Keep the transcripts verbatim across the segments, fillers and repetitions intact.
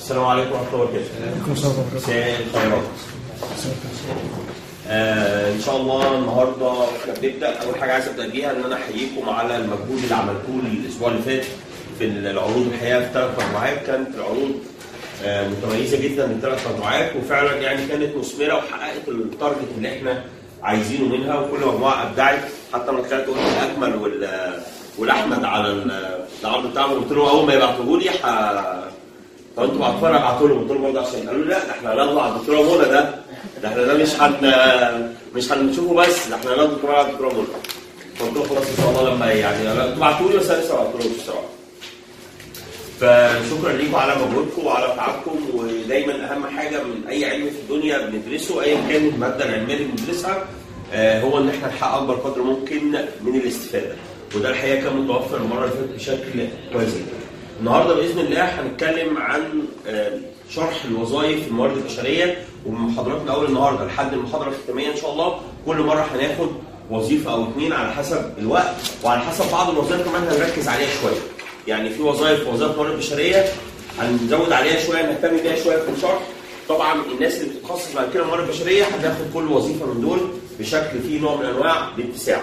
السلام عليكم ورحمه الله وبركاته. وعليكم السلام ورحمه الله. مساء الخيرات. آه ان شاء الله النهارده احنا بنبدا. اول حاجه عايز ابدا بيها ان انا احييكم على المجهود اللي عملتوه الاسبوع اللي فات في العروض. الحقيقه في ثلاث مجموعات كانت العروض آه متميزه جدا من ثلاث مجموعات، وفعلا يعني كانت مثمره وحققت التارجت اللي احنا عايزينه منها، وكل مجموعه ابدعت. حتى انا طلعت قلت الاكمل وال والاحمد على العرض بتاعهم، قلت لهم اول ما يبعتوه لي ح... طب انتوا بعتوها انا ابعته لهم، قلت لهم برضه عشان قالوا لي لا ده احنا هناخده على الدكتوره منى، ده ده احنا ده مش هن مش هنشوفه بس، ده احنا هناخده كمان على الدكتوره منى. قلت لهم خلاص ان شاء الله لما يعني انتوا بعتوا لي بس انا لسه ما بعتلهمش الصراحه. فشكرا ليكم على مجهودكم وعلى تعبكم، ودايما اهم حاجه من اي علم في الدنيا بندرسه ايا كانت الماده العلميه اللي بندرسها هو ان احنا نحقق اكبر قدر ممكن من الاستفاده، وده الحقيقه كان متوفر المره اللي فاتت بشكل كويس جدا. النهارده باذن الله هنتكلم عن شرح الوظائف في الموارد البشريه، ومن محاضراتنا اول النهارده لحد المحاضره الختاميه ان شاء الله كل مره هناخد وظيفه او اثنين على حسب الوقت، وعلى حسب بعض الوظائف كمان هنركز عليها شويه. يعني في وظائف وظائف موارد بشريه هنزود عليها شويه، نهتم بيها شويه في الشرح. طبعا الناس اللي بتتخصص بعد كده موارد بشريه هتاخد كل وظيفه من دول بشكل فيه نوع من انواع الاتساع.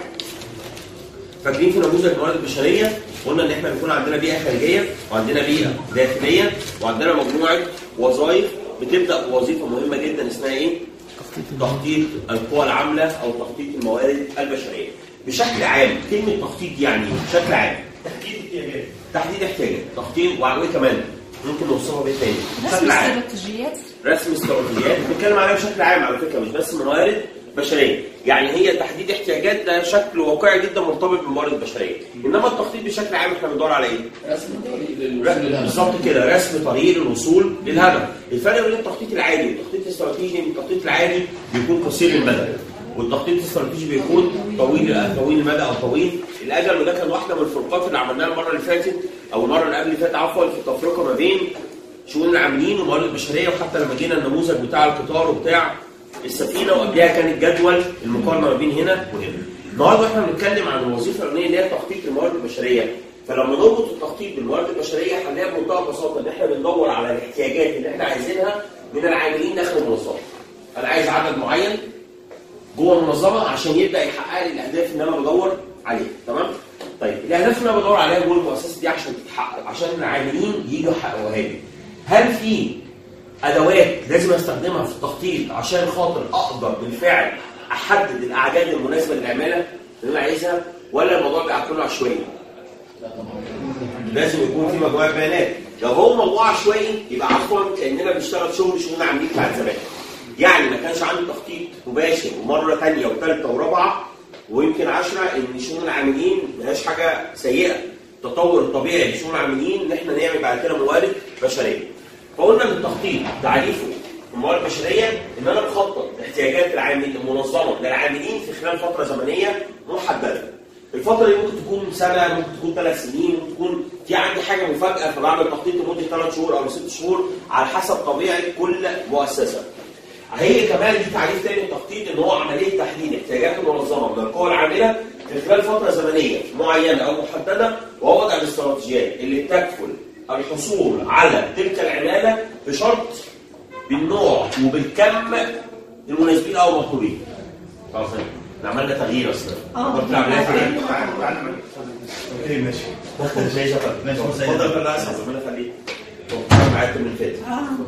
فاكرين في نموذج الموارد البشريه قلنا ان احنا بيكون عندنا بيئه خارجيه وعندنا بيئه داخليه وعندنا مجموعه وظائف. بتبدا بوظيفه مهمه جدا اسمها ايه؟ تخطيط القوى العامله او تخطيط الموارد البشريه. بشكل عام كلمه تخطيط يعني بشكل عام تحديد احتياجات، تحديد احتياجات، تخطيط وعمليه كمان ممكن نوصفها بالتاني. رسم استراتيجيات، رسم استراتيجيات بنتكلم عليها بشكل عام على فكره، مش بس موارد بشريه. يعني هي تحديد احتياجات ده شكل واقعي جدا مرتبط بالموارد البشريه، انما التخطيط بشكل عام احنا بندور على ايه؟ رسم طريق للوصول للهدف. بالظبط كده، رسم طريق للوصول للهدف. الفرق بين التخطيط العادي والتخطيط الاستراتيجي ان التخطيط العادي بيكون قصير المدى، والتخطيط الاستراتيجي بيكون طويل طويل المدى او طويل الاجل. وده كان واحده من الفروقات اللي عملناها المره اللي فاتت او المره اللي قبل اللي فاتت عفوا في التفرقه ما بين شؤون العاملين والموارد البشريه، وحتى لما جينا النموذج بتاع القطار وبتاع السفينه وقبلها كان الجدول المقارنه ما بين هنا وهنا. النهارده احنا بنتكلم عن الوظيفه الاولانيه اللي هي تخطيط الموارد البشريه. فلما نربط التخطيط بالموارد البشريه هنلاقي بمنتهى البساطه ان احنا بندور على الاحتياجات اللي احنا عايزينها من العاملين داخل المنظمه. انا عايز عدد معين جوه المنظمه عشان يبدا يحقق لي الاهداف اللي انا بدور عليها، تمام؟ طيب الاهداف اللي انا بدور عليها جوه المؤسسه دي عشان تتحقق، عشان العاملين يجوا يحققوها لي، هل في ادوات لازم استخدمها في التخطيط عشان خاطر اقدر بالفعل احدد الاعداد المناسبه للعماله اللي انا عايزها، ولا الموضوع بقى كله عشوائي؟ لازم يكون في مجموعه بيانات. لو هو موضوع عشوائي يبقى عفوا كاننا بنشتغل شغل شغل عاملين بتاع زمان. يعني ما كانش عندي تخطيط مباشر ومره ثانيه وثالثه ورابعه ويمكن عشرة ان شؤون العاملين ملهاش حاجه سيئه. التطور الطبيعي لشؤون العاملين ان احنا نعمل بعد كده موارد بشريه. فقلنا ان التخطيط تعريفه في الموارد البشريه ان انا بخطط احتياجات العاملين المنظمه للعاملين في خلال فتره زمنيه محدده. الفتره دي ممكن تكون سنه، ممكن تكون ثلاث سنين، ممكن تكون في عندي حاجه مفاجاه فبعمل تخطيط لمده ثلاث شهور او ست شهور على حسب طبيعه كل مؤسسه. هي كمان دي تعريف تاني التخطيط ان هو عمليه تحديد احتياجات المنظمه من القوى العامله في خلال فتره زمنيه معينه او محدده، ووضع الاستراتيجيات اللي تكفل الحصول على تلك العماله بشرط بالنوع وبالكم المناسبين او المطلوبين. خلاص احنا عملنا تغيير اصلا. اه كنت عاملها كده. اوكي ماشي. ماشي يا فندم. ماشي اتفضل يا فندم. ربنا يخليك. معاك من فات.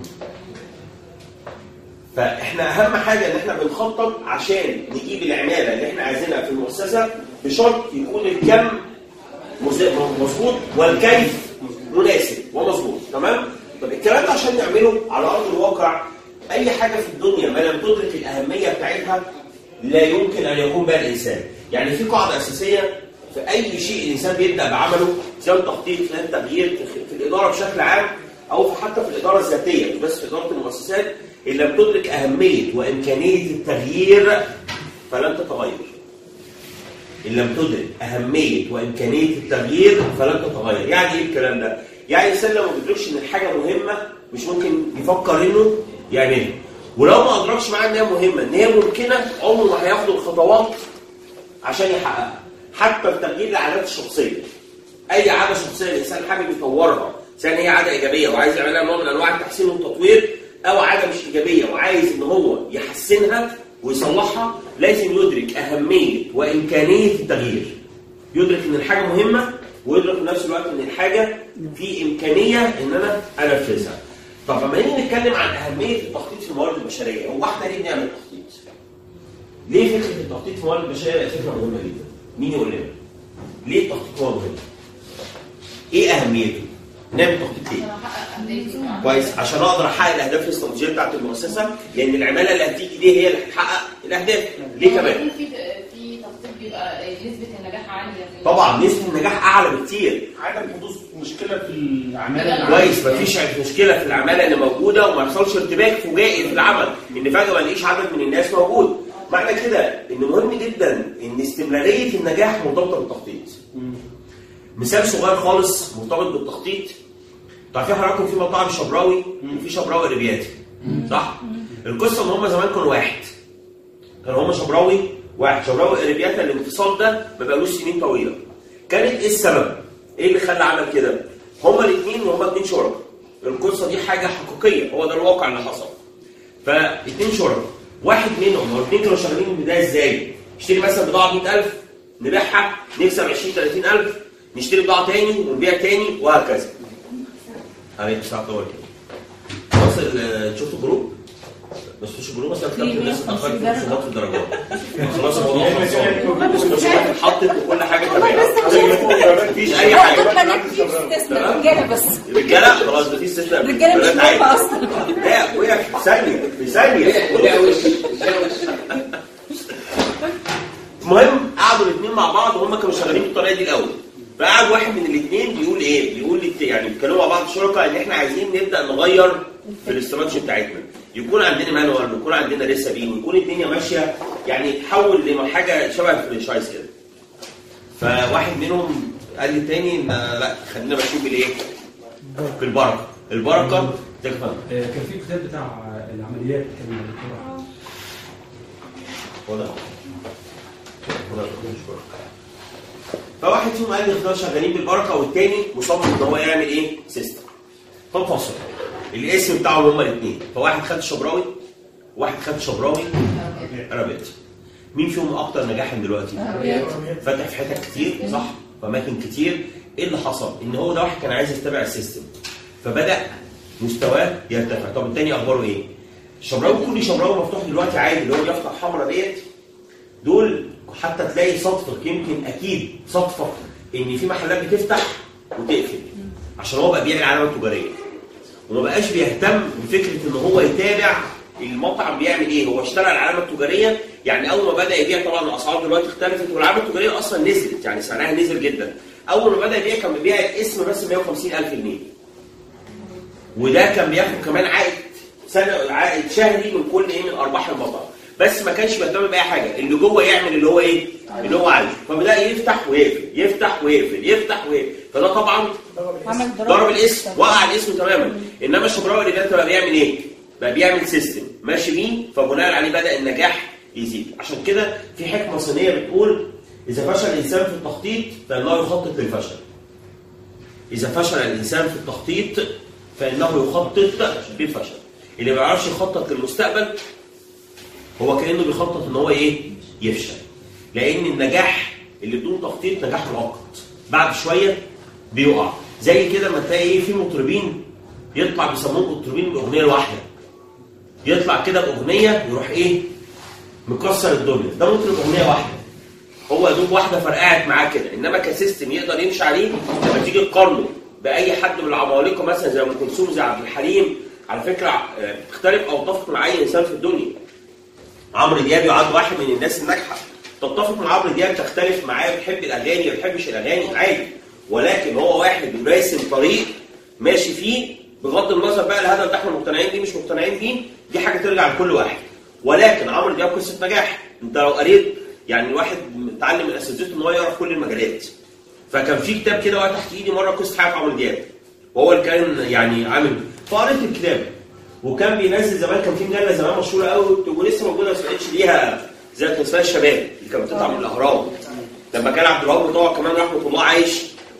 فاحنا اهم حاجه ان احنا بنخطط عشان نجيب العماله اللي احنا عايزينها في المؤسسه بشرط يكون الكم مظبوط والكيف مناسب ومظبوط، تمام؟ طب الكلام ده عشان نعمله على ارض الواقع اي حاجه في الدنيا ما لم تدرك الاهميه بتاعتها لا يمكن ان يقوم بها الانسان. يعني في قاعده اساسيه في اي شيء الانسان بيبدا بعمله سواء تخطيط سواء تغيير في الاداره بشكل عام او حتى في الاداره الذاتيه مش بس في اداره المؤسسات، ان لم تدرك اهميه وامكانيه التغيير فلن تتغير. ان لم تدرك اهميه وامكانيه التغيير فلن تتغير. يعني ايه الكلام ده؟ يعني الانسان لو ما بيدركش ان الحاجه مهمه مش ممكن يفكر انه يعملها، ولو ما ادركش معاه ان هي مهمه ان هي ممكنه عمره ما هياخد الخطوات عشان يحققها. حتى التغيير العادات الشخصيه، اي عاده شخصيه الانسان حابب يطورها سواء هي عاده ايجابيه وعايز يعملها نوع من انواع التحسين والتطوير، او عاده مش ايجابيه وعايز ان هو يحسنها ويصلحها، لازم يدرك اهميه وامكانيه التغيير. يدرك ان الحاجه مهمه، ويدرك في نفس الوقت ان الحاجه في امكانيه ان انا انفذها. طب لما نيجي نتكلم عن اهميه التخطيط في الموارد البشريه، هو احنا ليه بنعمل تخطيط؟ ليه فكره التخطيط في الموارد البشريه بقت فكره مهمه جدا؟ مين يقول لنا؟ ليه التخطيط هو مهم؟ ايه اهميته؟ نعمل تخطيط ليه؟ كويس، عشان اقدر احقق الاهداف الاستراتيجيه بتاعت المؤسسه، لان العماله اللي هتيجي دي هي اللي هتحقق الاهداف. ليه كمان؟ في في تخطيط بيبقى نسبه النجاح عاليه. طبعا نسبه النجاح اعلى بكتير. عدم حدوث مشكله في العماله. كويس، مفيش مشكله في العماله اللي موجوده، وما يحصلش ارتباك فجائي في العمل، ان فجاه ما الاقيش عدد من الناس موجود. معنى كده ان مهم جدا ان استمراريه النجاح مرتبطه بالتخطيط. مثال صغير خالص مرتبط بالتخطيط، تعرفين حضراتكم في مطاعم شبراوي وفي شبراوي اريبياتي، صح؟ القصه ان هم زمان كانوا واحد. كانوا هم شبراوي واحد، شبراوي اريبياتا الانفصال ده ما بقالوش سنين طويله. كانت ايه السبب؟ ايه اللي خلى عمل كده؟ هما الاثنين وهما اثنين شركاء. القصه دي حاجه حقيقيه، هو ده الواقع اللي حصل. فاثنين شركاء، واحد منهم هو الاثنين كانوا شغالين من البدايه ازاي؟ نشتري مثلا بضاعه ب مئة ألف نبيعها نكسب عشرين ثلاثين ألف، نشتري بضاعه تاني ونبيع تاني وهكذا. عليك ساعه طول كده. خلاص شفتوا الجروب؟ بس مش الجروب بس انا كتبت لسه اتاخرت في رسومات الدرجات. خلاص الموضوع خلصان. الرسومات اتحطت وكل حاجه تمام. مفيش اي حاجه. رجاله بس. رجاله خلاص ده في استثناء. رجاله مش موافقه اصلا. لا ابويا في ثانيه في ثانيه. المهم قعدوا الاثنين مع بعض وهم كانوا شغالين بالطريقه دي الاول. فقعد واحد من الاثنين بيقول ايه؟ بيقول يعني بيتكلموا مع بعض الشركاء ان احنا عايزين نبدا نغير في الاستراتيجي بتاعتنا. يكون عندنا مانوال ويكون عندنا ريسابين ويكون الدنيا ماشيه، يعني تحول لحاجه شبه الفرنشايز كده. فواحد منهم قال للتاني ان لا خلينا ماشيين بالايه؟ بالبركه. البركه تفهم. كان في كتاب بتاع العمليات كان هو ده هو ده فواحد فيهم قال لي احنا شغالين بالبركه، والتاني مصمم ان هو يعمل ايه؟ سيستم. فانفصل الاسم بتاعهم هما الاثنين، فواحد خد شبراوي واحد خد شبراوي ارابياتي. مين فيهم اكتر نجاحا دلوقتي؟ فتح في حتت كتير، صح؟ في اماكن كتير. ايه اللي حصل؟ ان هو ده واحد كان عايز يتبع السيستم فبدا مستواه يرتفع. طب الثاني اخباره ايه؟ الشبراوي كل شبراوي مفتوح دلوقتي عادي، اللي هو اليافطه الحمراء ديت دول حتى تلاقي صدفه، يمكن اكيد صدفه ان في محلات بتفتح وتقفل عشان هو بقى بيعمل علامه تجاريه وما بقاش بيهتم بفكره ان هو يتابع المطعم بيعمل ايه. هو اشترى العلامه التجاريه، يعني اول ما بدا يبيع طبعا الاسعار دلوقتي اختلفت والعلامه التجاريه اصلا نزلت، يعني سعرها نزل جدا. اول ما بدا يبيع كان بيبيع الاسم بس مئة وخمسين ألف جنيه، وده كان بياخد كمان عائد سنه عائد شهري من كل ايه من ارباح المطعم، بس ما كانش بيهتم باي حاجه، اللي جوه يعمل اللي هو ايه اللي هو عايزه. فبدا يفتح ويقفل يفتح ويقفل يفتح ويقفل، فده طبعا ضرب الاسم، وقع الاسم تماما. انما الشبراوي اللي بقى بيعمل ايه؟ بقى بيعمل سيستم ماشي بيه، فبناء عليه بدا النجاح يزيد. عشان كده في حكمه صينيه بتقول اذا فشل الانسان في التخطيط فانه يخطط للفشل. اذا فشل الانسان في التخطيط فانه يخطط للفشل. اللي ما بيعرفش يخطط للمستقبل هو كانه بيخطط ان هو ايه؟ يفشل. لان النجاح اللي بدون تخطيط نجاح مؤقت، بعد شويه بيقع. زي كده ما تلاقي ايه في مطربين يطلع بيسموهم مطربين باغنيه واحده، يطلع كده باغنيه يروح ايه؟ مكسر الدنيا. ده مطرب اغنيه واحده، هو دوب واحده فرقعت معاه كده. انما كسيستم يقدر يمشي عليه لما تيجي تقارنه باي حد من العمالقه مثلا زي ام كلثوم زي عبد الحليم، على فكره تختلف او تتفق مع اي انسان في الدنيا. عمرو دياب يعد واحد من الناس الناجحه، تتفق مع عمرو دياب تختلف معاه، بتحب الاغاني ما بتحبش الاغاني عادي، ولكن هو واحد بيراسم طريق ماشي فيه بغض النظر بقى الهدف ده احنا مقتنعين بيه مش مقتنعين بيه، دي حاجه ترجع لكل واحد. ولكن عمرو دياب قصه نجاح، انت لو قريت يعني الواحد متعلم من اساتذته ان هو يعرف كل المجالات. فكان في كتاب كده واقع تحت ايدي مره قصه حياه عمرو دياب، وهو اللي كان يعني عامل، فقريت الكتاب وكان بينزل زمان، كان في مجله زمان مشهوره قوي ولسه موجوده بس ما بقتش ليها زي كان اسمها الشباب اللي كانت بتطلع من الاهرام، لما كان عبد الوهاب مطوع كمان رحمه الله عايش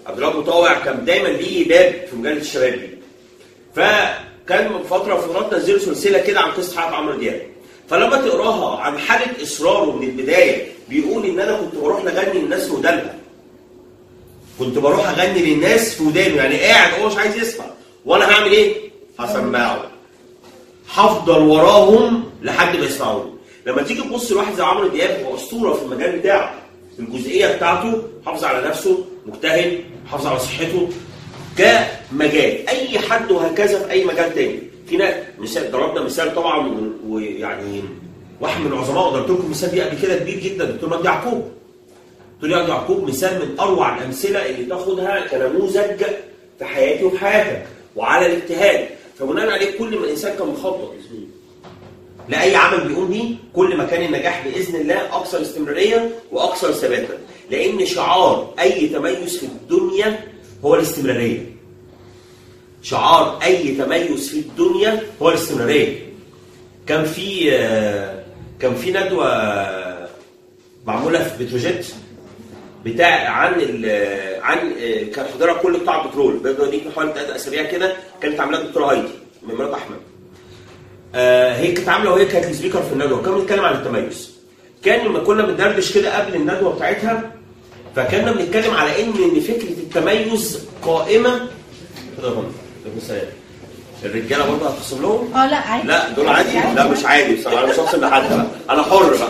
عبد الوهاب مطاوع كان دايما ليه باب في مجله الشباب دي. فكان من فتره فترات نزلوا سلسله كده عن قصه حياه عمرو دياب. فلما تقراها عن حاله اصراره من البدايه بيقول ان انا كنت بروح اغني للناس في ودانها. كنت بروح اغني للناس في ودانه، يعني قاعد هو مش عايز يسمع وانا هعمل ايه؟ هسمعه. هفضل وراهم لحد ما يسمعوني. لما تيجي تبص لواحد زي عمرو دياب هو اسطوره في المجال بتاعه. الجزئيه بتاعته حافظ على نفسه، مجتهد، حافظ على صحته كمجال. اي حد وهكذا في اي مجال تاني. في ناس مثال ضربنا مثال طبعا ويعني واحد من العظماء ضربت لكم مثال دي قبل كده كبير جدا، دكتور مجدي يعقوب. دكتور مجدي يعقوب مثال من اروع الامثله اللي تاخدها كنموذج في حياتي وفي حياتك وعلى الاجتهاد. فبناء عليه كل ما الانسان كان مخطط لاي عمل بيقوم بيه كل ما كان النجاح باذن الله اكثر استمراريه واكثر ثباتا. لان شعار اي تميز في الدنيا هو الاستمراريه. شعار اي تميز في الدنيا هو الاستمراريه. كان في كان في ندوه معموله في بتروجيت بتاع عن عن كان حضرها كل بتاع البترول. الندوه دي حوالي ثلاث اسابيع كده كانت عاملاها الدكتوره هايدي من مرات احمد. آه هي كانت عامله وهي كانت سبيكر في الندوه وكان بنتكلم عن التميز. كان لما كنا بندردش كده قبل الندوه بتاعتها فكنا بنتكلم على ان ان فكره التميز قائمه كده غلط. الرجاله برضه هتخصم لهم؟ اه لا عادي. لا دول عادي؟ لا مش عادي بصراحه. انا مش هخصم لحد بقى، انا حر بقى.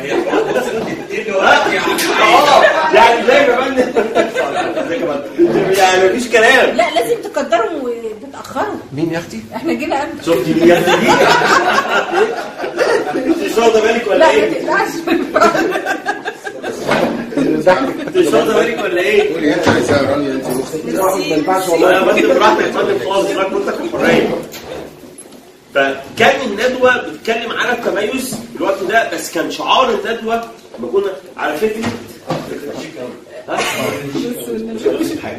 اه يعني زي ما بن يعني مفيش كلام. لا لازم تقدرهم وتتاخروا. مين يا اختي؟ احنا جينا قبل. شفتي مين يا اختي دي؟ انت مش واخده بالك ولا ايه؟ لا ما تقلقش. انت مش واخده بالك ولا ايه؟ قولي انت عايزه يا رانيا انت ما ينفعش والله يا فندم براحتك يا فندم خالص براحتك مطلق الحريه. فكان الندوه بتتكلم على التميز في الوقت ده بس كان شعار الندوه لما كنا على فكره ها؟ مش هتكسب حاجه.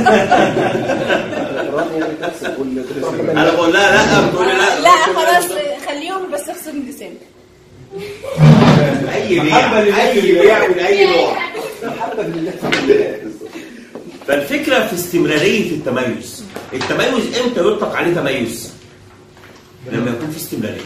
انا بقول لها لا بتقول لا لا خلاص خليهم بس اخصم ديسمبر. اي بيع اي بيع من اي نوع. فالفكره في استمراريه التميز. التميز امتى يطلق عليه تميز؟ لما يكون في استمراريه.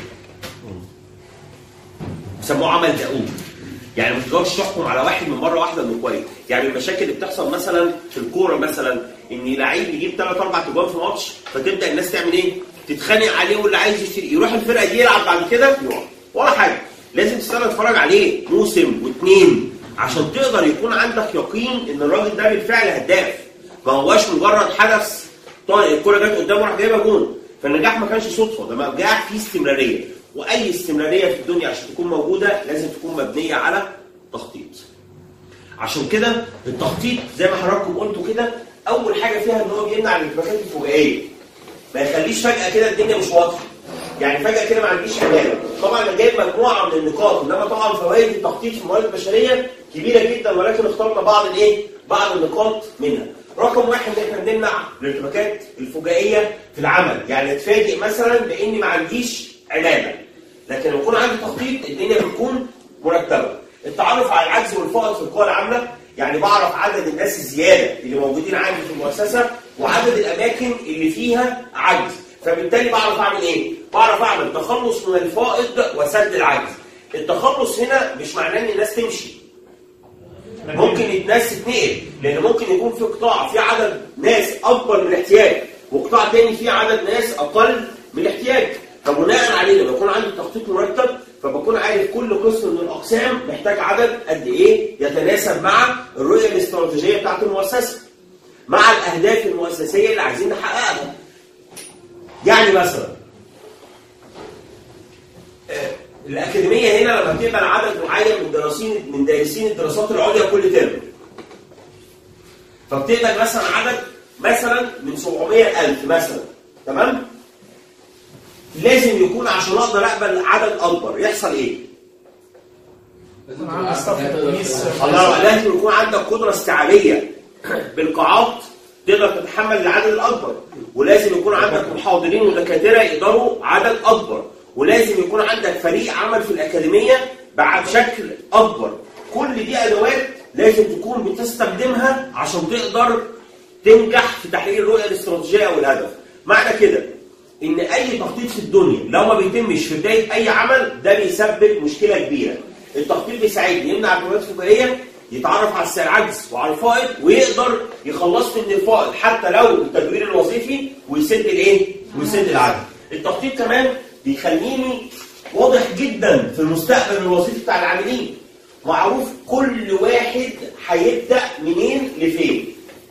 بيسموه عمل دؤوب. يعني ما تقدرش تحكم على واحد من مره واحده انه كويس. يعني المشاكل اللي بتحصل مثلا في الكوره مثلا ان لعيب يجيب ثلاث اربع اجوان في ماتش فتبدا الناس تعمل ايه؟ تتخانق عليه واللي عايز يشتري يروح الفرقه دي يلعب بعد كده يقع ولا حاجه. لازم تستنى تتفرج عليه موسم واثنين عشان تقدر يكون عندك يقين ان الراجل ده بالفعل هداف. ما هواش مجرد حدث طارق الكوره جت قدامه راح جايبها جون. فالنجاح ما كانش صدفه، ده نجاح فيه استمراريه. واي استمراريه في الدنيا عشان تكون موجوده لازم تكون مبنيه على تخطيط. عشان كده التخطيط زي ما حضراتكم قلتوا كده اول حاجه فيها ان هو بيمنع الانتباهات الفجائيه. ما يخليش فجاه كده الدنيا مش واضحه. يعني فجاه كده ما عنديش عماله. طبعا انا جايب مجموعه من النقاط انما طبعا فوائد التخطيط في الموارد البشريه كبيره جدا ولكن اخترنا بعض الايه؟ بعض النقاط منها. رقم واحد ان احنا بنمنع الارتباكات الفجائيه في العمل. يعني اتفاجئ مثلا باني ما عنديش عماله. لكن لو يكون عندي تخطيط الدنيا بتكون مرتبه. التعرف على العجز والفائض في القوى العامله. يعني بعرف عدد الناس الزياده اللي موجودين عندي في المؤسسه وعدد الاماكن اللي فيها عجز. فبالتالي بعرف اعمل ايه؟ بعرف اعمل تخلص من الفائض وسد العجز. التخلص هنا مش معناه ان الناس تمشي. ممكن الناس تتنقل لان ممكن يكون في قطاع في عدد ناس اكبر من الاحتياج وقطاع تاني فيه عدد ناس اقل من الاحتياج. فبناء عليه لما يكون عندي تخطيط مرتب فبكون عارف كل قسم من الاقسام محتاج عدد قد ايه يتناسب مع الرؤيه الاستراتيجيه بتاعت المؤسسه مع الاهداف المؤسسيه اللي عايزين نحققها. يعني مثلا الاكاديميه هنا لما بتقبل عدد معين من دراسين من دارسين الدراسات العليا كل ترم فبتقبل مثلا عدد مثلا من سبعمائة ألف مثلا. تمام؟ لازم يكون عشان اقدر اقبل عدد اكبر يحصل ايه؟ الله لازم يكون عندك قدره استيعابيه بالقاعات تقدر تتحمل العدد الاكبر. ولازم يكون عندك محاضرين ودكاتره يقدروا عدد اكبر. ولازم يكون عندك فريق عمل في الاكاديميه بشكل اكبر. كل دي ادوات لازم تكون بتستخدمها عشان تقدر تنجح في تحقيق الرؤيه الاستراتيجيه او الهدف. معنى كده ان اي تخطيط في الدنيا لو ما بيتمش في بدايه اي عمل ده بيسبب مشكله كبيره. التخطيط بيساعدني يمنع الكميات الفجائيه، يتعرف على العجز وعلى الفائض، ويقدر يخلصني من الفائض حتى لو التدوير الوظيفي، ويسد الايه؟ ويسد العجز. التخطيط كمان بيخليني واضح جدا في المستقبل الوظيفي بتاع العاملين، معروف كل واحد هيبدا منين لفين.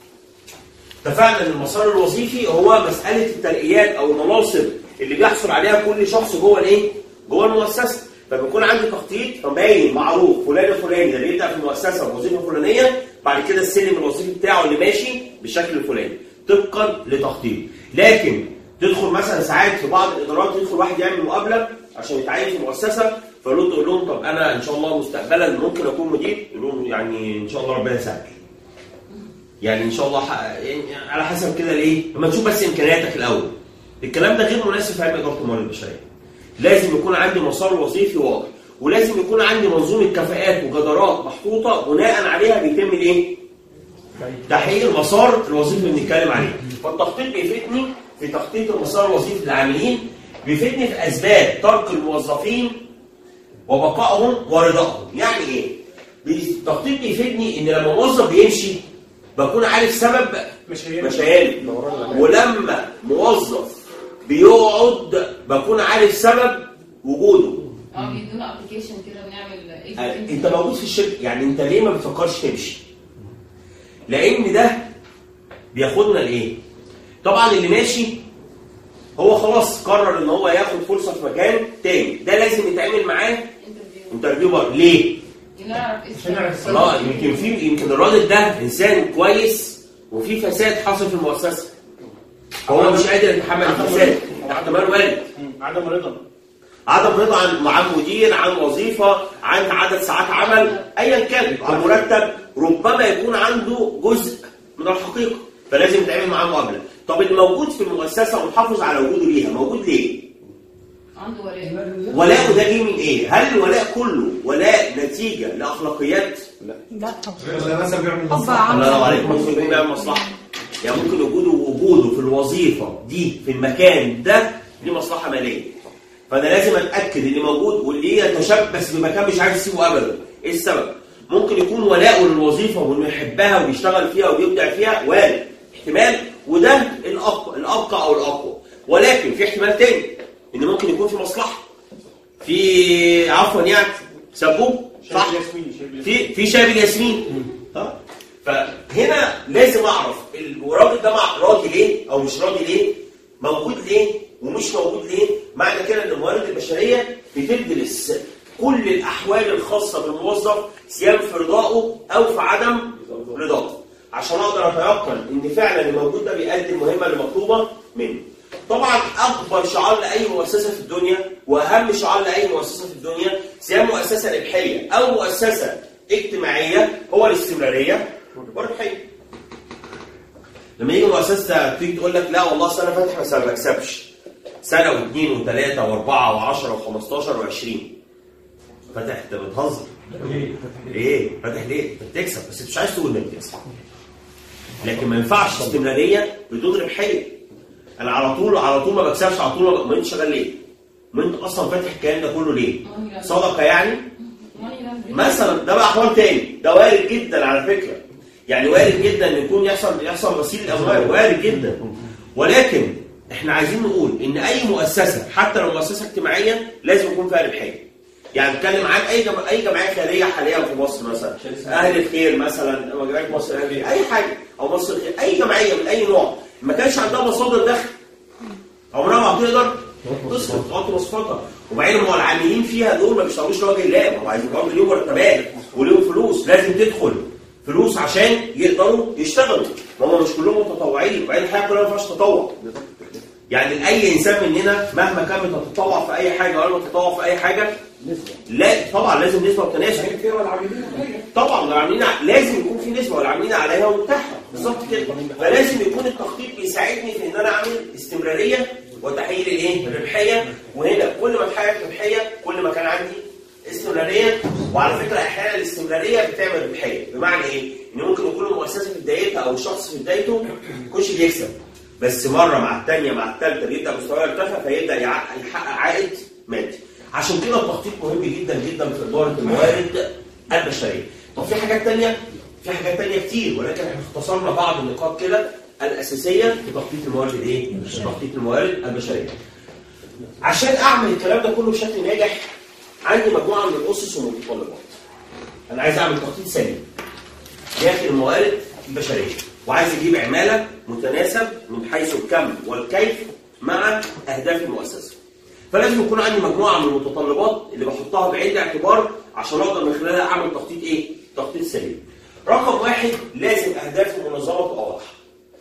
اتفقنا ان المسار الوظيفي هو مساله الترقيات او المناصب اللي بيحصل عليها كل شخص جوه الايه؟ جوه المؤسسه. فبيكون عندي تخطيط فباين معروف فلان الفلاني ده بيبدا في المؤسسه بوظيفه فلانيه، بعد كده السلم الوظيفي بتاعه اللي ماشي بالشكل الفلاني طبقا لتخطيط. لكن تدخل مثلا ساعات في بعض الادارات يدخل واحد يعمل مقابله عشان يتعين في المؤسسه، فلو تقول لهم طب انا ان شاء الله مستقبلا ممكن اكون مدير، يقول لهم يعني ان شاء الله ربنا يسهل. يعني ان شاء الله يعني على حسب كده ليه؟ لما تشوف بس امكانياتك الاول. الكلام ده غير مناسب في علم اداره الموارد البشريه. لازم يكون عندي مسار وظيفي واضح، ولازم يكون عندي منظومه كفاءات وجدارات محطوطه بناء عليها بيتم الايه؟ تحقيق المسار الوظيفي اللي بنتكلم عليه. فالتخطيط بيفيدني في تخطيط المسار الوظيفي للعاملين، بيفيدني في اسباب ترك الموظفين وبقائهم ورضائهم. يعني ايه؟ التخطيط بيفيدني ان لما موظف بيمشي بكون عارف سبب مشياله، ولما موظف بيقعد بكون عارف سبب وجوده. اه بيدونا ابلكيشن كده بنعمل ايه؟ انت موجود في الشركه، يعني انت ليه ما بتفكرش تمشي؟ لان ده بياخدنا لايه؟ طبعا اللي ماشي هو خلاص قرر ان هو ياخد فرصه في مكان تاني، ده لازم يتعامل معاه انترفيو بقى. ليه؟ نعرف اه يمكن في يمكن الراجل ده انسان كويس وفي فساد حصل في المؤسسه، هو مش قادر يتحمل الفساد، احتمال وارد. عدم رضا عدم رضا عن عن مدير، عن وظيفه، عن عدد ساعات عمل، ايا كان، عن مرتب، ربما يكون عنده جزء من الحقيقه، فلازم يتعامل معاه مقابله. طب الموجود في المؤسسه ومحافظ على وجوده ليها، موجود ليه؟ عنده ولاء. ولاءه ده جه من ايه؟ هل الولاء كله ولاء نتيجه لاخلاقيات؟ لا ولا مثلا بيعمل الله مصلحه. الله ينور عليك، ممكن يكون بيعمل مصلحه. يعني ممكن وجوده وجوده في الوظيفه دي في المكان ده دي مصلحه ماليه. فانا لازم اتاكد اللي موجود واللي يتشبث بمكان مش عايز يسيبه ابدا. ايه السبب؟ ممكن يكون ولاءه للوظيفه وانه يحبها وبيشتغل فيها وبيبدع فيها وارد، احتمال، وده الابقى الابقى او الاقوى. ولكن في احتمال تاني ان ممكن يكون في مصلحه، في عفوا يعني سبوب صح، في في شاي بالياسمين. ها فهنا لازم اعرف الراجل ده مع راضي ليه او مش راضي ليه، موجود ليه ومش موجود ليه. معنى كده ان الموارد البشريه بتدرس كل الاحوال الخاصه بالموظف سواء في رضائه او في عدم رضائه، عشان اقدر اتيقن ان فعلا الموجود ده بيؤدي المهمه اللي مطلوبه منه. طبعا اكبر شعار لاي مؤسسه في الدنيا واهم شعار لاي مؤسسه في الدنيا سواء مؤسسه ربحيه او مؤسسه اجتماعيه هو الاستمراريه والربحيه. لما يجي مؤسسه تيجي تقول لك لا والله السنه فاتحه بس ما بكسبش، سنه واثنين وثلاثه واربعه وعشره وخمستاشر وعشرين، فاتح انت بتهزر ليه؟ فاتح ليه؟ انت بتكسب بس مش عايز تقول انك بتكسب. لكن ما ينفعش استمراريه بدون ربحيه. انا على طول على طول ما بكسبش، على طول ما انت شغال ليه؟ ما انت اصلا فاتح الكلام ده كله ليه؟ صدقه يعني؟ مثلا ده بقى حوار تاني، ده وارد جدا على فكره. يعني وارد جدا ان يكون يحصل يحصل غسيل الاموال، وارد جدا. ولكن احنا عايزين نقول ان اي مؤسسه حتى لو مؤسسه اجتماعيه لازم يكون فيها ربحيه. يعني نتكلم عن اي جم... اي جمعيه خيريه حاليا في مصر مثلا، اهل الخير مثلا، جمعيه مصر اهل الخير، اي حاجه، او مصر الخير، اي جمعيه من اي نوع ما كانش عندها مصادر دخل عمرها ما هتقدر تصرف تغطي مصروفاتها. وبعدين هم العاملين فيها دول ما بيشتغلوش لوجه الله، هم عايزين برضه ليهم مرتبات وليهم فلوس، لازم تدخل فلوس عشان يقدروا يشتغلوا، هم مش كلهم متطوعين. وبعدين الحياه كلها ما فيهاش تطوع. يعني اي انسان مننا مهما كان بتتطوع في اي حاجه ولا بتتطوع في اي حاجه لا طبعا لازم نسبه وتناسب. طبعا العاملين لازم يكون في نسبه والعاملين عليها ومتاحه بالظبط كده. فلازم يكون التخطيط بيساعدني في ان انا اعمل استمراريه وتحقيق الايه؟ الربحيه. وهنا كل ما اتحقق الربحيه كل ما كان عندي استمراريه، وعلى فكره احيانا الاستمراريه بتعمل ربحيه، بمعنى ايه؟ ان ممكن يكون المؤسسه في بدايتها او الشخص في بدايته ما يكونش بيكسب، بس مره مع الثانيه مع الثالثه بيبدا مستواه يرتفع فيبدا يحقق عائد مادي. عشان كده التخطيط مهم جدا جدا في اداره الموارد البشريه. طب في حاجات ثانيه؟ في حاجات ثانيه كتير، ولكن احنا اختصرنا بعض النقاط كده الاساسيه في تخطيط الموارد الايه؟ تخطيط الموارد البشريه. عشان اعمل الكلام ده كله بشكل ناجح عندي مجموعه من الاسس والمتطلبات. انا عايز اعمل تخطيط سليم داخل الموارد البشريه، وعايز اجيب عماله متناسب من حيث الكم والكيف مع اهداف المؤسسه. فلازم يكون عندي مجموعه من المتطلبات اللي بحطها بعين الاعتبار عشان اقدر من خلالها اعمل تخطيط ايه؟ تخطيط سليم. رقم واحد، لازم اهداف المنظمه تبقى واضحه.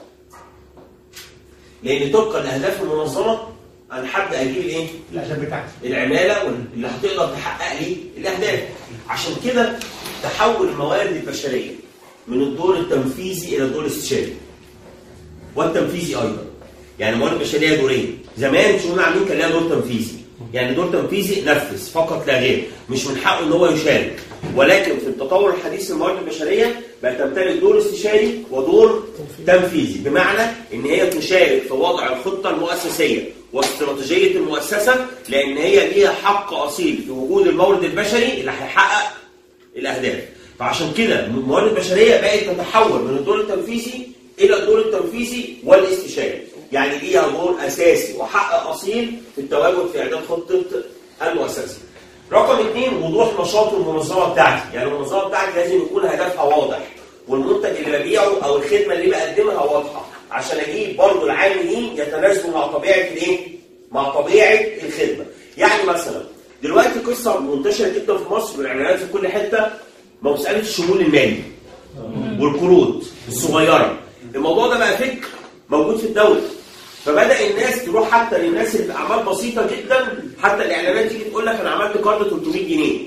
لان طبقا لاهداف المنظمه انا هبدا اجيب الايه؟ الاهداف بتاعتي، العماله اللي هتقدر تحقق لي الاهداف. عشان كده تحول الموارد البشريه من الدور التنفيذي الى الدور الاستشاري. والتنفيذي ايضا. يعني الموارد البشريه دورين. زمان شؤون العاملين كان لها دور تنفيذي. يعني دور تنفيذي نفذ فقط لا غير، مش من حقه ان هو يشارك. ولكن في التطور الحديث الموارد البشريه بقت تمتلك دور استشاري ودور تنفيذي، بمعنى ان هي تشارك في وضع الخطه المؤسسيه واستراتيجيه المؤسسه، لان هي ليها حق اصيل في وجود المورد البشري اللي هيحقق الاهداف. فعشان كده الموارد البشريه بقت تتحول من الدور التنفيذي الى الدور التنفيذي والاستشاري. يعني ليها دور اساسي وحق اصيل في التواجد في اعداد خطه المؤسسه. رقم اثنين، وضوح نشاط المنظمه بتاعتي. يعني المنظمه بتاعتي لازم يكون هدفها واضح، والمنتج اللي ببيعه او الخدمه اللي بقدمها واضحه، عشان اجيب برضه العاملين يتناسبوا مع طبيعه الايه؟ مع طبيعه الخدمه. يعني مثلا دلوقتي قصه منتشره جدا في مصر والاعلانات في كل حته، مساله الشمول المالي والقروض الصغيره. الموضوع ده بقى فكر موجود في الدوله، فبدا الناس تروح حتى للناس اللي باعمال بسيطه جدا، حتى الاعلانات تيجي تقول لك انا عملت قرض ثلاثمية جنيه.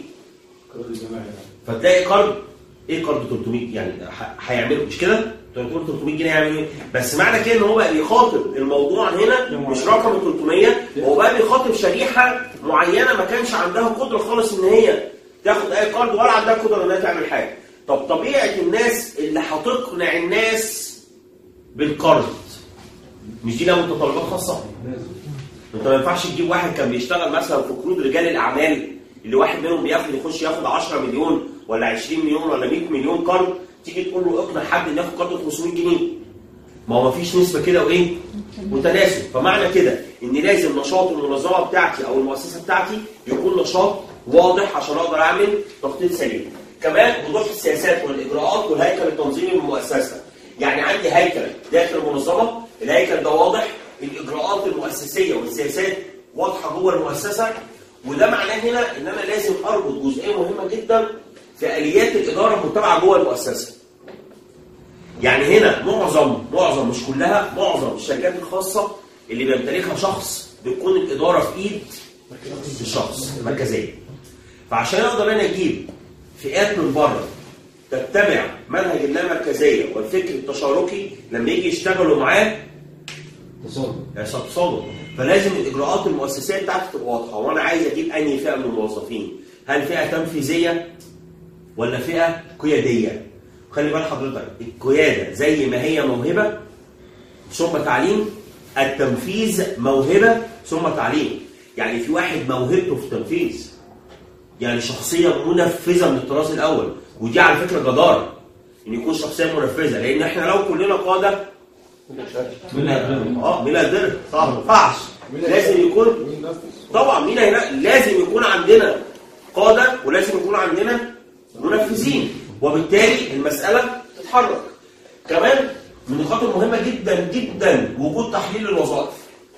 فتلاقي قرض ايه؟ قرض ثلاثمية يعني هيعملوا مش كده؟ تقول ثلاثمية جنيه هيعملوا ايه؟ بس معنى كده ان هو بقى بيخاطب الموضوع هنا مش رقم ثلاثمية، هو بقى بيخاطب شريحه معينه ما كانش عندها قدره خالص ان هي تاخد اي قرض ولا عندها قدره انها تعمل حاجه. طب طبيعه الناس اللي هتقنع الناس بالقرض مش دي لها متطلبات خاصه؟ انت ما ينفعش تجيب واحد كان بيشتغل مثلا في قروض رجال الاعمال اللي واحد منهم بياخد يخش ياخد عشرة مليون ولا عشرين مليون ولا مية مليون قرض، تيجي تقول له اقنع حد ان ياخد قرض خمسمية جنيه. ما هو ما فيش نسبه كده وايه؟ متناسب. فمعنى كده ان لازم نشاط المنظمه بتاعتي او المؤسسه بتاعتي يكون نشاط واضح عشان اقدر اعمل تخطيط سليم. كمان وضوح السياسات والاجراءات والهيكل التنظيمي للمؤسسه. يعني عندي هيكل داخل المنظمه، الهيكل ده واضح، الاجراءات المؤسسيه والسياسات واضحه جوه المؤسسه، وده معناه هنا ان انا لازم اربط جزئيه مهمه جدا في اليات الاداره المتبعه جوه المؤسسه. يعني هنا معظم معظم مش كلها، معظم الشركات الخاصه اللي بيمتلكها شخص بتكون الاداره في ايد الشخص المركزيه. فعشان اقدر انا اجيب فئات من بره تتبع منهج اللامركزيه والفكر التشاركي، لما يجي يشتغلوا معاه تصادم. فلازم الاجراءات المؤسسيه بتاعتي تبقى واضحه، وانا عايز اجيب انهي فئه من الموظفين، هل فئه تنفيذيه ولا فئه قياديه؟ خلي بال حضرتك، القياده زي ما هي موهبه ثم تعليم، التنفيذ موهبه ثم تعليم. يعني في واحد موهبته في التنفيذ، يعني شخصيه منفذه من الطراز الاول، ودي على فكره جداره ان يكون شخصيه منفذه، لان احنا لو كلنا قاده مين هيقدر؟ اه مين هيقدر؟ صح، ما ينفعش. لازم يكون طبعا مين هنا لازم يكون عندنا قاده ولازم يكون عندنا منفذين، وبالتالي المساله تتحرك. كمان من النقاط المهمه جدا جدا وجود تحليل الوظائف.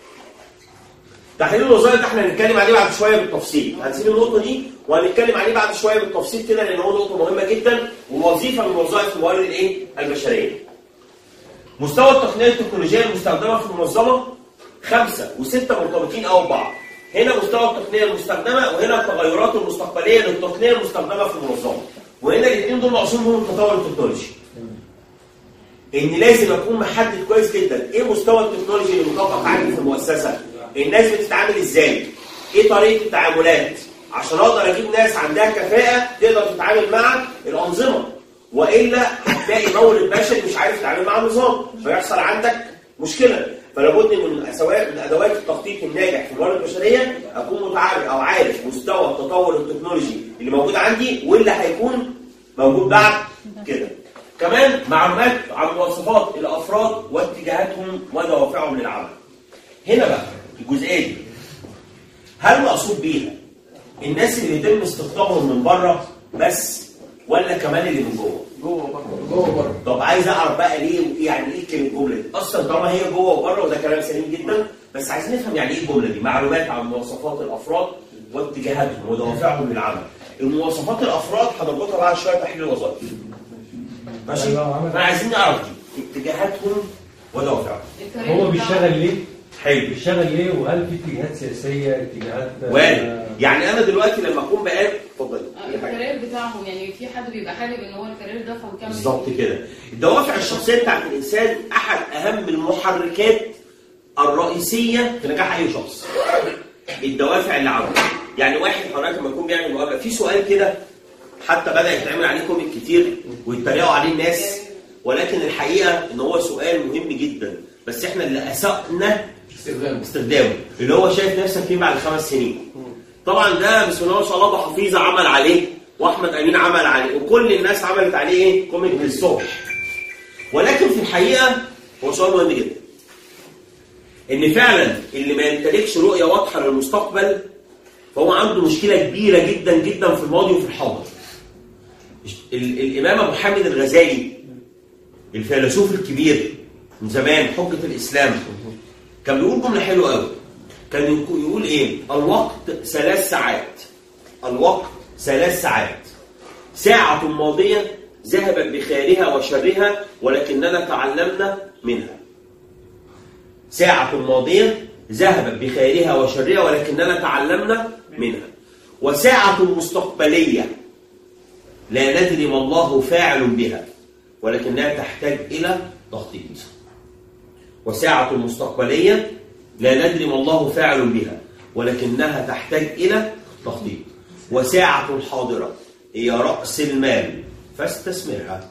تحليل الوظائف ده احنا هنتكلم عليه بعد شويه بالتفصيل، هنسيب النقطه دي وهنتكلم عليه بعد شويه بالتفصيل كده، لان هو نقطه مهمه جدا ووظيفه من وظائف الموارد الايه؟ البشريه. مستوى التقنيه التكنولوجيه المستخدمه في المنظمه خمسه وسته مرتبطين قوي ببعض. هنا مستوى التقنيه المستخدمه، وهنا التغيرات المستقبليه للتقنيه المستخدمه في المنظمه. وهنا الاثنين دول مقصود بهم التطور التكنولوجي. ان لازم اكون محدد كويس جدا ايه مستوى التكنولوجي اللي مطبق عندي في المؤسسه، الناس بتتعامل ازاي، ايه طريقه التعاملات، عشان اقدر اجيب ناس عندها كفاءه تقدر تتعامل مع الانظمه، والا هتلاقي مورد بشري مش عارف يتعامل مع النظام، فيحصل عندك مشكله. فلا بد من من ادوات التخطيط الناجح في الموارد البشريه اكون متعامل او عارف مستوى التطور التكنولوجي اللي موجود عندي واللي هيكون موجود بعد كده. كمان معلومات عن مواصفات الافراد واتجاهاتهم ودوافعهم للعمل. هنا بقى الجزئيه دي هل مقصود بيها الناس اللي يتم استقطابهم من بره بس ولا كمان اللي من جوه؟ جوه وبره. جوه وبره. طب عايز اعرف بقى ليه يعني ايه كلمه الجمله دي؟ اصلا طالما هي جوه وبره وده كلام سليم جدا، بس عايزين نفهم يعني ايه الجمله دي؟ معلومات عن مواصفات الافراد واتجاهاتهم ودوافعهم للعمل. المواصفات الافراد هنربطها بعد شويه تحليل الوظائف. ماشي؟ فعايزين نعرف دي اتجاهاتهم ودوافعهم. هو بيشتغل ليه؟ حلو. بيشتغل ليه وهل في اتجاهات سياسيه اتجاهات وارد. يعني انا دلوقتي لما اكون بقى اتفضل الكارير بتاعه، يعني في حد بيبقى حابب ان هو الكارير ده فمكمل بالظبط كده. الدوافع الشخصيه بتاعت الانسان احد اهم المحركات الرئيسيه في نجاح اي شخص. الدوافع اللي عنده. يعني واحد حضرتك لما يكون بيعمل مقابله في سؤال كده حتى بدا يتعمل عليه كوميك كتير ويتريقوا عليه الناس، ولكن الحقيقه ان هو سؤال مهم جدا، بس احنا اللي اسأنا استخدامه استخدامه اللي هو شايف نفسك فيه بعد خمس سنين. طبعا ده بسم الله ما شاء الله ابو حفيظه عمل عليه واحمد امين عمل عليه وكل الناس عملت عليه ايه؟ كوميك للصبح. ولكن في الحقيقه هو سؤال مهم جدا. ان فعلا اللي ما يمتلكش رؤيه واضحه للمستقبل فهو عنده مشكله كبيره جدا جدا في الماضي وفي الحاضر. الامام ابو حامد الغزالي الفيلسوف الكبير من زمان حجة الإسلام كان بيقول جملة حلوة قوي. كان يقول إيه؟ الوقت ثلاث ساعات. الوقت ثلاث ساعات. ساعة ماضية ذهبت بخيرها وشرها ولكننا تعلمنا منها. ساعة ماضية ذهبت بخيرها وشرها ولكننا تعلمنا منها. وساعة مستقبلية لا ندري ما الله فاعل بها ولكنها تحتاج إلى تخطيط. وساعة مستقبلية لا ندري ما الله فاعل بها ولكنها تحتاج إلى تخطيط. وساعة حاضرة هي رأس المال فاستثمرها.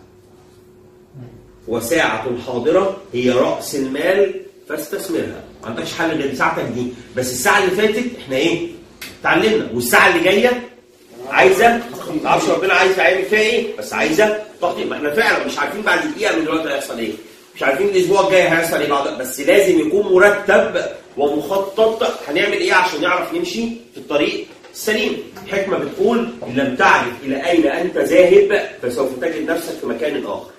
وساعة حاضرة هي رأس المال فاستثمرها. ما عندكش حل غير ساعتك دي، بس الساعة اللي فاتت احنا ايه؟ اتعلمنا، والساعة اللي جاية عايزة ما تعرفش ربنا عايز يعمل فيها ايه، بس عايزة تخطيط. ما احنا فعلا مش عارفين بعد دقيقة من دلوقتي هيحصل ايه. مش عارفين الاسبوع الجاي هيحصل ايه بعد، بس لازم يكون مرتب ومخطط هنعمل ايه عشان نعرف نمشي في الطريق السليم. الحكمه بتقول ان لم تعرف الى اين انت ذاهب فسوف تجد نفسك في مكان اخر.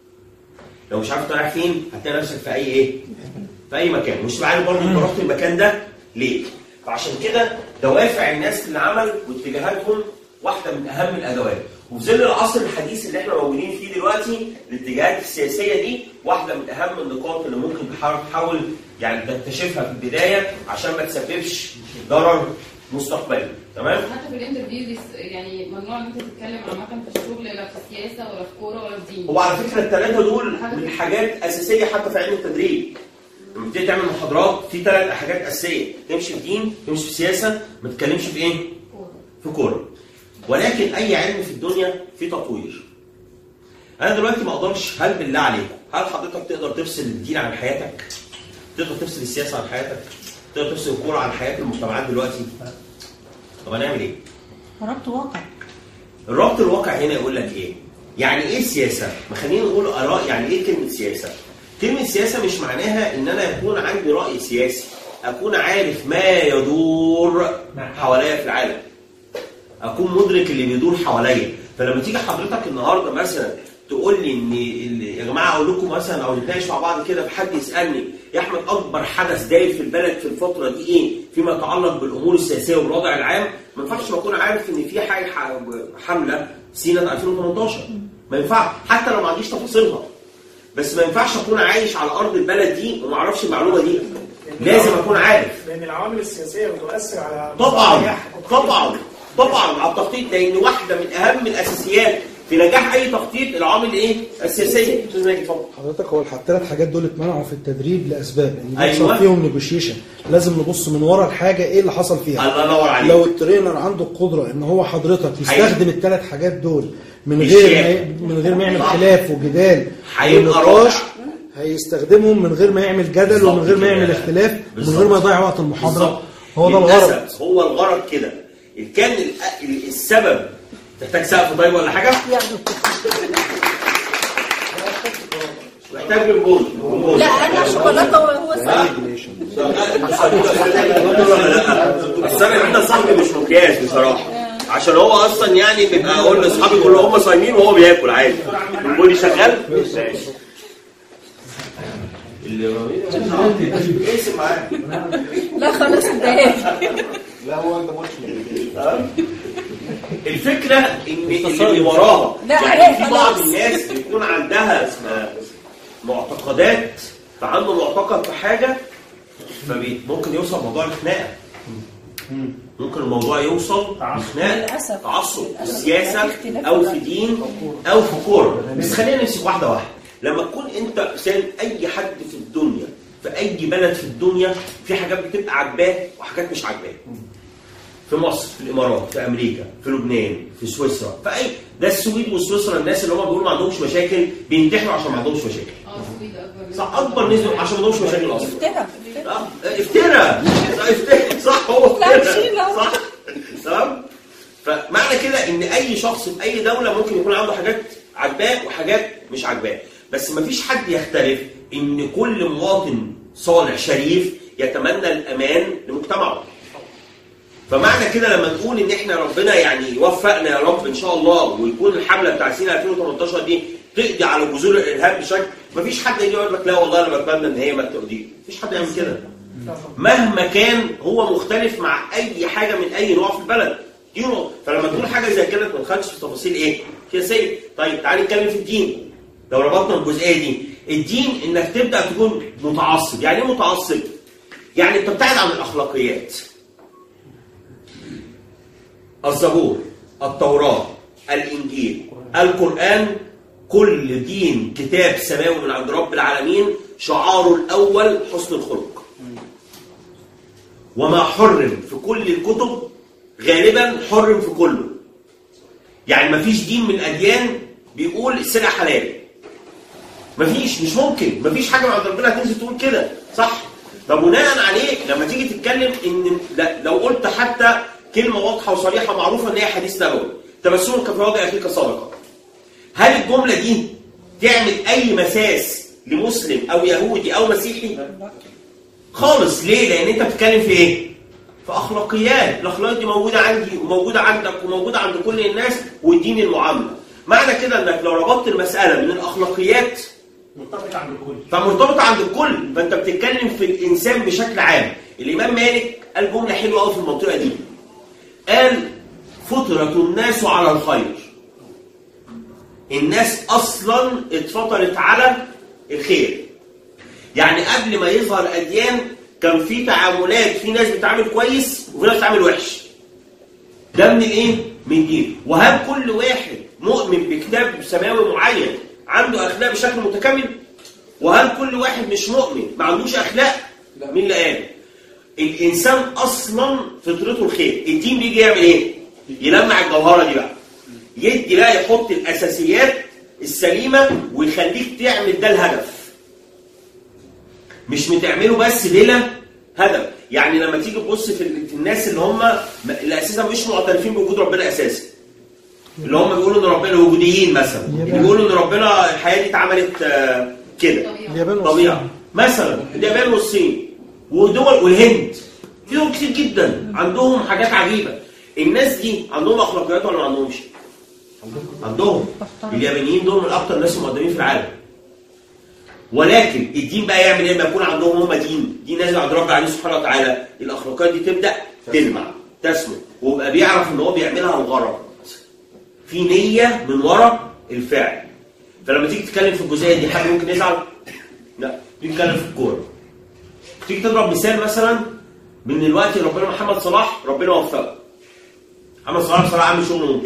لو مش عارف رايح فين هتلاقي نفسك في اي ايه؟ في اي مكان، مش عارف برضه انت رحت المكان ده ليه. فعشان كده دوافع الناس للعمل واتجاهاتهم واحده من اهم الادوات. وفي ظل العصر الحديث اللي احنا موجودين فيه دلوقتي الاتجاهات السياسيه دي واحده من اهم النقاط اللي ممكن تحاول يعني تكتشفها في البدايه عشان ما تسببش ضرر مستقبلي. تمام؟ حتى في الانترفيو يعني ممنوع ان انت تتكلم عامه في الشغل لا في السياسه ولا في كوره ولا في دين. هو على فكره الثلاثه دول من حاجات اساسيه حتى في علم التدريب. لما تيجي تعمل محاضرات في ثلاث حاجات اساسيه، تمشي في دين، تمشي في سياسه، ما تتكلمش في ايه؟ في كوره. ولكن اي علم في الدنيا فيه تطوير. انا دلوقتي ما اقدرش، هل بالله عليك هل حضرتك تقدر تفصل الدين عن حياتك؟ تقدر تفصل السياسه عن حياتك؟ تقدر تفصل الكوره عن حياه المجتمعات دلوقتي؟ طب هنعمل ايه؟ ربط واقع. الربط الواقع هنا يقول لك ايه؟ يعني ايه السياسه؟ ما خلينا نقول اراء. يعني ايه كلمه سياسه؟ كلمه سياسه مش معناها ان انا يكون عندي راي سياسي، اكون عارف ما يدور حواليا في العالم، اكون مدرك اللي بيدور حواليا. فلما تيجي حضرتك النهارده مثلا تقول لي ان يا جماعه اقول لكم مثلا او نتناقش مع بعض كده، حد يسالني يا احمد اكبر حدث داير في البلد في الفتره دي ايه فيما يتعلق بالامور السياسيه والوضع العام، ما ينفعش ما اكون عارف ان في حاجه حمله سينا ألفين وثمانية عشر. ما ينفعش حتى لو ما عنديش تفاصيلها، بس ما ينفعش اكون عايش على ارض البلد دي وما اعرفش المعلومه دي. لازم اكون عارف، لان العوامل السياسيه بتؤثر على طبعا طبعا طبعا على التخطيط، لان واحده من اهم الاساسيات في نجاح اي تخطيط العوامل ايه السياسيه. استاذ ماجد اتفضل. حضرتك هو الثلاث حاجات دول اتمنعوا في التدريب لاسباب ان أيوة. بيحصل فيهم نيجوشيشن، لازم نبص من ورا الحاجه ايه اللي حصل فيها. الله ينور عليك. لو الترينر عنده القدره ان هو حضرتك يستخدم الثلاث حاجات دول من مش غير يعني. ما من غير ما يعمل خلاف وجدال هيبقى ونقاش، رائع. هيستخدمهم من غير ما يعمل جدل ومن غير ما يعمل كده. اختلاف ومن بالظبط. غير ما يضيع وقت المحاضره. هو ده للأسف الغرض. هو الغرض كده. كان ال- السبب تحتاج سقف طيب ولا حاجه؟ محتاج جمهور. لا انا شوكولاته وهو سعيد. اصل احنا صاحبي مش مقياس بصراحه، عشان هو اصلا يعني بيبقى اقول لاصحابي كل هم صايمين وهو بياكل عادي. البولي شغال؟ ماشي. اللي اسم معاك. لا خلاص انتهى. لا هو انت ماتش الفكره ان اللي وراها لا، يعني في خلاص. بعض الناس بيكون عندها معتقدات، فعنده معتقد في حاجه فممكن يوصل موضوع الخناقه. ممكن الموضوع يوصل لخناقه للأسف. تعصب في للأسف. السياسه اختلاف او بقى. في دين او في كوره. بس خلينا نمسك واحده واحده. لما تكون انت انسان، اي حد في الدنيا في اي بلد في الدنيا في حاجات بتبقى عاجباه وحاجات مش عاجباه. في مصر، في الامارات، في امريكا، في لبنان، في سويسرا، في اي ده السويد وسويسرا الناس اللي هم بيقولوا ما عندهمش مشاكل بينتحروا عشان ما عندهمش مشاكل. اه السويد اكبر. صح، اكبر نسبه عشان ما عندهمش مشاكل اصلا. افترى. آه، افترى افترى صح، هو لا، افترى مشينا اهو. صح تمام. فمعنى كده ان اي شخص في اي دوله ممكن يكون عنده حاجات عاجباه وحاجات مش عاجباه، بس ما فيش حد يختلف ان كل مواطن صالح شريف يتمنى الامان لمجتمعه. فمعنى كده لما نقول ان احنا ربنا يعني يوفقنا يا رب ان شاء الله، ويكون الحمله بتاع سنه ألفين وثمانية عشر دي تقضي على جذور الارهاب بشكل، مفيش حد يجي يقول لك لا والله انا بتمنى ان هي ما تقضيش، مفيش حد يعمل كده. مهما كان هو مختلف مع اي حاجه من اي نوع في البلد. دي نوع. فلما تقول حاجه زي كده ما تدخلش في تفاصيل ايه؟ سياسيه. طيب تعالى نتكلم في الدين. لو ربطنا الجزئيه دي، الدين انك تبدا تكون متعصب. يعني ايه متعصب؟ يعني انت بتبتعد عن الاخلاقيات. الزبور، التوراة، الإنجيل، القرآن، كل دين كتاب سماوي من عند رب العالمين شعاره الأول حسن الخلق. وما حرم في كل الكتب غالبا حرم في كله. يعني ما فيش دين من الأديان بيقول السرقة حلال. ما فيش، مش ممكن، ما فيش حاجة من عند ربنا هتنزل تقول كده، صح؟ فبناء عليه لما تيجي تتكلم إن لو قلت حتى كلمة واضحة وصريحة معروفة إن هي حديث نبوي، تبسمك في وجه أخيك صدقة. هل الجملة دي تعمل أي مساس لمسلم أو يهودي أو مسيحي؟ خالص. ليه؟ لأن أنت بتتكلم في إيه؟ في أخلاقيات. الأخلاقيات دي موجودة عندي وموجودة عندك وموجودة عند كل الناس، والدين المعاملة. معنى كده إنك لو ربطت المسألة من الأخلاقيات مرتبطة عند الكل، فمرتبطة عند الكل، فأنت بتتكلم في الإنسان بشكل عام. الإمام مالك قال جملة حلوة أوي في المنطقة دي. قال فطرة الناس على الخير. الناس أصلا اتفطرت على الخير. يعني قبل ما يظهر أديان كان في تعاملات، في ناس بتعامل كويس وفي ناس بتعامل وحش. ده من ايه؟ من الدين. وهل كل واحد مؤمن بكتاب سماوي معين عنده أخلاق بشكل متكامل؟ وهل كل واحد مش مؤمن ما عندوش أخلاق؟ مين اللي قال؟ الإنسان أصلا فطرته الخير. الدين بيجي يعمل إيه؟ يلمع الجوهرة دي بقى، يدي بقى يحط الأساسيات السليمة ويخليك تعمل ده الهدف، مش بتعمله بس بلا هدف. يعني لما تيجي تبص في الناس اللي هم اللي أساسا مش معترفين بوجود ربنا أساسا، اللي هم بيقولوا إن ربنا الوجوديين مثلا، بيقولوا إن ربنا الحياة دي اتعملت كده طبيعة مثلا، اليابان والصين ودول والهند، في دول كتير جدا عندهم حاجات عجيبة. الناس دي عندهم أخلاقيات ولا ما عندهمش؟ عندهم. اليابانيين دول من أكتر الناس المقدمين في العالم. ولكن الدين بقى يعمل ايه؟ لما يكون عندهم هم دين دين نازل عند رب العالمين سبحانه وتعالى، الأخلاقيات دي تبدأ تلمع تسمو، ويبقى بيعرف إن هو بيعملها الغرض، في نية من وراء الفعل. فلما تيجي تتكلم في الجزئية دي حد ممكن يزعل؟ لا. تيجي تتكلم في الكورة، تيجي تضرب مثال مثلا من الوقت ربنا محمد صلاح ربنا وفقه. محمد صلاح بصراحه عامل شغل ممتاز،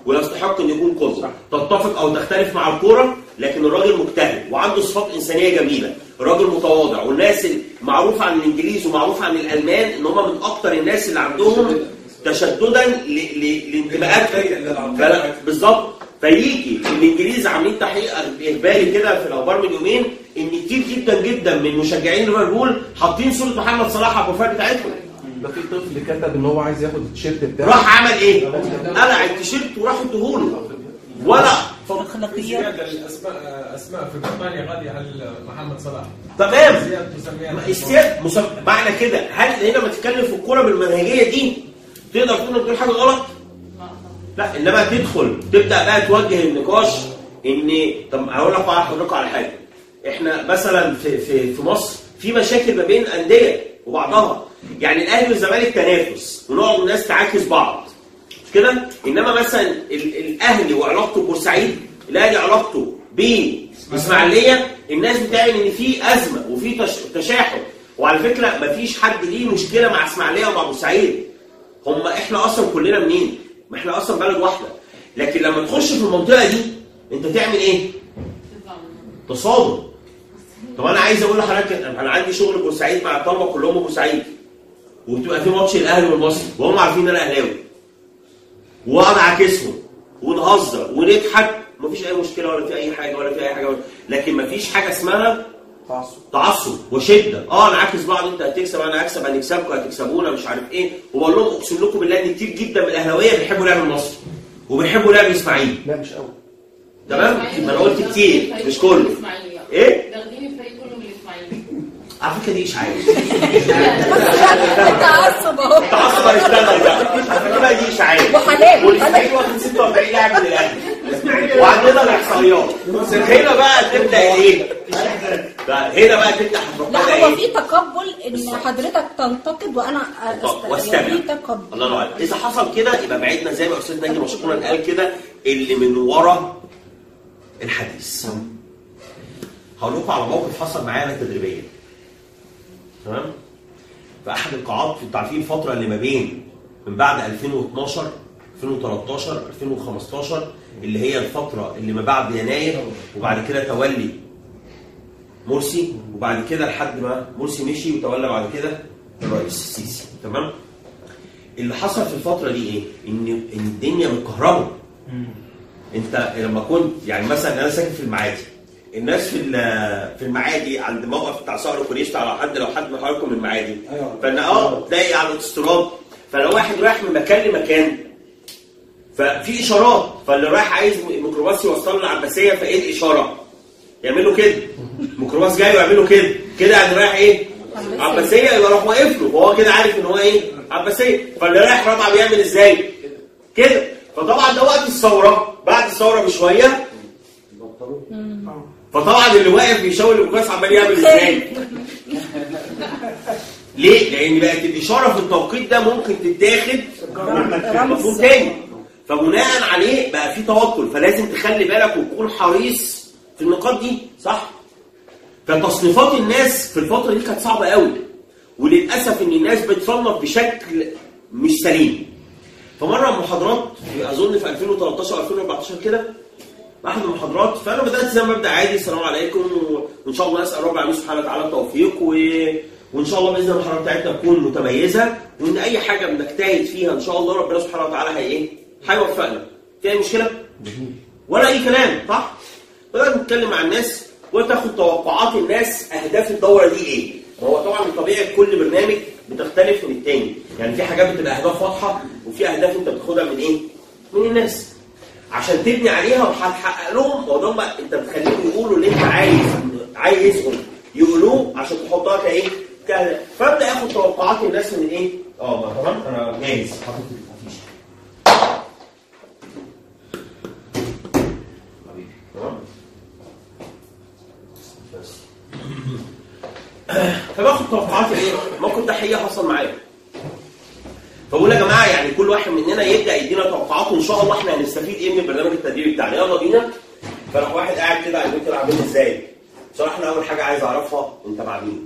ولا يستحق ان يكون قدوه. تتفق او تختلف مع الكوره، لكن الراجل مجتهد وعنده صفات انسانيه جميله، الراجل متواضع، والناس معروف عن الانجليز ومعروف عن الالمان ان هم من اكتر الناس اللي عندهم تشددا لانتماءاتهم. بالظبط. فيجي الانجليز عاملين تحقيق اخباري كده في الاخبار من يومين ان كتير جدا جدا من مشجعين ليفربول حاطين صوره محمد صلاح على البروفايل بتاعتهم. ده في طفل كتب ان هو عايز ياخد التيشيرت بتاعه، راح عمل ايه؟ قلع التيشيرت وراح اديهوله. ولا اخلاقيات اسماء اسماء في بريطانيا غاليه على محمد صلاح. تمام. استياد مسم... معنى كده هل هنا ما تتكلم في الكوره بالمنهجيه دي تقدر تقول بتقول حاجه غلط؟ لا، انما تدخل تبدا بقى توجه النقاش ان طب هقول لك حضرتك على حاجه. احنا مثلا في في في مصر في مشاكل ما بين انديه وبعضها، يعني الاهلي والزمالك تنافس ونقعد الناس تعاكس بعض مش كده؟ انما مثلا الاهلي وعلاقته ببورسعيد، الاهلي علاقته باسماعيليه، الناس بتعمل ان في ازمه وفي تشاحن. وعلى فكره ما فيش حد ليه مشكله مع اسماعيليه ومع بورسعيد، هم احنا اصلا كلنا منين؟ ما احنا اصلا بلد واحده. لكن لما تخش في المنطقه دي انت تعمل ايه؟ تصادم. طب انا عايز اقول لحضرتك انا عندي شغل بورسعيد مع الطلبه كلهم بورسعيد، وبتبقى في ماتش الاهلي والمصري وهم عارفين ان انا اهلاوي، واقعد اعاكسهم ونهزر ونضحك، مفيش اي مشكله ولا في اي حاجه ولا في اي حاجه ولا. لكن مفيش حاجه اسمها تعصب تعصب وشده. اه نعاكس بعض، انت هتكسب انا هكسب، هنكسبكم هتكسبونا مش عارف ايه. وبقول لهم اقسم لكم بالله ان كتير جدا من الاهلاويه بيحبوا لعب المصري وبيحبوا لعب اسماعيل. لا مش قوي. تمام؟ انا قلت كتير مش كله. ايه؟ واخدين الفريق كله من الاسماعيلي. على فكره دي اشاعات. تعصب اهو. تعصب هيشتغل بقى. على فكره دي اشاعات. وحلال. والاسماعيلي واخد ستة وأربعين لاعب من الاهلي. وعندنا الاحصائيات. هنا بقى تبدا ايه؟ هنا بقى تبدا لا هو في تقبل ان حضرتك تنتقد وانا واستمع. في تقبل. الله ينور عليك. اذا حصل كده يبقى بعدنا زي ما استاذ ناجي مشكورا قال كده اللي من ورا الحديث. هقول لكم على موقف حصل معانا تدريبيا. تمام؟ في احد القاعات، انتوا عارفين الفتره اللي ما بين من بعد ألفين واثناشر ألفين وتلتاشر ألفين وخمستاشر اللي هي الفتره اللي ما بعد يناير، وبعد كده تولي مرسي، وبعد كده لحد ما مرسي مشي وتولى بعد كده الرئيس السيسي. تمام؟ اللي حصل في الفتره دي ايه؟ ان ان الدنيا متكهربه. انت لما كنت يعني مثلا انا ساكن في المعادي، الناس في في المعادي عند موقف بتاع صقر الكورنيش بتاع حد لو حد من حضراتكم من المعادي، فان اه تلاقي على الاوتوستراد، فلو واحد رايح من مكان لمكان ففي اشارات، فاللي رايح عايز ميكروباص يوصله للعباسيه، فايه الاشاره؟ يعملوا كده. ميكروباص جاي ويعملوا كده كده، يعني رايح ايه؟ عباسيه، يبقى راح واقف له وهو كده عارف ان هو ايه؟ عباسيه. فاللي رايح رابعه بيعمل ازاي؟ كده. فطبعا ده وقت الثوره، بعد الثوره بشويه فطبعا اللي واقف بيشاور الميكروباص عمال يعمل ازاي؟ ليه؟ لان بقت الاشاره في التوقيت ده ممكن تتاخد مفهوم تاني، فبناء عليه بقى في توتر، فلازم تخلي بالك وتكون حريص في النقاط دي، صح؟ فتصنيفات الناس في الفتره دي كانت صعبه قوي، وللاسف ان الناس بتصنف بشكل مش سليم. فمره المحاضرات اظن في ألفين وتلتاشر ألفين وأربعتاشر كده، احد المحاضرات، فانا بدات زي ما ببدا عادي السلام عليكم، وان شاء الله اسال رب العالمين سبحانه وتعالى التوفيق، و... وان شاء الله باذن الله المحاضره بتاعتنا تكون متميزه، وان اي حاجه بنجتهد فيها ان شاء الله ربنا سبحانه وتعالى هي ايه؟ هيوفقنا. في اي مشكله؟ ولا اي كلام، صح؟ بدات نتكلم مع الناس وتاخد توقعات الناس اهداف الدوره دي ايه؟ وهو طبعا من طبيعه كل برنامج بتختلف من الثاني، يعني في حاجات بتبقى اهداف واضحه وفي اهداف انت بتاخدها من ايه؟ من الناس. عشان تبني عليها وهتحقق لهم، هو ده انت بتخليهم يقولوا اللي انت عايز عايزهم يقولوه عشان تحطها كايه؟ كهدف. فابدا اخد توقعات الناس من ايه؟ اه تمام انا جاهز حاطط مفيش. حبيبي تمام؟ بس فباخد توقعات ايه؟ موقف تحيه حصل معايا. فبقول يا جماعه يعني كل واحد مننا يبدا يدينا توقعاته، ان شاء الله احنا هنستفيد ايه من البرنامج التدريبي بتاعنا، يلا بينا. فراح واحد قاعد كده قال لي انتوا عاملين ازاي؟ بصراحه انا اول حاجه عايز اعرفها انت مع مين؟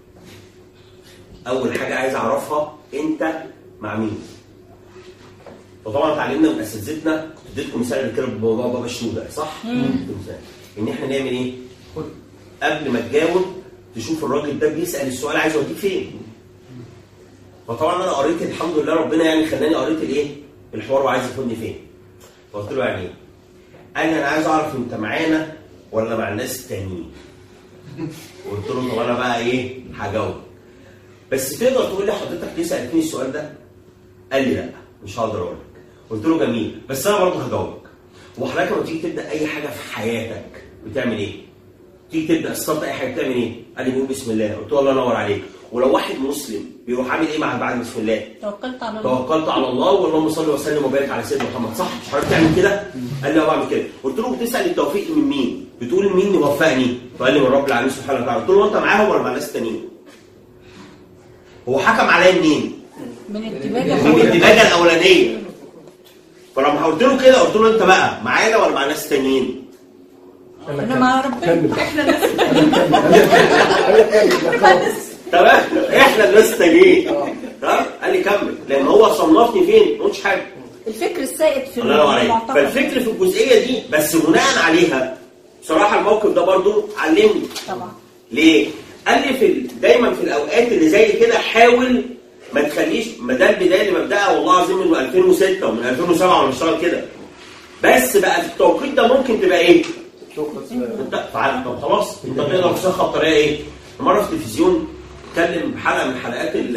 اول حاجه عايز اعرفها انت مع مين؟ فطبعا اتعلمنا من اساتذتنا، كنت اديتكم مثال قبل كده بموضوع بابا شنودة صح؟ ان احنا نعمل ايه؟ قبل ما تجاوب تشوف الراجل ده بيسال السؤال عايز يوديك فين. فطبعا انا قريت الحمد لله ربنا يعني خلاني قريت الايه؟ الحوار وعايز ياخدني فين. فقلت له يعني ايه؟ قال لي انا عايز اعرف انت معانا ولا مع الناس التانيين. قلت له طب انا بقى ايه؟ هجاوب. بس تقدر تقول لي حضرتك ليه سالتني السؤال ده؟ قال لي لا مش هقدر اقول لك. قلت له جميل بس انا برضه هجاوبك. وحضرتك لما تيجي تبدا اي حاجه في حياتك بتعمل ايه؟ تيجي تبدا ستارت اي حاجه بتعمل ايه؟ قال لي بقول بسم الله. قلت له الله ينور عليك. ولو واحد مسلم بيروح عامل ايه مع بعد بسم الله؟ توكلت على الله. توكلت على الله واللهم صل وسلم وبارك على سيدنا محمد صح؟ مش حضرتك بتعمل كده؟ قال لي اه بعمل كده. قلت له بتسال التوفيق من مين؟ بتقول مين وفقني؟ فقال لي من رب العالمين سبحانه وتعالى. قلت له انت معاهم ولا مع ناس تانيين؟ هو حكم عليا منين؟ من الدباجه من الدباجه الاولانيه. فلما قلت له كده قلت له انت بقى معانا ولا مع ناس تانيين؟ انا مع ربنا. احنا ناس تمام احنا الناس التانيين. تمام قال لي كمل لان هو صنفني فين؟ ما قلتش حاجه. الفكر السائد في المعتقد. فالفكر في الجزئيه دي بس بناء عليها بصراحه الموقف ده برضو علمني. طبعا. ليه؟ قال لي في ال... دايما في الاوقات اللي زي كده حاول ما تخليش ما ده البدايه اللي مبداها والله العظيم من ألفين وستة ومن ألفين وسبعة وانا بشتغل كده. بس بقى في التوقيت ده ممكن تبقى ايه؟ انت فعلا طب خلاص انت تقدر تشخص بطريقه ايه؟ مره في التلفزيون اتكلم حلقه من حلقات ال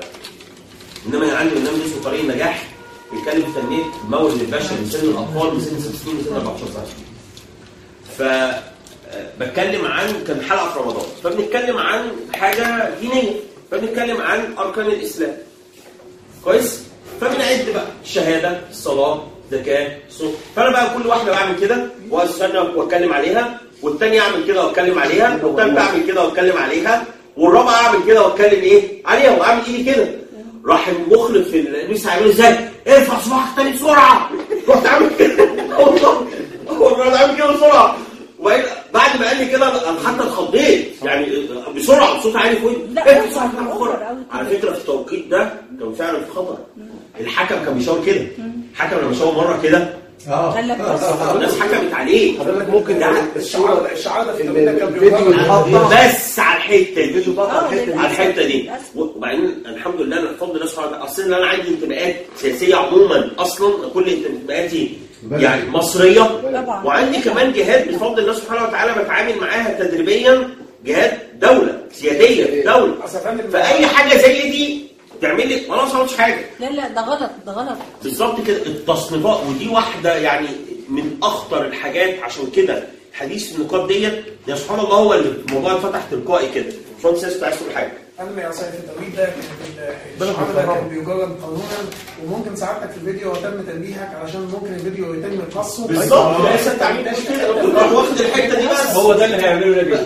انما عندي برنامج اسمه طريق النجاح بيتكلم في تنميه المورد البشري من سن الاطفال من سن ست سنين لسن أربعتاشر سنه. ف بتكلم عن كان حلقه في رمضان فبنتكلم عن حاجه دينيه فبنتكلم عن اركان الاسلام. كويس؟ فبنعد بقى الشهاده، الصلاه، الزكاه، الصوم. فانا بقى كل واحده بعمل كده واستنى واتكلم عليها والثانيه اعمل كده واتكلم عليها والثالثه اعمل كده واتكلم عليها والرابعه اعمل كده واتكلم ايه؟ عليها واعمل ايدي كده. راح المخرج في الناس هيعملوا ازاي؟ ارفع صباعك تاني بسرعه. رحت عامل كده والله والله عامل كده بسرعه. بعد ما قال لي كده انا حتى اتخضيت يعني بسرعه بصوت عالي في ودني. على فكره في التوقيت ده كان فعلا في خطر. الحكم كان بيشاور كده. الحكم لما شاور مره كده اه الناس حكمت عليه. حضرتك ممكن الشعار الشعار ده في الفيديو بس على الحته دي على الحته دي. وبعدين الحمد لله انا بفضل الله سبحانه وتعالى اصلا انا عندي انتماءات سياسيه عموما اصلا كل انتماءاتي يعني مصريه وعندي كمان جهات بفضل الله سبحانه وتعالى بتعامل معاها تدريبيا جهات دوله سياديه دوله. فاي حاجه زي دي تعمل لي انا ما صورتش حاجه. لا لا ده غلط ده غلط بالظبط كده. التصنيفات ودي واحده يعني من اخطر الحاجات. عشان كده حديث النقاط ديت يا سبحان الله هو اللي الموضوع اتفتح تلقائي كده. فانت سياسه عايز تقول حاجه. انا يا سيدي التوقيت ده الشعار ده كان بيجرد قانونا وممكن ساعتك في الفيديو يتم تنبيهك علشان ممكن الفيديو يتم قصه. بالظبط لسه انت عامل كده واخد الحته دي بس. هو ده اللي هيعمله نبي.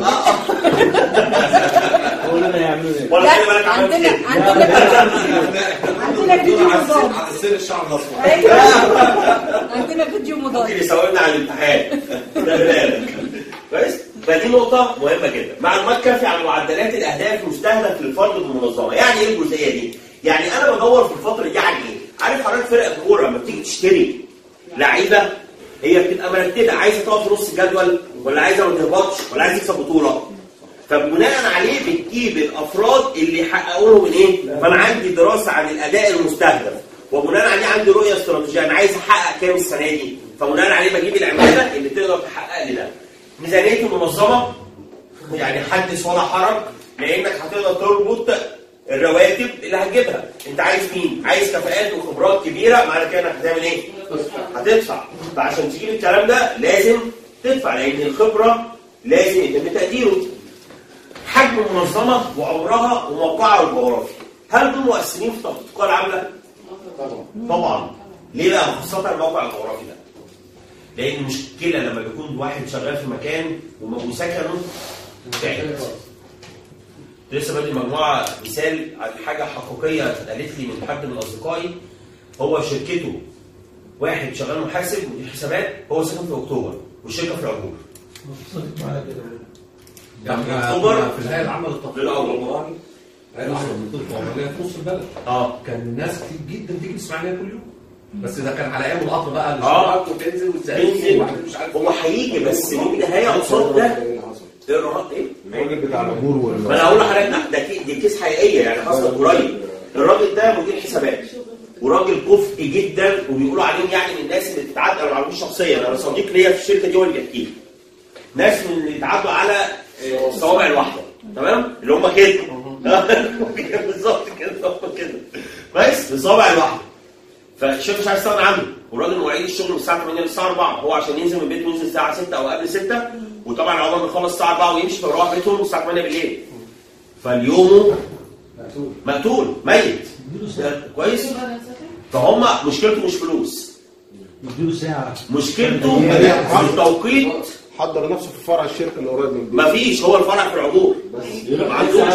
هو ده اللي هيعمله نبي. ولا خلي بالك عندنا عندنا عندنا فيديو مضاد على سير الشعب الاصفر. ايوه عندنا فيديو مضاد ممكن يساوينا على الامتحان. ده بالك كويس. فدي نقطة مهمة جدا. معلومات كافية عن معدلات الأهداف المستهدف للفرد بالمنظمة. يعني إيه الجزئية دي؟ يعني أنا بدور في الفترة دي على إيه؟ عارف حضرتك فرق الكورة لما بتيجي تشتري لعيبة هي بتبقى مرتبة عايزة تقف في نص الجدول ولا عايزة ما تهبطش ولا عايزة تكسب بطولة. فبناء عليه بتجيب الأفراد اللي يحققوا لهم إيه؟ فأنا عندي دراسة عن الأداء المستهدف وبناء عليه عندي رؤية استراتيجية أنا عايز أحقق كام السنة دي؟ فبناء عليه بجيب العمالة اللي تقدر تحقق لي ده. ميزانية المنظمة يعني حدث ولا حرج لانك هتقدر تربط الرواتب اللي هتجيبها. انت عايز مين؟ عايز كفاءات وخبرات كبيره معنى كده انك هتعمل ايه؟ هتدفع. فعشان تجيب الكلام ده لازم تدفع لان الخبره لازم يتم تقديره. حجم المنظمه وعمرها وموقعها الجغرافي. هل دول مؤثرين في تخطيط القوى العامله؟ طبعا. طبعا. ليه بقى؟ خاصه الموقع الجغرافي ده. لان المشكله لما بيكون واحد شغال في مكان وسكنه بعيد. لسه بدي مجموعه مثال عن حاجه حقيقيه اتقالت لي من حد من اصدقائي. هو شركته واحد شغال محاسب ودي حسابات هو ساكن في اكتوبر والشركه في العبور. يعني اكتوبر في الهيئه العامه للتطوير للعبور. الهيئه العامه للتطوير في نص البلد. اه كان الناس كتير جدا تيجي تسمع عليها كل يوم. بس ده كان على ايام القطر بقى اه وتنزل بينزل هو هيجي بس في النهايه قصاد ده الرهاق ايه؟ الراجل بتاع العبور وال ما انا هقول لحضرتك ده دي كيس حقيقيه يعني حصلت قريب. الراجل ده مدير حسابات وراجل كفء جدا وبيقولوا عليهم يعني من الناس اللي بتتعدى على العمود شخصيا. انا صديق ليا في الشركه دي هو اللي بيحكي لي ناس من اللي بيتعدوا على الصوابع الواحده تمام اللي هم كده بالظبط كده هم كده كويس الصوابع الواحده. فالشيف مش عايز يستغنى عنه والراجل مواعيد الشغل من الساعه ثمانية للساعه أربعة هو عشان ينزل من بيته ينزل الساعه ستة او قبل ستة وطبعا عقبال ما يخلص الساعه أربعة ويمشي فيروح بيتهم الساعه ثمانية بالليل. فاليوم مقتول مقتول ميت كويس. فهم مشكلته مش فلوس مديله ساعه مشكلته التوقيت. حضر نفسه في فرع الشركه اللي قريب من مفيش هو الفرع في العبور ما عندوش.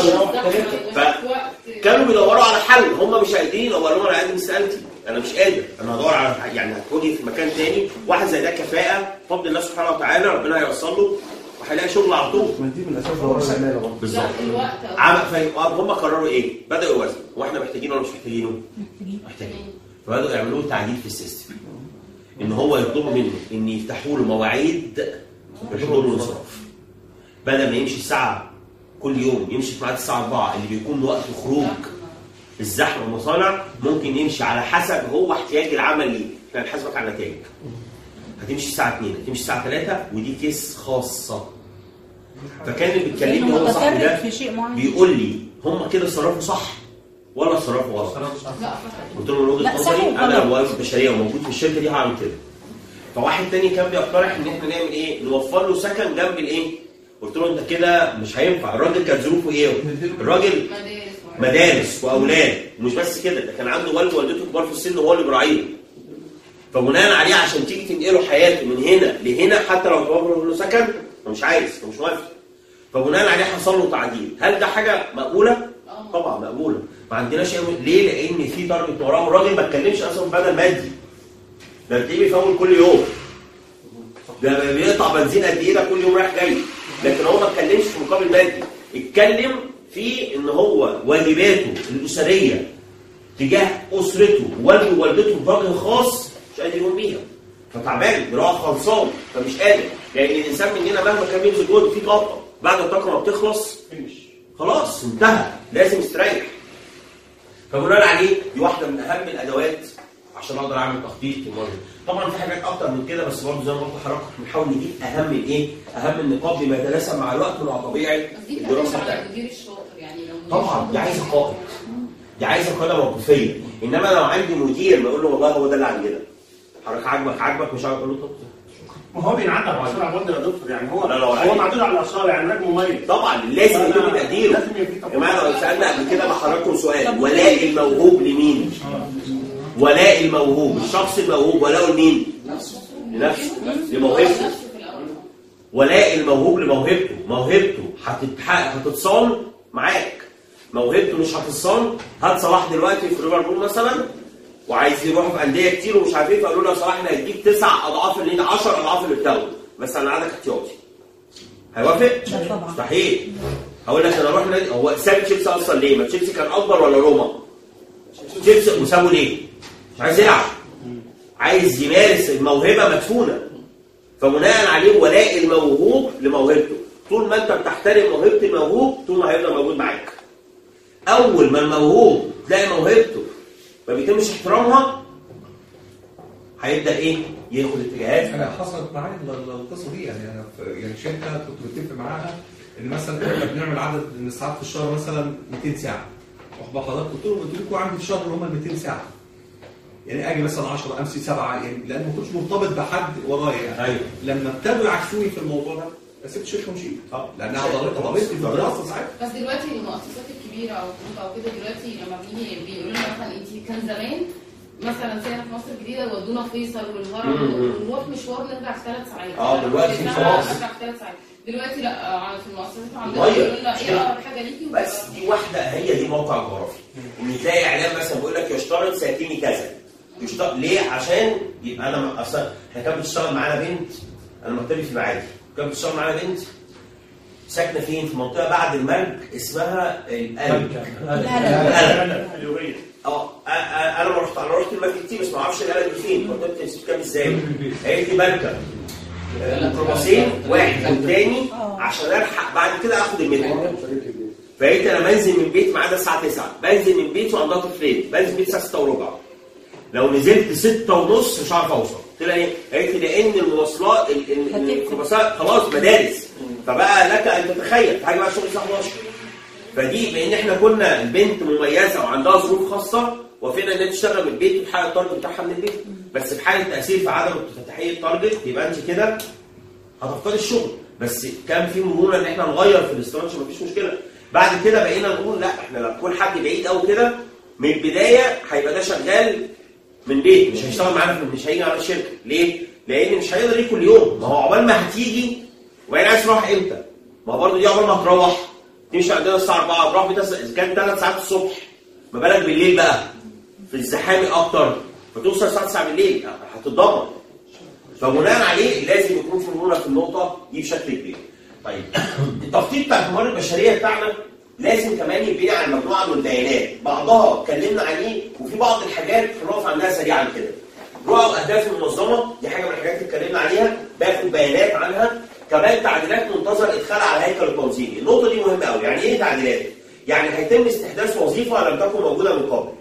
فكانوا بيدوروا على حل هم مش قادرين. هو قالوا انا قادر مسالتي انا مش قادر انا هدور على يعني هتواجه في مكان تاني واحد زي ده كفاءه بفضل الله سبحانه وتعالى ربنا هيوصل له وهيلاقي شغل على طول. ما دي من اساس دوران العماله برضه بالظبط. هم قرروا ايه؟ بداوا يوازنوا واحنا محتاجينه ولا مش محتاجينه؟ محتاجين. فبداوا يعملوا له تعديل في السيستم ان هو يطلبوا منه ان يفتحوا له مواعيد الحضور والانصراف بدل ما يمشي الساعه كل يوم يمشي في ميعاد الساعه أربعة اللي بيكون وقت خروج الزحمه المصانع ممكن يمشي على حسب هو احتياج العمل ليه. احنا هنحاسبك على النتائج هتمشي الساعه اتنين هتمشي الساعه تلاتة ودي كيس خاصه. فكان اللي بيتكلمني هو صاحبي ده بيقول لي هم كده صرفوا صح ولا صرفوا غلط؟ قلت له من وجهه نظري انا موظف بشريه وموجود في الشركه دي هعمل كده. فواحد تاني كان بيقترح ان احنا نعمل ايه؟ نوفر له سكن جنب الايه؟ قلت له انت كده مش هينفع. الراجل كانت ظروفه ايه؟ الراجل مدارس واولاد ومش بس كده ده كان عنده والد ووالدته كبار في السن وهو اللي بيراعيهم. فبناء عليه عشان تيجي تنقله حياته من هنا لهنا حتى لو توفر له سكن مش عايز مش موافق. فبناء عليه حصل له تعديل. هل ده حاجه مقبوله؟ طبعا مقبوله. ما عندناش ليه؟ لان في تارجت وراه الراجل ما اتكلمش اصلا بدل مادي. ده بتلاقيه بيفول كل يوم. ده بيقطع بنزين قد ايه ده كل يوم رايح جاي. لكن هو ما اتكلمش في مقابل مادي. اتكلم في ان هو واجباته الاسريه تجاه اسرته والده ووالدته بوجه خاص مش قادر يقوم بيها. فتعبان دراعه خلصان فمش قادر. لان يعني الانسان مننا مهما كان بيبذل جهد في طاقه بعد الطاقه ما بتخلص خلاص انتهى لازم يستريح. فبناء عليه دي واحده من اهم الادوات عشان اقدر اعمل تخطيط للمرض. طبعا في حاجات اكتر من كده بس برضه زي ما قلت لحضرتك بنحاول نجيب اهم الايه؟ اهم النقاط بما يتناسب مع الوقت ومع طبيعه الدراسه بتاعتنا. مدير الشاطر يعني لو طبعا دي عايزه قائد. دي عايزه قاده موقفيه. انما لو عندي مدير بقول له والله هو ده اللي عندنا. حضرتك عاجبك عاجبك مش عاجبك اقول له طب ما هو بينعدل على الاسرع برضه يا دكتور يعني هو لا لا هو معدود على الاسرع يعني نجم مميز. طبعا لازم يكون تقديره. لازم يبقى في يا جماعه لو سالنا قبل كده مع حضراتكم سؤال ولاء الموهوب لمين؟ ولاء الموهوب الشخص الموهوب ولاءه لمين؟ لنفسه لموهبته. ولاء الموهوب لموهبته موهبته هتتحقق هتتصان معاك. موهبته مش هتتصان. هات صلاح دلوقتي في ليفربول مثلا وعايز يروح في انديه كتير ومش عارف ايه فقالوا له يا صلاح احنا هيديك تسع اضعاف اللي عشر اضعاف اللي بتاخده بس انا عندك احتياطي. هيوافق؟ مستحيل. هقول لك انا اروح نادي هو ساب تشيلسي اصلا ليه؟ ما تشيلسي كان اكبر ولا روما؟ تشيلسي وسابه ليه؟ مش عايز يلعب. عايز يمارس الموهبه مدفونه. فبناء عليه ولاء الموهوب لموهبته. طول ما انت بتحترم موهبه الموهوب طول ما هيفضل موجود معاك. اول ما الموهوب تلاقي موهبته ما بيتمش احترامها هيبدا ايه؟ ياخد اتجاهات. انا حصلت معايا القصه دي يعني انا في يعني شركه كنت متفق معاها ان مثلا احنا بنعمل عدد من الساعات في الشهر مثلا مئتين ساعه. واخد حضرتك قلت لهم قلت لكم عندي في الشهر اللي هم مئتين ساعه. يعني اجي مثلا عشرة امسي سبعه يعني لان ما كنتش مرتبط بحد ورايا يعني. ايوه. لما ابتدوا يعكسوني في الموضوع ده سبت الشركه ومشيت. اه لانها ضربتني في الدراسه ساعتها. بس دلوقتي المؤسسات الكبيره او او كده دلوقتي لما بيجي بيقولوا لنا مثلا انت كان زمان مثلا سنه في مصر الجديده ودونا فيصل والهرم ونروح مشوار نرجع في ثلاث ساعات. اه دلوقتي خلاص نرجع في ثلاث ساعات. دلوقتي لا في المؤسسات عندنا بيقولوا لنا ايه اقرب حاجه ليكي. بس دي واحده هي دي موقع جغرافي. ان تلاقي اعلان مثلا بيقول لك يشترط ساكني كذا. يشترط ليه؟ عشان يبقى انا اصلا احنا كانت بتشتغل معانا بنت انا مكتبي في المعادي كانت بتشتغل معانا بنت ساكنه فين؟ في منطقه بعد المرج اسمها القلب. القلب اه انا رحت انا رحت كلمات كتير بس ما اعرفش القلم دي فين، قلت لها انت كام ازاي؟ قالت لي بركب ميكروباصين واحد والتاني عشان الحق بعد كده اخد المترو. فقلت انا بنزل من بيتي ميعادها الساعه تسعة، بنزل من بيتي وعندها طفلين، بنزل من بيتي الساعه ستة وربع. لو نزلت ستة ونص مش عارف اوصل. قلت لها ايه؟ قالت لي لان المواصلات الميكروباصات خلاص مدارس، فبقى لك ان تتخيل حاجه بقى شغل الساعه احداشر. فدي بان احنا كنا البنت مميزه وعندها ظروف خاصه وفينا انها تشتغل من البيت وتحقق التارجت بتاعها من البيت، بس في حاله تاثير في عدم افتتاحيه التارجت يبقى انت كده هتفقدي الشغل. بس كان في مرونه ان احنا نغير في الاستراكشر مفيش مشكله. بعد كده بقينا نقول لا احنا لما يكون حد بعيد قوي كده من البدايه هيبقى ده شغال من بيت، مش هيشتغل معانا مش هيجي على الشركه. ليه؟ لان مش هيقدر يجي كل يوم، ما هو عقبال ما هتيجي وبعدين عايز تروح امتى؟ ما هو برضه دي عقبال ما هتروح تمشي عندنا الساعه أربعة تروح بيتها اذا كان ثلاث ساعات الصبح، ما بالك بالليل بقى في الزحام اكتر، فتوصل الساعه تسعة بالليل هتتدمر. فبناء عليه لازم يكون في مرونه في النقطه دي بشكل كبير. طيب التخطيط بتاع الموارد البشريه بتاعنا لازم كمان يبني على مجموعه من البيانات، بعضها اتكلمنا عليه وفي بعض الحاجات هنقف عندها سريعا كده. رؤى واهداف المنظمه دي حاجه من الحاجات اللي اتكلمنا عليها، باخد بيانات عنها. كمان تعديلات منتظر ادخالها على الهيكل التنظيمي، النقطه دي مهمه قوي. يعني ايه تعديلات؟ يعني هيتم استحداث وظيفه لم تكن موجوده من قبل.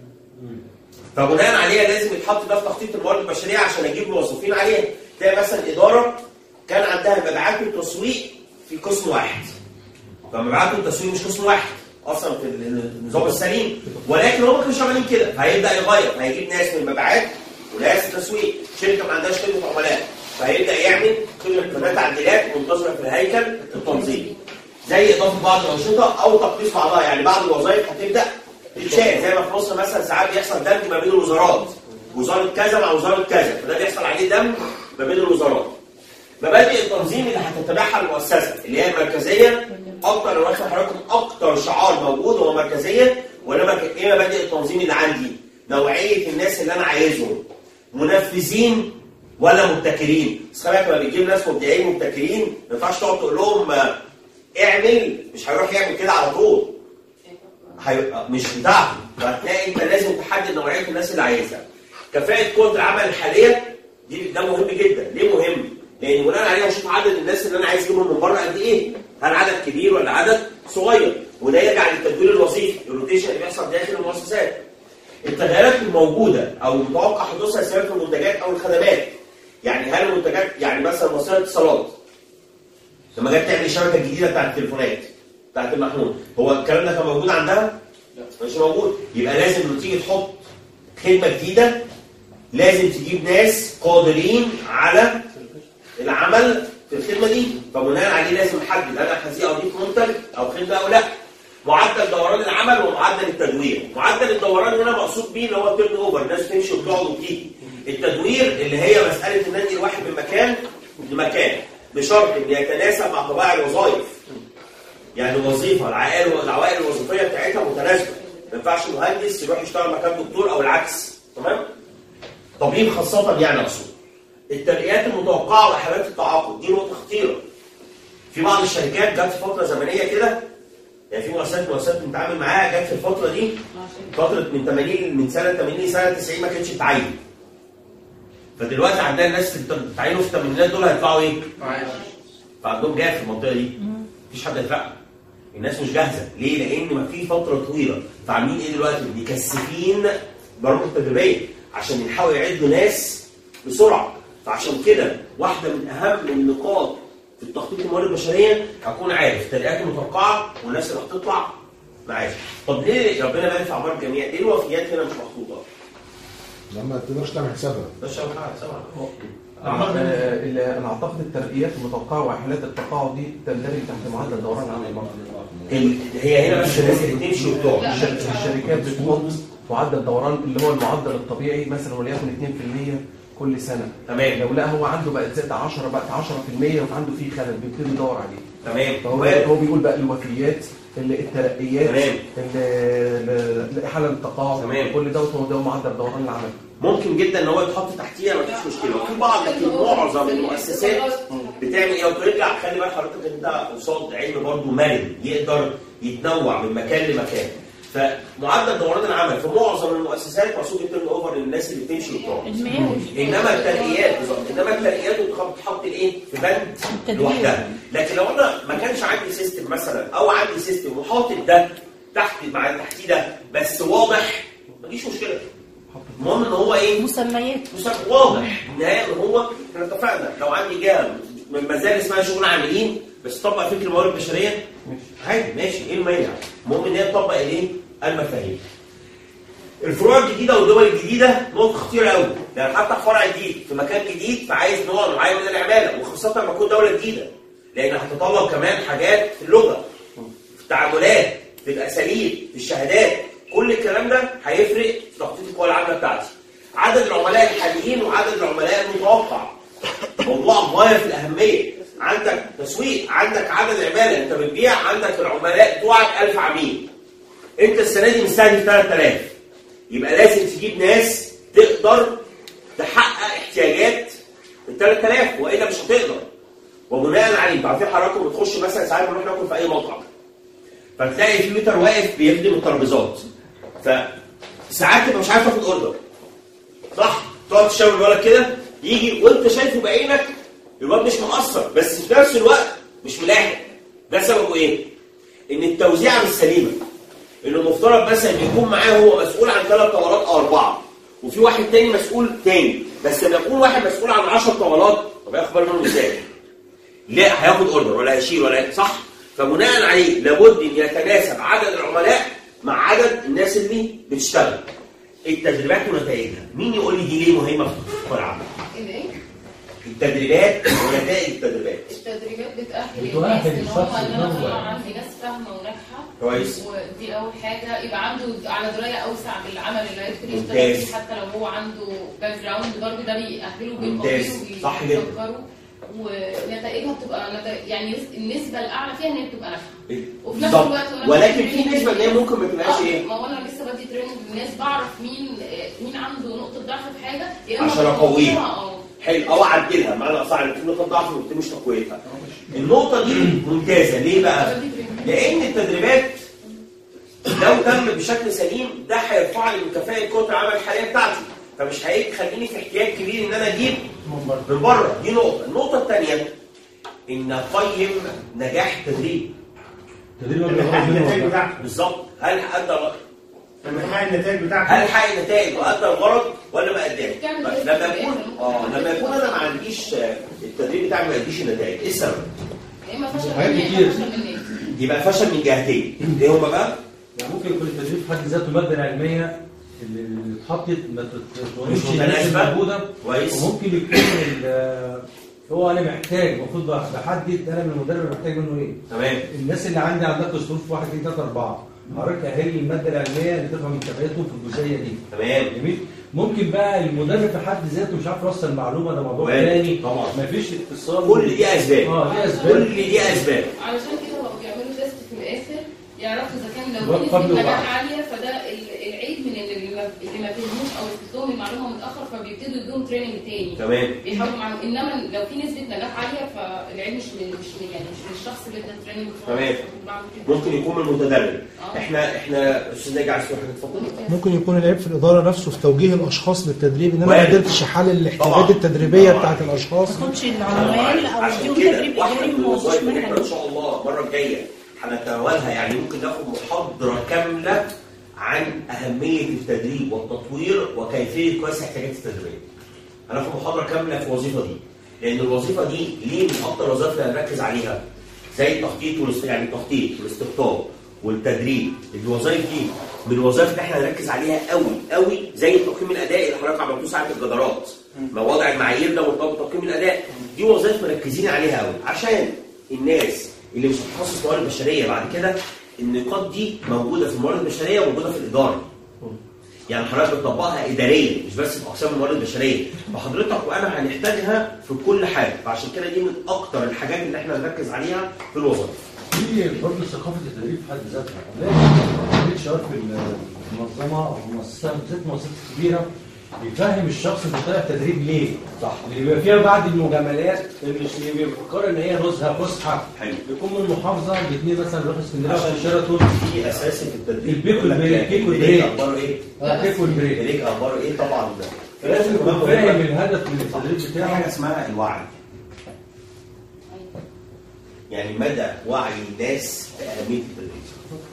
فبناء عليها لازم يتحط ده في تخطيط الموارد البشريه عشان اجيب موظفين عليها. تلاقي مثلا اداره كان عندها مبيعات والتسويق في قسم واحد. فمبيعات والتسويق مش قسم واحد اصلا في النظام السليم، ولكن هم ما كانوش عاملين كده، هيبدا يغير، هيجيب ناس من المبيعات وناس تسويق. شركه ما عندهاش خدمه عملاء فهيبدا يعمل خدمه تعديلات منتظره في الهيكل التنظيمي، زي اضافه بعض الانشطه او تقليص بعضها. يعني بعض الوظائف هتبدا تتشال، زي ما في مصر مثلا ساعات بيحصل دمج ما بين الوزارات، وزاره كذا مع وزاره كذا، فده بيحصل عليه دمج ما بين الوزارات. مبادئ التنظيم اللي هتتبعها المؤسسه اللي هي المركزيه اكتر، انا واخد حضراتكم اكتر شعار موجود هو مركزيه. وانما ايه مبادئ التنظيم اللي عندي؟ نوعيه الناس اللي انا عايزهم، منفذين ولا مبتكرين. بس خلي بالك لما بتجيب ناس مبدعين مبتكرين ما ينفعش تقعد تقول لهم اعمل، مش هيروح يعمل كده على طول، هيبقى مش بتاعته. فهتلاقي انت لازم تحدد نوعيه الناس اللي عايزها. كفاءه قوه العمل الحاليه دي ده مهم جدا. ليه مهم؟ لان بناء عليها اشوف عدد الناس اللي انا عايز اجيبهم من بره قد ايه، هل عدد كبير ولا عدد صغير، وده يرجع للتدوير الوظيفي، الروتيشن اللي بيحصل داخل المؤسسات. التغيرات الموجوده او المتوقع حدوثها سواء في المنتجات او الخدمات. يعني هل المنتجات يعني مثلا وسائل الاتصالات لما جت تعمل الشبكه الجديده بتاعت التليفونات بتاعت المحمول، هو الكلام ده كان موجود عندها؟ لا مش موجود. يبقى لازم لما تيجي تحط خدمه جديده لازم تجيب ناس قادرين على العمل في الخدمه دي. فبناء عليه لازم احدد انا هزيد اضيف منتج او خدمه او لا. معدل دوران العمل ومعدل التدوير. معدل الدوران هنا مقصود بيه اللي هو التيرن اوفر، الناس تمشي وتقعد وتيجي. التدوير اللي هي مساله ان انقل واحد من مكان لمكان بشرط ان يتناسب مع طبائع الوظائف. يعني وظيفه العوائل العوائل الوظيفيه بتاعتها متناسبه، ما ينفعش مهندس يروح يشتغل مكان دكتور او العكس، تمام؟ طبيب خاصه يعني اقصد. الترقيات المتوقعه وحالات التعاقد دي نقطه خطيره. في بعض الشركات جت في فتره زمنيه كده، يعني في مؤسسات مؤسسات بنتعامل معاها جت في الفتره دي فتره من ثمانين من سنه ثمانين لسنه تسعين ما كانتش بتعين. فدلوقتي عندنا الناس اللي بتعينوا في الثمانينات دول هيطلعوا ايه؟ معاش. فعندهم جاف في المنطقه دي. مفيش حد هيترقى. الناس مش جاهزه، ليه؟ لان ما في فتره طويله، فعاملين ايه دلوقتي؟ مكثفين برامج تدريبيه عشان يحاولوا يعدوا ناس بسرعه. فعشان كده واحده من اهم النقاط في التخطيط الموارد البشريه هكون عارف الترقيات المتوقعه والناس اللي هتطلع معاش. طب ليه ربنا بارك في اعمار الجميع؟ ليه الوفيات هنا مش محطوطه؟ لما ما تقدرش تعمل حسابها. ده شغل حسابها. انا اعتقد الترقيات المتوقعه وحالات التقاعد دي تندرج تحت معدل دوران العمل. هي هنا بس الناس اللي بتمشي وبتقعد. الشركات بتحط معدل دوران اللي هو المعدل الطبيعي مثلا وليكن اثنين بالمئة كل سنه. تمام. لو لا هو عنده بقت زاد عشرة بقت عشرة بالمئة وعنده فيه خلل بيبتدي يدور عليه. تمام. فهو هو بيقول بقى الوفيات الترقيات حاله التقاعد كل دوت هو ده معدل دوران العمل. ممكن جدا ان هو يتحط تحتيها مفيش مشكله. وفي بعض لكن معظم المؤسسات بتعمل ايه وترجع. خلي بالك حضرتك انت قصاد علم برضه مرن يقدر يتنوع من مكان لمكان. فمعدل دوران العمل في معظم المؤسسات مقصود التيرن اوفر اقرب للناس اللي بتمشي وبتقعد. انما الترقيات بالظبط، انما الترقيات بتتحط الايه؟ في بند لوحدها. لكن لو انا ما كانش عندي سيستم مثلا او عندي سيستم وحاطط ده تحت مع تحتيه ده بس واضح، ما فيش مشكله. المهم ان هو ايه؟ مسميات مسمى واضح. النهايه ان هو احنا اتفقنا لو عندي جهه من مزايا اسمها شؤون عاملين بس تطبق فكر الموارد البشريه عادي ماشي، ايه المانع؟ المهم ان هي تطبق الايه؟ المفاهيم. الفروع الجديده والدول الجديده نقطه خطيره قوي، يعني حتى فرع جديد في مكان جديد فعايز نوع معين من العماله، وخاصه لما تكون دوله جديده لان هتتطلب كمان حاجات في اللغه، في التعاملات، في الاساليب، في الشهادات، كل الكلام ده هيفرق في تخطيط القوى العامله بتاعتي. عدد العملاء الحاليين وعدد العملاء المتوقع موضوع غايه في الاهميه. عندك تسويق، عندك عدد عماله، انت بتبيع، عندك العملاء بتوعك ألف عميل. انت السنه دي مستهدف ثلاثة آلاف، يبقى لازم تجيب ناس تقدر تحقق احتياجات ال ثلاثة آلاف والا مش هتقدر. وبناء عليه انتوا عارفين حضراتكم بتخش مثلا ساعات بنروح ناكل في اي مطعم فتلاقي في ويتر واقف بيخدم الترابيزات، فساعات تبقى مش عارف تاخد اوردر صح؟ تقعد تشاور الولد كده يجي وانت شايفه بعينك الواد مش مقصر بس في نفس الوقت مش ملاحق. ده سببه ايه؟ ان التوزيعه مش سليمه. انه المفترض مثلا يكون معاه هو مسؤول عن ثلاث طاولات او اربعه وفي واحد تاني مسؤول تاني، بس لما يكون واحد مسؤول عن عشر طاولات طب هياخد باله منهم ازاي؟ لا هياخد اوردر ولا هيشيل ولا صح؟ فبناء عليه لابد ان يتناسب عدد العملاء مع عدد الناس اللي بتشتغل. التدريبات ونتائجها، مين يقول لي دي ليه مهمه في القوى العامه؟ ايه؟ التدريبات ونتائج التدريبات. التدريبات بتأهل الناس ان هم ان انا طلع عندي ناس فاهمه وناجحه كويس. ودي اول حاجه، يبقى عنده على درايه اوسع بالعمل اللي هيدخل ممتاز. يشتغل حتى لو هو عنده باك جراوند برضه ده بيأهله ممتاز. وبيقويه صح جدا. وبيفكره. ونتائجها بتبقى نتائج يعني النسبه الاعلى فيها ان هي بتبقى ناجحه. وفي نفس الوقت ولكن في نسبه ان هي ممكن ما تبقاش ايه؟ ما هو انا لسه بدي تريننج للناس بعرف مين مين عنده نقطه ضعف في حاجه يا اما عشان اقويها. اه حلو او اعدلها معنى اصح ان في نقطه ضعف ودي مش تقويتها. النقطه دي ممتازه ليه بقى؟ لان التدريبات لو تم بشكل سليم ده هيرفع لي من كفاءه قوه العمل الحاليه بتاعتي، فمش هيخليني في احتياج كبير ان انا اجيب من بره. دي نقطه. النقطه الثانيه ان اقيم نجاح التدريب. التدريب النتائج بتاعته بالظبط. هل ادى حقق النتائج بتاعته؟ هل حقق النتائج وادى الغرض ولا ما اداش؟ لما يكون اه لما يكون انا ما عنديش التدريب بتاعي ما يديش النتائج، ايه السبب؟ يا اما فشل مني يبقى فشل من جهتين. ايه هما بقى؟ يعني ممكن يكون التدريب في حد ذاته الماده العلميه اللي اتحطت ما مش متناسبه موجوده كويس. وممكن يكون هو انا محتاج المفروض بحدد انا من المدرب محتاج منه ايه. تمام. الناس اللي عندي عندها ظروف واحد اثنين ثلاثه اربعه حضرتك اهل الماده العلميه اللي تفهم من كفاءته في الجزئيه دي. تمام. جميل. ممكن بقى المدرب في حد ذاته مش عارف يوصل المعلومه، ده موضوع ثاني طبعا مفيش اتصال. كل دي اسباب. اه دي اسباب. كل دي اسباب. علشان كده بقوا بيعملوا تيست في الاخر يعرفوا اذا كان لو في نسبه نجاح عاليه فده العيب من اللي ما اللي ما فهموش او استخدموا المعلومه متاخر فبيبتدوا يدوهم تريننج تاني. تمام. بيحاولوا معلومه، انما لو في نسبه نجاح عاليه فالعيب مش من مش من يعني مش من الشخص اللي ادى التريننج. تمام. ممكن يكون من المتدرب. آه. احنا احنا استاذ ناجي عايز تقول حاجه اتفضل. ممكن يكون العيب في الاداره نفسه في توجيه الاشخاص للتدريب، ان انا ما قدرتش احلل الاحتياجات التدريبيه بتاعت الاشخاص. ما تاخدش العمال او اديهم تدريب اداري وما وصلش منها. ان شاء الله المره الجايه هنتناولها، يعني ممكن ناخد محاضره كامله عن اهميه التدريب والتطوير وكيفيه قياس احتياجات التدريب. هناخد محاضره كامله في الوظيفه دي، لان الوظيفه دي ليه من اكتر الوظائف اللي هنركز عليها زي التخطيط والاست يعني التخطيط والاستقطاب والتدريب. الوظائف دي من الوظائف اللي احنا هنركز عليها قوي قوي، زي التقييم الادائي اللي حضرتك عملتوه ساعه الجدارات. ما وضع المعايير ده مرتبط بتقييم الاداء، دي وظائف مركزين عليها قوي عشان الناس اللي مش هتتخصص موارد بشريه بعد كده النقاط دي موجوده في الموارد البشريه وموجوده في الاداره. يعني حضرتك بتطبقها اداريا مش بس في اقسام الموارد البشريه، فحضرتك وانا هنحتاجها في كل حاجه، فعشان كده دي من اكتر الحاجات اللي احنا هنركز عليها في الوظائف. في برضه ثقافه التدريب في حد ذاتها. الاتش ار في المنظمه او في مؤسسه بالذات المؤسسات الكبيره يفهم الشخص في طريقه التدريب ليه؟ صح. اللي بيبقى فيها بعض المجاملات مش اللي بيفكر ان هي نزهه فسحه. حلو. يكون من المحافظه الاثنين مثلا يروحوا اسكندريه عشان شيراتون. في اساسي في التدريب البيك والبريك. البيك والبريك اخباره ايه؟ البيك والبريك. البريك اخباره ايه؟ طبعا لازم يكون فاهم الهدف من التدريب بتاعه. حاجه اسمها الوعي. يعني مدى وعي الناس باهميه التدريب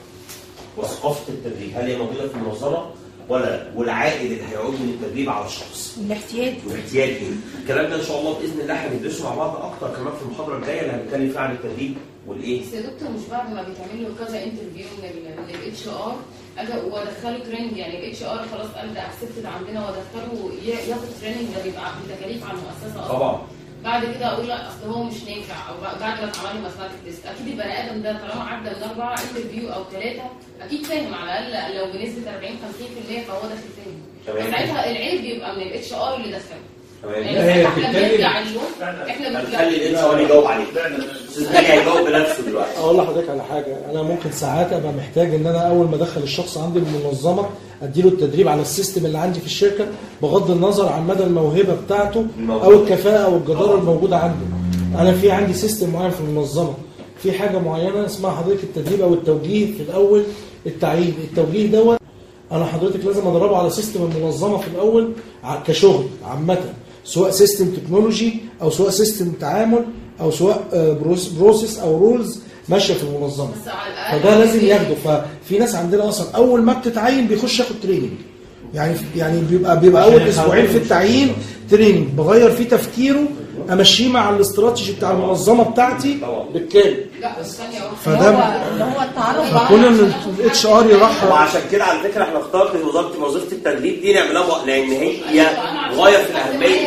وثقافه التدريب، هل هي موجوده في المنظمه ولا لا؟ والعائد اللي هيعود من التدريب على الشخص الاحتياج والاحتياج ايه؟ الكلام ده ان شاء الله باذن الله هندرسه مع بعض اكتر كمان في المحاضره الجايه اللي هنتكلم فيها عن التدريب والايه؟ بس يا دكتور مش بعد ما بيتعمل له كذا انترفيو من الاتش ار اجي وادخله تريننج، يعني الاتش ار خلاص قال ده اكسبتد عندنا وادخله ياخد تريننج، ده بيبقى بتكاليف على المؤسسه اصلا. طبعا. بعد كده اقول لا اصل هو مش نافع، او بعد ما اتعمل له ماثماتيك تيست، اكيد البني ادم ده طالما عدى من اربعه انترفيو او ثلاثه اكيد فاهم على الاقل لو بنسبه أربعين خمسين بالمية فهو داخل فاهم. ساعتها العيب بيبقى من الاتش ار اللي دخله. تمام. يعني احنا بنرجع اليوم احنا بنخلي الاتش ار يجاوب عليك. استاذ ناجي هيجاوب بنفسه دلوقتي. اقول لحضرتك على حاجه، انا ممكن ساعات ابقى محتاج ان انا اول ما ادخل الشخص عندي المنظمه اديله التدريب على السيستم اللي عندي في الشركه بغض النظر عن مدى الموهبه بتاعته او الكفاءه او الجداره الموجوده عنده. انا في عندي سيستم معين في المنظمه، في حاجه معينه اسمها حضرتك التدريب او التوجيه في الاول التعيين. التوجيه دوت انا حضرتك لازم ادربه على سيستم المنظمه في الاول كشغل عامه، سواء سيستم تكنولوجي او سواء سيستم تعامل او سواء بروسيس او رولز ماشيه في المنظمه، فده لازم ياخده. ففي ناس عندنا اصلا اول ما بتتعين بيخش ياخد تريننج، يعني يعني بيبقى بيبقى اول اسبوعين في التعيين تريننج بغير فيه تفكيره، امشيه مع الاستراتيجي بتاع المنظمه بتاعتي بالكامل. لا بس ثانيه واحده فده اللي هو التعرف فكون ان الاتش ار يرحب. وعشان كده على فكره احنا اخترت وظيفه وظيفه التدريب دي نعملها لان هي غايه في الاهميه.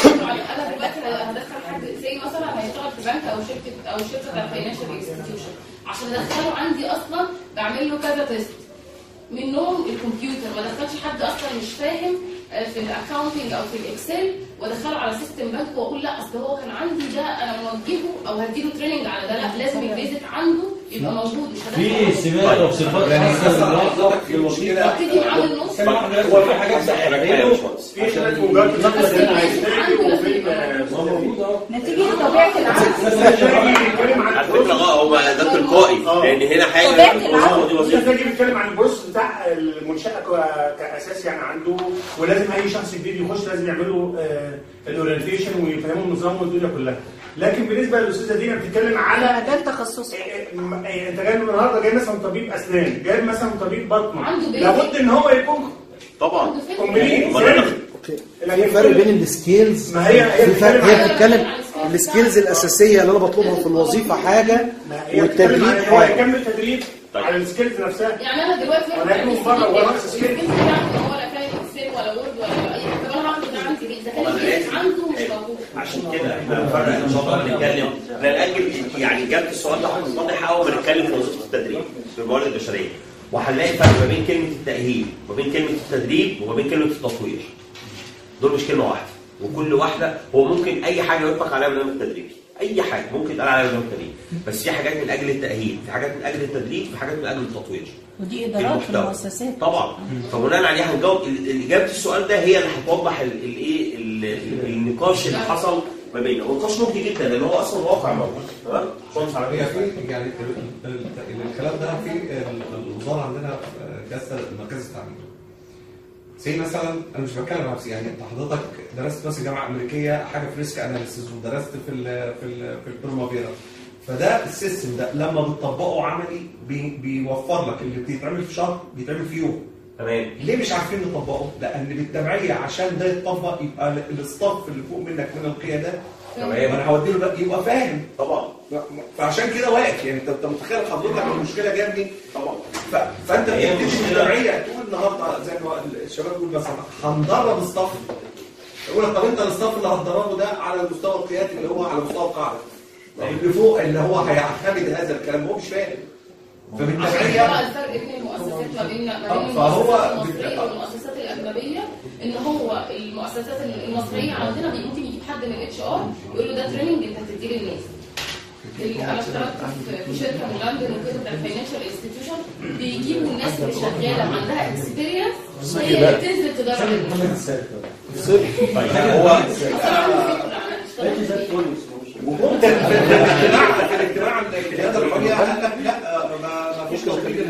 انا دلوقتي هدخل حد زي مثلا هيشتغل في بنك او شركه او شركه فاينانشال انستتيوشن، عشان ادخله عندي اصلا بعمل له كذا تيست منهم الكمبيوتر، ما ادخلش حد اصلا مش فاهم في الاكاونتنج او في الاكسل وادخله على سيستم بنك واقول لا اصل هو كان عندي ده انا موجهه او هديله تريننج على ده. لا لازم البيزك عنده يبقى موجود، مش في سمات او صفات خاصه في الوظيفه ابتدي معاه من النص. هو في حاجات بتعمله في ثلاث موجات نتيجه طبيعه العمل. على فكره اه هو ده تلقائي لان هنا حاجه الاستاذ ناجي بيتكلم عن البروسس بتاع المنشاه كاساس يعني عنده، ولازم اي شخص جديد يخش لازم يعملوا الاورينتيشن ويفهموا النظام والدنيا كلها. لكن بالنسبه للاستاذه دينا بتتكلم على ده التخصص. انت جاي النهارده جاي مثلا طبيب اسنان، جاي مثلا طبيب بطنه، عنده لابد ان هو يكون طبعا كومبليت. في فرق بين السكيلز، ما هي في فرق، هي بتتكلم السكيلز الاساسيه اللي انا بطلبها في الوظيفه حاجه والتدريب هو هيكمل تدريب على السكيلز نفسها. يعني انا دلوقتي انا هيكون بره هو نفس السكيلز ولا فاهم اكسل ولا وورد ولا اي حاجه، انا هاخد ده عندي بيه اذا كان البيت عنده مش موجود. عشان كده احنا هنفرق ان شاء الله بنتكلم احنا ناجل يعني اجابه السؤال ده هتتضح اول ما نتكلم في وظيفه التدريب في الموارد البشريه، وهنلاقي فرق ما بين كلمه التاهيل وبين كلمه التدريب وما بين كلمه التطوير. دول مش كلمه واحده، وكل واحده هو ممكن اي حاجه يطلق عليها برنامج تدريبي، اي حاجه ممكن يتقال عليها برنامج تدريبي، بس في حاجات من اجل التاهيل، في حاجات من اجل التدريب، في حاجات من اجل التطوير. ودي ادارات في المؤسسات طبعا. فبناء عليها هنجاوب اجابه السؤال ده هي اللي هتوضح الايه النقاش اللي حصل ما بيننا، ونقاش مجدي جدا لان هو اصلا واقع موجود. تمام؟ شمس عربيه في يعني الكلام ده في الوزاره عندنا جهاز مركز التعليم. زي مثلا انا مش بتكلم عن نفسي، يعني انت حضرتك درست مثلا جامعه امريكيه حاجه في ريسك اناليسيس ودرست في ال في ال في البرومافيرا، فده السيستم ده لما بتطبقه عملي بي بيوفر لك اللي بيتعمل في شهر بيتعمل في يوم. تمام. ليه مش عارفين نطبقه؟ لان بالتبعيه عشان ده يتطبق يبقى الاستاف اللي فوق منك من القيادات تمام انا هودي له ده يبقى فاهم طبعا، فعشان كده واقف. يعني انت متخيل حضرتك المشكله جايه منين؟ طبعا. فانت بتبتدي بالتبعيه تقول النهارده زي ما الشباب بيقول مثلا هندرب استاف، يقول لك طب انت الاستاف اللي هتدربه ده على المستوى القيادي اللي هو على مستوى القاعده، اللي فوق اللي هو هيعتمد هذا الكلام هو مش فاهم. فبالتبعيه الفرق بين المؤسسات ما بين ما بين المؤسسات المصريه والمؤسسات الاجنبيه ان هو المؤسسات المصريه عندنا ممكن يجيب حد من الاتش ار يقول له ده تريننج انت هتديه للناس، انا اشتغلت في شركه من لندن وكده بتاع فاينانشال انستتيوشن، بيجيبوا الناس اللي شغاله عندها اكسبيرينس هي اللي بتنزل تدرب الناس. طيب هو وممكن في الاجتماع في الاجتماع القياده العليا قال لك لا ما فيش توفيق.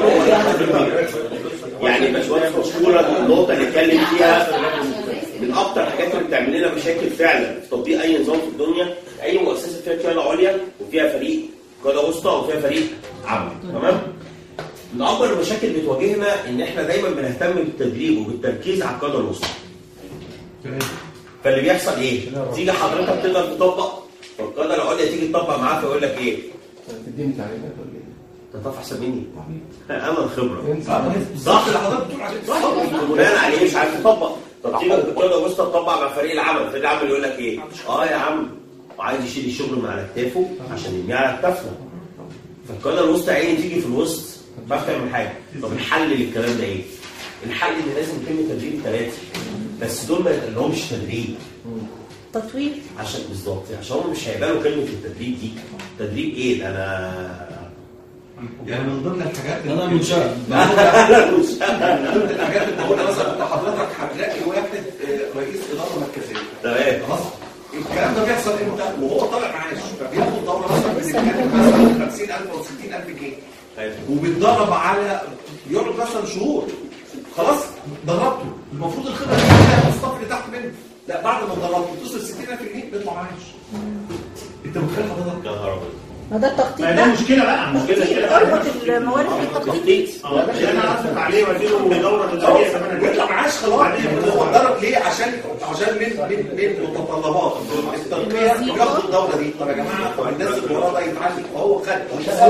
يعني باشمهندس مشكوره النقطه اللي اتكلم فيها من اكتر الحاجات اللي بتعمل لنا مشاكل فعلا في تطبيق اي نظام في الدنيا. اي مؤسسه فيها قياده عليا وفيها فريق قياده وسطى وفيها فريق عمل، تمام؟ من اكبر المشاكل اللي بتواجهنا ان احنا دايما بنهتم بالتدريب وبالتركيز على القياده الوسطى. فاللي بيحصل ايه؟ تيجي حضرتك تقدر تطبق، فالقياده العليا تيجي تطبق معاه فيقول لك ايه؟ تديني تعليمات ولا ايه؟ انت تعرف احسن مني؟ انا الخبره صح اللي حضرتك بتقول عليه صح، بناء عليه مش عارف تطبق. طب تيجي القياده الوسطى تطبق مع فريق العمل، فريق العمل يقول لك ايه؟ اه يا عم، وعايز يشيل الشغل من على كتافه عشان يرميه على كتافنا. فالقياده الوسطى عيني تيجي في الوسط ما تعرفش تعمل حاجه. طب الحل للكلام ده ايه؟ الحل ان لازم يتم تدريب ثلاثه، بس دول ما لهمش تدريب. تطوير عشان بالظبط عشان هم مش هيقبلوا كلمه التدريب دي. تدريب ايه ده؟ انا يعني من ضمن الحاجات انا منشأ من ضمن الحاجات اللي بقولها مثلا انت حضرتك هتلاقي واحد رئيس اداره مركزيه تمام خلاص. الكلام ده بيحصل امتى؟ وهو طالع معاش فبياخد دوره مثلا بتتكلم مثلا خمسين ألف او ستين ألف جنيه وبيتدرب على يقعد مثلا شهور. خلاص دربته، المفروض الخبره دي كلها الصف اللي تحت منه. لا بعد ما دربته تصل ستين ألف جنيه بيطلع معاش. انت متخيل حضرتك؟ يا نهار ابيض. ما ده التخطيط ما ده مشكله بقى، مشكله كده. اربط الموارد في التخطيط. اه انا عارفك عليه واديله دوره الجايه كمان بيطلع معاش خلاص. هو اتدرب ليه؟ عشان عشان من من من متطلبات الترقيه بياخد الدوره دي. طب يا جماعه طب الناس اللي وراه ده يتعلم، فهو خد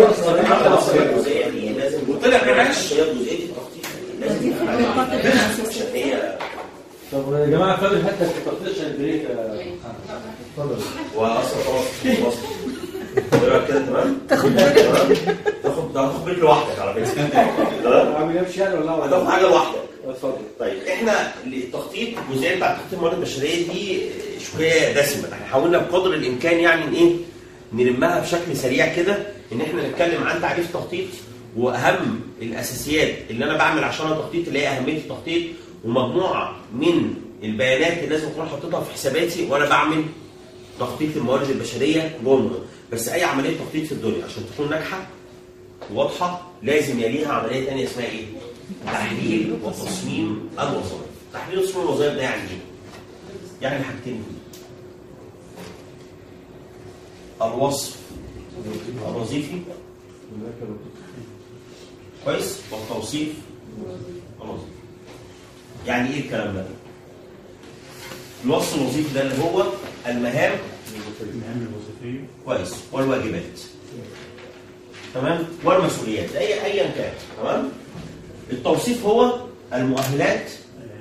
وطلع معاش. هي جزئيه التخطيط لازم عشان هي. طب يا جماعه خلي حتى في التخطيط عشان البريك. اتفضل. واصلا خلاص ايه كده تمام؟ تاخد تاخد تاخد بريك لوحدك على فكره. تمام؟ عامل ايه في ولا لا؟ هتاخد حاجه لوحدك. اتفضل. طيب احنا التخطيط الجزئيه بتاعت تخطيط الموارد البشريه دي شويه دسمه، احنا حاولنا بقدر الامكان يعني ايه نلمها بشكل سريع كده، ان احنا نتكلم عن تعريف التخطيط واهم الاساسيات اللي انا بعمل عشان التخطيط اللي هي اهميه التخطيط، ومجموعه من البيانات اللي لازم اكون حاططها في حساباتي وانا بعمل تخطيط الموارد البشريه جوه المنظمه. بس اي عمليه تخطيط في الدنيا عشان تكون ناجحه وواضحه لازم يليها عمليه ثانيه اسمها ايه؟ تحليل وتصميم الوظائف. تحليل وتصميم الوظائف ده يعني ايه؟ يعني حاجتين. الوصف الوظيفي كويس والتوصيف الوظيفي. يعني ايه الكلام ده؟ الوصف الوظيفي ده اللي هو المهام المهام الوظيفيه كويس والواجبات تمام والمسؤوليات اي ايا كان تمام. التوصيف هو المؤهلات.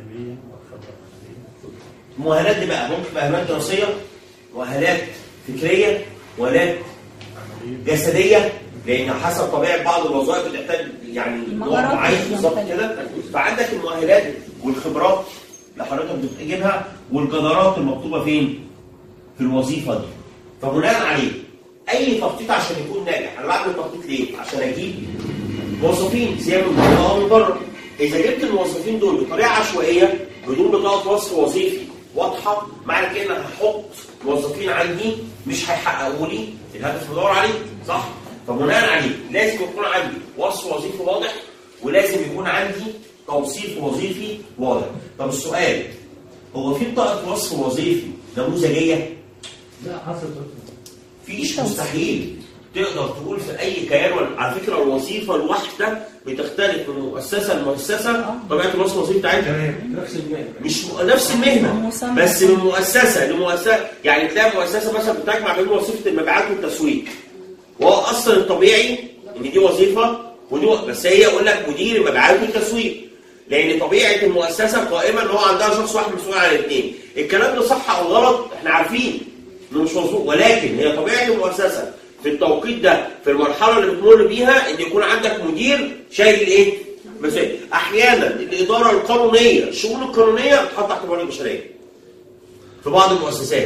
المؤهلات دي بقى ممكن مؤهلات دراسيه، مؤهلات فكريه، مؤهلات جسديه، لان حسب طبيعه بعض الوظائف اللي تحتاج يعني نوع معين بالظبط كده. فعندك المؤهلات والخبرات اللي حضرتك بتجيبها والجدارات المطلوبه فين؟ في الوظيفه دي. فبناء عليه اي تخطيط عشان يكون ناجح، انا بعمل تخطيط ليه؟ عشان اجيب موظفين زي ما من بره. اذا جبت الموظفين دول بطريقه عشوائيه بدون بطاقه وصف وظيفي واضحه، معنى كده انا هحط موظفين عندي مش هيحققوا لي الهدف اللي بدور عليه، صح؟ فبناء عليه لازم يكون عندي وصف وظيفي واضح، ولازم يكون عندي توصيف وظيفي واضح. طب السؤال، هو في بطاقه وصف وظيفي نموذجيه؟ لا حصل فيش، مستحيل تقدر تقول في اي كيان. على فكره الوظيفه الواحده بتختلف من مؤسسه لمؤسسه، طبيعه الوصف الوظيفي بتاعتها نفس المهنه مش نفس المهنه، بس من مؤسسه لمؤسسه. يعني تلاقي مؤسسه مثلا بتجمع بين وظيفه المبيعات والتسويق، وهو اصلا الطبيعي ان دي وظيفه ودي و... بس هي يقول لك مدير المبيعات والتسويق، لان طبيعه المؤسسه قائمه ان هو عندها شخص واحد مسؤول عن الاثنين. الكلام ده صح او غلط احنا عارفين انه مش مظبوط، ولكن هي طبيعه المؤسسه في التوقيت ده في المرحله اللي بتمر بيها ان يكون عندك مدير شايل الايه؟ مثلا احيانا الاداره القانونيه، الشؤون القانونيه بتحط تحت الموارد البشريه في بعض المؤسسات.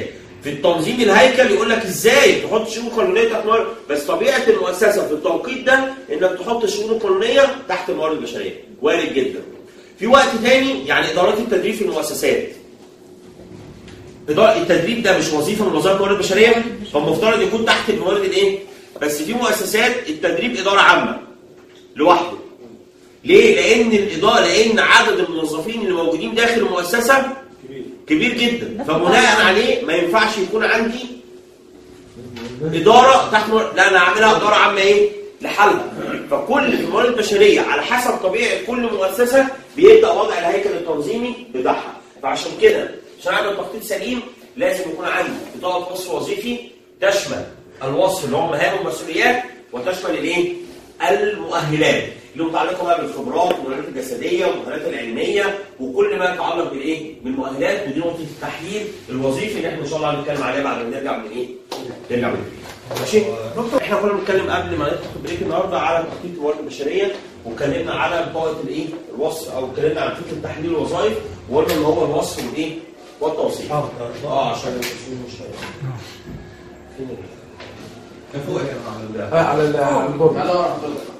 في التنظيم الهيكل يقول لك ازاي تحط شؤون قانونيه تحت موارد، بس طبيعه المؤسسه في التوقيت ده انك تحط الشؤون القانونيه تحت الموارد البشريه، وارد جدا. في وقت تاني يعني ادارات التدريب في المؤسسات. اداره التدريب ده مش وظيفه من وزاره الموارد البشريه، فالمفترض يكون تحت الموارد الايه؟ بس في مؤسسات التدريب اداره عامه لوحده. ليه؟ لان الاداره لان عدد الموظفين اللي موجودين داخل المؤسسه كبير جدا، فبناء عليه ما ينفعش يكون عندي اداره تحت موارد، لا انا هعملها اداره عامه ايه؟ لحالها. فكل الموارد البشريه على حسب طبيعه كل مؤسسه بيبدا وضع الهيكل التنظيمي بتاعها. فعشان كده عشان اعمل تخطيط سليم لازم يكون عندي بطاقه وصف وظيفي تشمل الوصف اللي هو مهام ومسؤوليات، وتشمل الايه؟ المؤهلات اللي متعلقه بقى بالخبرات والمهارات الجسديه والمهارات العلميه وكل ما يتعلق بالايه؟ بالمؤهلات. ودي نقطه التحليل الوظيفي اللي احنا ان شاء الله هنتكلم عليها بعد ما نرجع من ايه؟ نرجع من البريك. ماشي؟ دكتور احنا كنا بنتكلم قبل ما ندخل البريك النهارده على تخطيط الموارد البشريه، واتكلمنا على بطاقه الايه؟ الوصف، او اتكلمنا عن فكره تحليل الوظائف، وقلنا ان هو الوصف والايه؟ والتوصيف. اه اه عشان مش فين كان فوق يا جماعه على ال على البورد. اه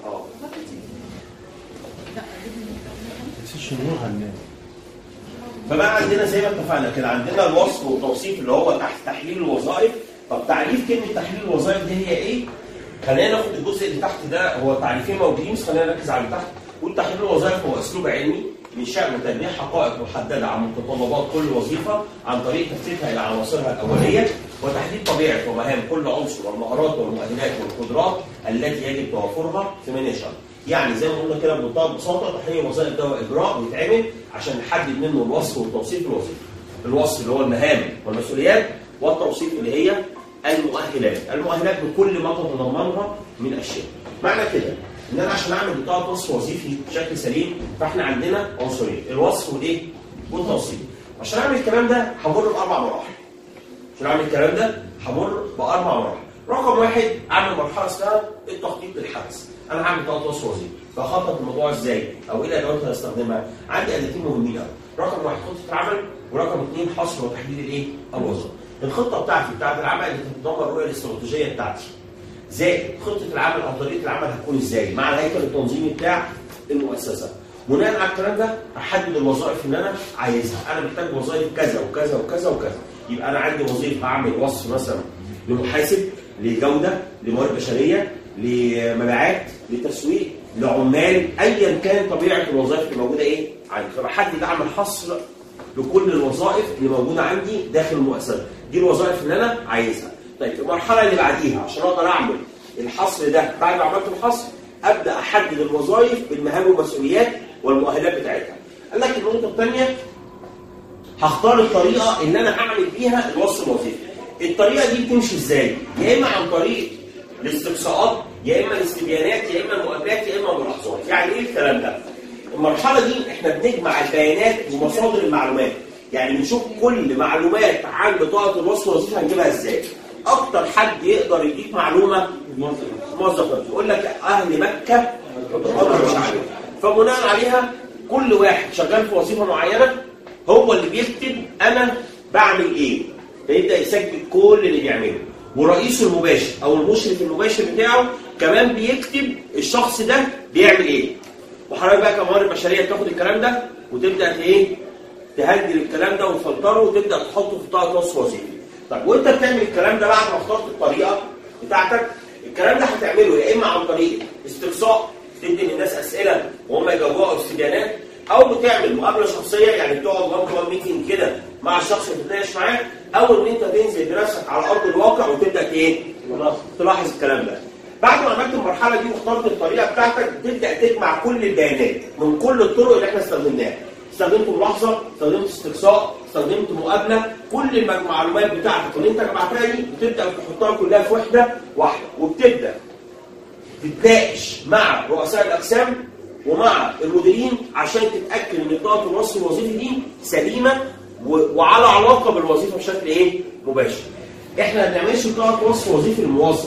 فبقى عندنا زي ما اتفقنا كده عندنا الوصف والتوصيف اللي هو تحت تحليل الوظائف. طب تعريف كلمه تحليل الوظائف دي هي ايه؟ خلينا ناخد الجزء اللي تحت ده، هو تعريفين موجودين بس خلينا نركز على اللي تحت. والتحليل الوظائف هو اسلوب علمي من شأنه تلميح حقائق محدده عن متطلبات كل وظيفه عن طريق تفكيكها الى عناصرها الاوليه، وتحديد طبيعه ومهام كل عنصر والمهارات والمؤهلات والقدرات التي يجب توفرها في من يشاء. يعني زي ما قلنا كده بمنتهى البساطه تحليل الوظائف ده هو اجراء بيتعمل عشان نحدد منه الوصف والتوصيف الوظيفي. الوصف اللي هو المهام والمسؤوليات، والتوصيف اللي هي المؤهلات. المؤهلات بكل ما تتضمنها من اشياء. معنى كده ان انا عشان اعمل بطاقه وصف وظيفي بشكل سليم فاحنا عندنا عنصرين، الوصف والايه؟ والتوصيف. عشان اعمل الكلام ده همر باربع مراحل. عشان اعمل الكلام ده همر باربع مراحل. رقم واحد اعمل مرحله اسمها التخطيط للحدث. انا هعمل بطاقه وصف وظيفي، بخطط الموضوع ازاي؟ او ايه الادوات اللي هستخدمها؟ عندي اداتين مهمين قوي. رقم واحد خطه العمل، ورقم اثنين حصر وتحديد الايه؟ الوظائف. الخطه بتاعتي بتاعت العمل اللي تتضمن الرؤيه الاستراتيجيه بتاعتي. زائد خطه العمل او طريقه العمل هتكون ازاي؟ مع الهيكل التنظيمي بتاع المؤسسه. بناء على الكلام ده احدد الوظائف اللي انا عايزها، انا محتاج وظائف كذا وكذا وكذا وكذا. يبقى انا عندي وظيفه اعمل وصف مثلا لمحاسب، لجوده، لموارد بشريه، لمبيعات، لتسويق، لعمال، ايا كان طبيعه الوظائف اللي موجوده ايه؟ عندي. فبحدد اعمل حصر لكل الوظائف اللي موجوده عندي داخل المؤسسه. دي الوظائف اللي انا عايزها. طيب المرحله اللي بعديها عشان اقدر اعمل الحصر ده، بعد ما عملت الحصر ابدا احدد الوظائف بالمهام والمسؤوليات والمؤهلات بتاعتها. قال لك النقطه الثانيه هختار الطريقه اللي انا اعمل بيها الوصف الوظيفي. الطريقه دي بتمشي ازاي؟ يا اما عن طريق الاستقصاءات، يا اما الاستبيانات، يا اما المقابلات، يا اما الملاحظات. يعني ايه الكلام ده؟ المرحله دي احنا بنجمع البيانات ومصادر المعلومات. يعني بنشوف كل معلومات عن بطاقه الوصف الوظيفي هنجيبها ازاي. اكتر حد يقدر يديك معلومه موظف يقول لك اهل مكه قدروا مش عارف. فبناء عليها كل واحد شغال في وظيفه معينه هو اللي بيكتب انا بعمل ايه، فيبدا يسجل كل اللي بيعمله. ورئيسه المباشر او المشرف المباشر بتاعه كمان بيكتب الشخص ده بيعمل ايه. وحضرتك بقى كموارد بشريه تاخد الكلام ده وتبدا ايه؟ تهندل الكلام ده وتفلتره وتبدا تحطه في بطاقه وصف وظيفي. طيب وانت بتعمل الكلام ده بعد ما اخترت الطريقه بتاعتك، الكلام ده هتعمله يا اما عن طريق استقصاء تدي للناس اسئله وهم يجاوبوها او استبيانات، او بتعمل مقابله شخصيه يعني بتقعد وان تو وان ميتنج كده مع الشخص اللي بتتناقش معاه، او ان انت تنزل بنفسك على ارض الواقع وتبدا ايه؟ تلاحظ الكلام ده. بعد ما عملت المرحله دي واخترت الطريقه بتاعتك تبدا تجمع كل البيانات من كل الطرق اللي احنا استخدمناها. استخدمت ملاحظه، استخدمت استقصاء، استخدمت مقابله، كل المعلومات بتاعتك اللي انت جمعتها دي بتبدا تحطها كلها في وحده واحده، وبتبدا تتناقش مع رؤساء الاقسام ومع المديرين عشان تتاكد ان بطاقه الوصف الوظيفي دي سليمه وعلى علاقه بالوظيفه بشكل ايه؟ مباشر. احنا ما بنعملش بطاقه وصف وظيفي للموظف.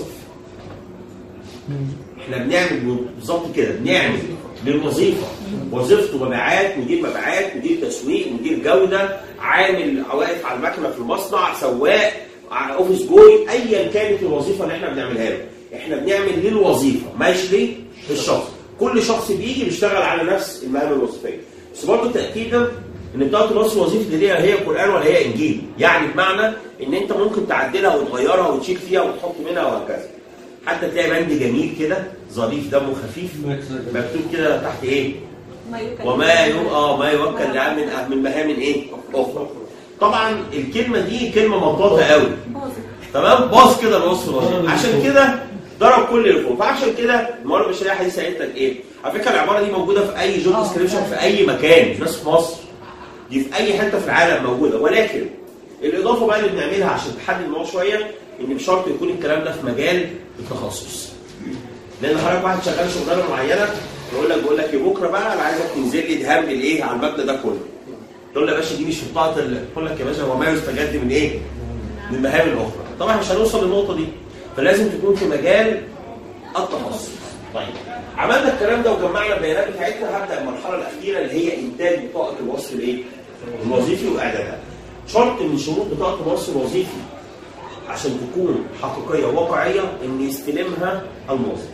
احنا بنعمل بالظبط كده، بنعمل للوظيفه وظيفته مبيعات، مدير مبيعات، مدير تسويق، مدير جوده، عامل واقف على المكنه في المصنع، سواق، اوفيس جوي، ايا كانت الوظيفه اللي احنا بنعملها له، احنا بنعمل للوظيفه مش للشخص. كل شخص بيجي بيشتغل على نفس المهام الوظيفيه. بس برضه تاكيدا ان بطاقه الوصف الوظيفي دي هي قران ولا هي انجيل، يعني بمعنى ان انت ممكن تعدلها وتغيرها وتشيل فيها وتحط منها وهكذا. حتى تلاقي بند جميل كده ظريف دمه خفيف مكتوب كده تحت ايه؟ وما يو... اه ما يوكل لعام من من مهام ايه؟ اخرى. طبعا الكلمه دي كلمه مطاطه قوي. تمام؟ باص كده الوصف الوظيفي، عشان كده ضرب كل اللي فوق. فعشان كده الموارد البشريه الحديثه قالت لك ايه؟ على فكره العباره دي موجوده في اي جوب ديسكريبشن في اي مكان، مش بس في مصر. دي في اي حته في العالم موجوده، ولكن الاضافه بقى اللي بنعملها عشان تحدد الموضوع شويه ان بشرط يكون الكلام ده في مجال التخصص. لان حضرتك واحد شغال شغلانه معينه يقول لك بقول لك ايه بكره بقى انا عايزك تنزل لي دهان بالايه على المبنى ده كله. تقول له يا باشا دي مش في بتاعه تقول لك يا باشا هو ما يستجد من ايه؟ من المهام الاخرى. طبعا مش هنوصل للنقطه دي، فلازم تكون في مجال التخصص. طيب عملنا الكلام ده وجمعنا البيانات بتاعتنا، هبدا المرحله الاخيره اللي هي انتاج بطاقه الوصف الايه؟ الوظيفي واعدادها. شرط من شروط بطاقه الوصف الوظيفي عشان تكون حقيقيه وواقعيه ان يستلمها الموظف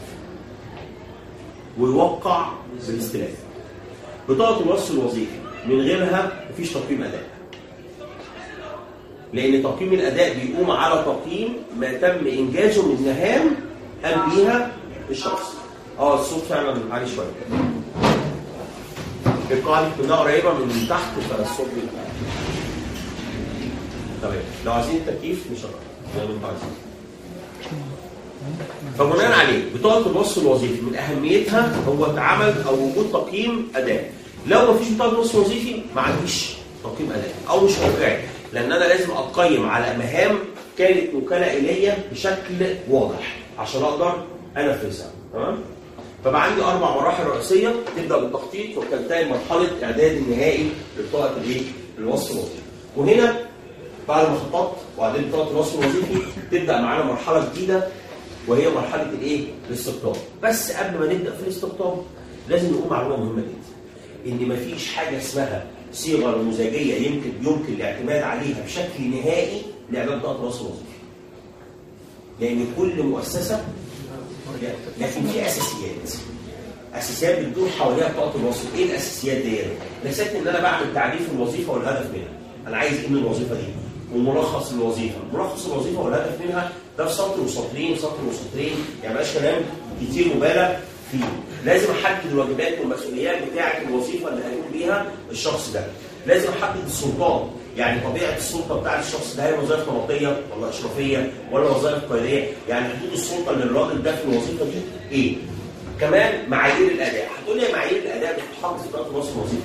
ويوقع بالاستلام. بطاقه الوصف الوظيفي من غيرها مفيش تقييم اداء. لان تقييم الاداء بيقوم على تقييم ما تم انجازه من مهام قام بيها الشخص. اه الصوت فعلا عالي شويه. القاعده كلها قريبه من تحت فالصوت بيبقى تمام. لو عايزين التكييف مش زي ما انتوا عايزين. فبناء عليه بطاقه الوصف الوظيفي من اهميتها هو عمل او وجود تقييم اداء. لو ما فيش بطاقه وصف وظيفي ما عنديش تقييم اداء او مش واقعي، لان انا لازم اتقيم على مهام كانت وكاله الي بشكل واضح عشان اقدر انفذها. تمام؟ فبقى عندي اربع مراحل رئيسيه تبدا بالتخطيط وتنتهي مرحله اعداد النهائي لبطاقه الايه؟ الوصف الوظيفي. وهنا بعد ما خططت وبعدين بطاقه الوصف الوظيفي تبدا معانا مرحله جديده وهي مرحله الايه؟ الاستقطاب. بس قبل ما نبدا في الاستقطاب لازم نقول معلومه مهمه جدا. ان مفيش حاجه اسمها صيغه نموذجيه يمكن يمكن الاعتماد عليها بشكل نهائي لاعداد بطاقه الوصف الوظيفي. لان كل مؤسسه لكن في اساسيات. اساسيات بتدور حواليها بطاقه الوصف. ايه الاساسيات دي؟ نسيت ان انا بعمل تعريف الوظيفه والهدف منها. انا عايز ايه من الوظيفه دي؟ وملخص الوظيفه، ملخص الوظيفه والهدف منها ده في سطر وسطرين سطر وسطرين، يعني مبقاش كلام كتير مبالغ فيه. لازم احدد الواجبات والمسؤوليات بتاعه الوظيفه اللي هيقوم بيها الشخص ده. لازم احدد السلطات، يعني طبيعه السلطه بتاعه الشخص ده هي وظائف نمطيه ولا اشرافيه ولا وظائف قياديه، يعني حدود السلطه للراجل ده في الوظيفه دي ايه؟ كمان معايير الاداء. هتقول لي معايير الاداء بتتحط في بطاقه الوصف الوظيفي.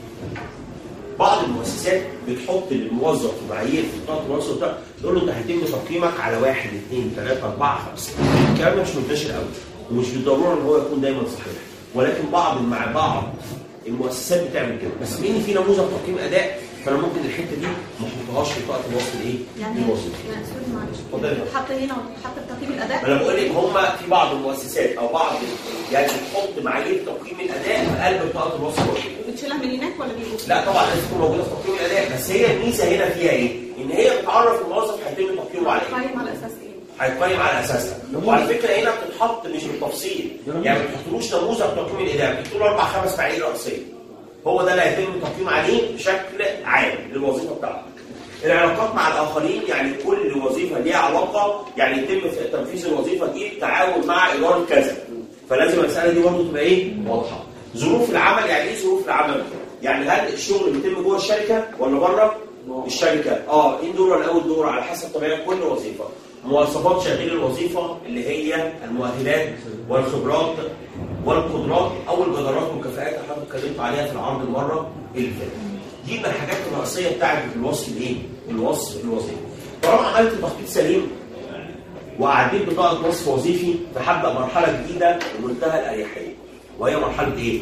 بعض المؤسسات بتحط للموظف معايير في بطاقه الوصف ده تقول له انت هيتم تقييمك على واحد اثنين ثلاثه اربعه خمسه. الكلام ده مش منتشر قوي ومش بالضروره ان هو يكون دايما صحيح، ولكن بعض مع بعض المؤسسات بتعمل كده. بس مين في نموذج تقييم اداء فانا ممكن الحته دي ما احطهاش في بطاقه الوصف الايه؟ يعني الوظيفي. يعني سوري معلش بتحط هنا وبتحط تقييم الاداء. انا بقول لك هم في بعض المؤسسات او بعض يعني بتحط معايير تقييم الاداء في قلب بطاقه الوصف الوظيفي. وبتشيلها من هناك ولا بيجوا؟ لا طبعا لازم تكون موجوده في تقييم الاداء، بس هي الميزه هنا فيها ايه؟ ان هي بتعرف الموظف هيتم تقييمه على ايه؟ هيقيم على اساس ايه؟ هيتقيم على اساسها. وعلى فكره هنا بتتحط مش بالتفصيل، يعني ما بتحطلوش نموذج تقييم الاداء، بتحطوا له اربع خمس معايير رئيسيه. هو ده اللي هيتم التقييم عليه بشكل عام للوظيفه بتاعتك. العلاقات مع الاخرين، يعني كل وظيفه ليها علاقه، يعني يتم في تنفيذ الوظيفه دي بالتعاون مع اداره كذا. فلازم المساله دي برضه تبقى ايه؟ واضحه. ظروف العمل، يعني ايه ظروف العمل؟ يعني هل الشغل بيتم جوه الشركه ولا بره الشركه؟ اه اندور ولا اوت دور على حسب طبيعه كل وظيفه. مواصفات شغيل الوظيفه اللي هي المؤهلات والخبرات والقدرات او الجدارات والكفاءات اللي حضرتك اتكلمت عليها في العرض المره اللي فاتت. دي من الحاجات الرئيسيه بتاعت الوصف الايه؟ الوصف الوظيفي. طالما عملت تخطيط سليم وعديت بطاقه وصف وظيفي فهبدا مرحله جديده بمنتهى الاريحيه وهي مرحله ايه؟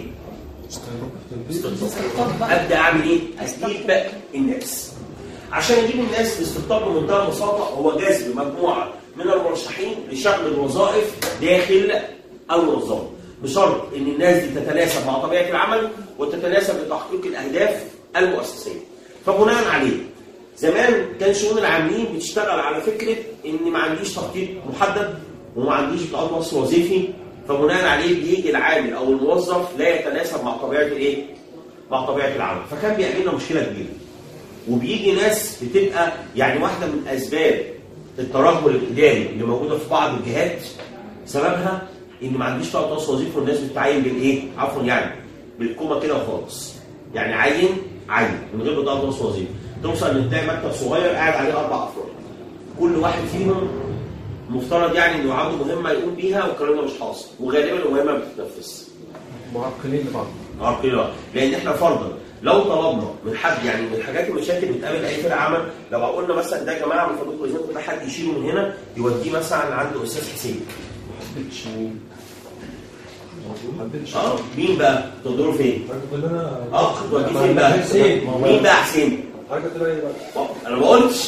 استقطاب. ابدا اعمل ايه؟ اجيب الناس. عشان اجيب الناس لاستقطاب بمنتهى البساطه هو جذب مجموعه من المرشحين لشغل الوظائف داخل المنظمه، بشرط ان الناس دي تتناسب مع طبيعه العمل وتتناسب لتحقيق الاهداف المؤسسيه. فبناء عليه زمان كان شؤون العاملين بتشتغل على فكره ان ما عنديش تخطيط محدد وما عنديش بطاقات وصف وظيفي، فبناء عليه بيجي العامل او الموظف لا يتناسب مع طبيعه الايه؟ مع طبيعه العمل، فكان بيقابلنا مشكله كبيره. وبيجي ناس بتبقى يعني واحده من اسباب الترهل الاداري اللي موجوده في بعض الجهات سببها ان ما عنديش بطاقه وصف وظيفي والناس بتتعين بالايه؟ عفوا يعني بالكومه كده وخلاص. يعني عين عين من غير بطاقه وصف وظيفي. توصل ان تلاقي مكتب صغير قاعد عليه اربع افراد. كل واحد فيهم مفترض يعني انه عنده مهمه يقوم بيها والكلام ده مش حاصل، وغالبا المهمه ما بتتنفذش. معرقلين لبعض. معرقلين لبعض، لان احنا فرضا لو طلبنا من حد يعني من الحاجات المشاكل اللي بتقابل اي فرقه عمل، لو قلنا مثلا ده يا جماعه من فضلكم لازم ده حد يشيله من هنا يوديه مثلا عند استاذ حسين. ما حددش مين. ما حددش. اه مين بقى؟ تقدروا فين؟ كلنا اه توديه فين بقى؟ حسين. مين بقى حسين؟ حاجه كده ايه بقى؟ انا ما قلتش.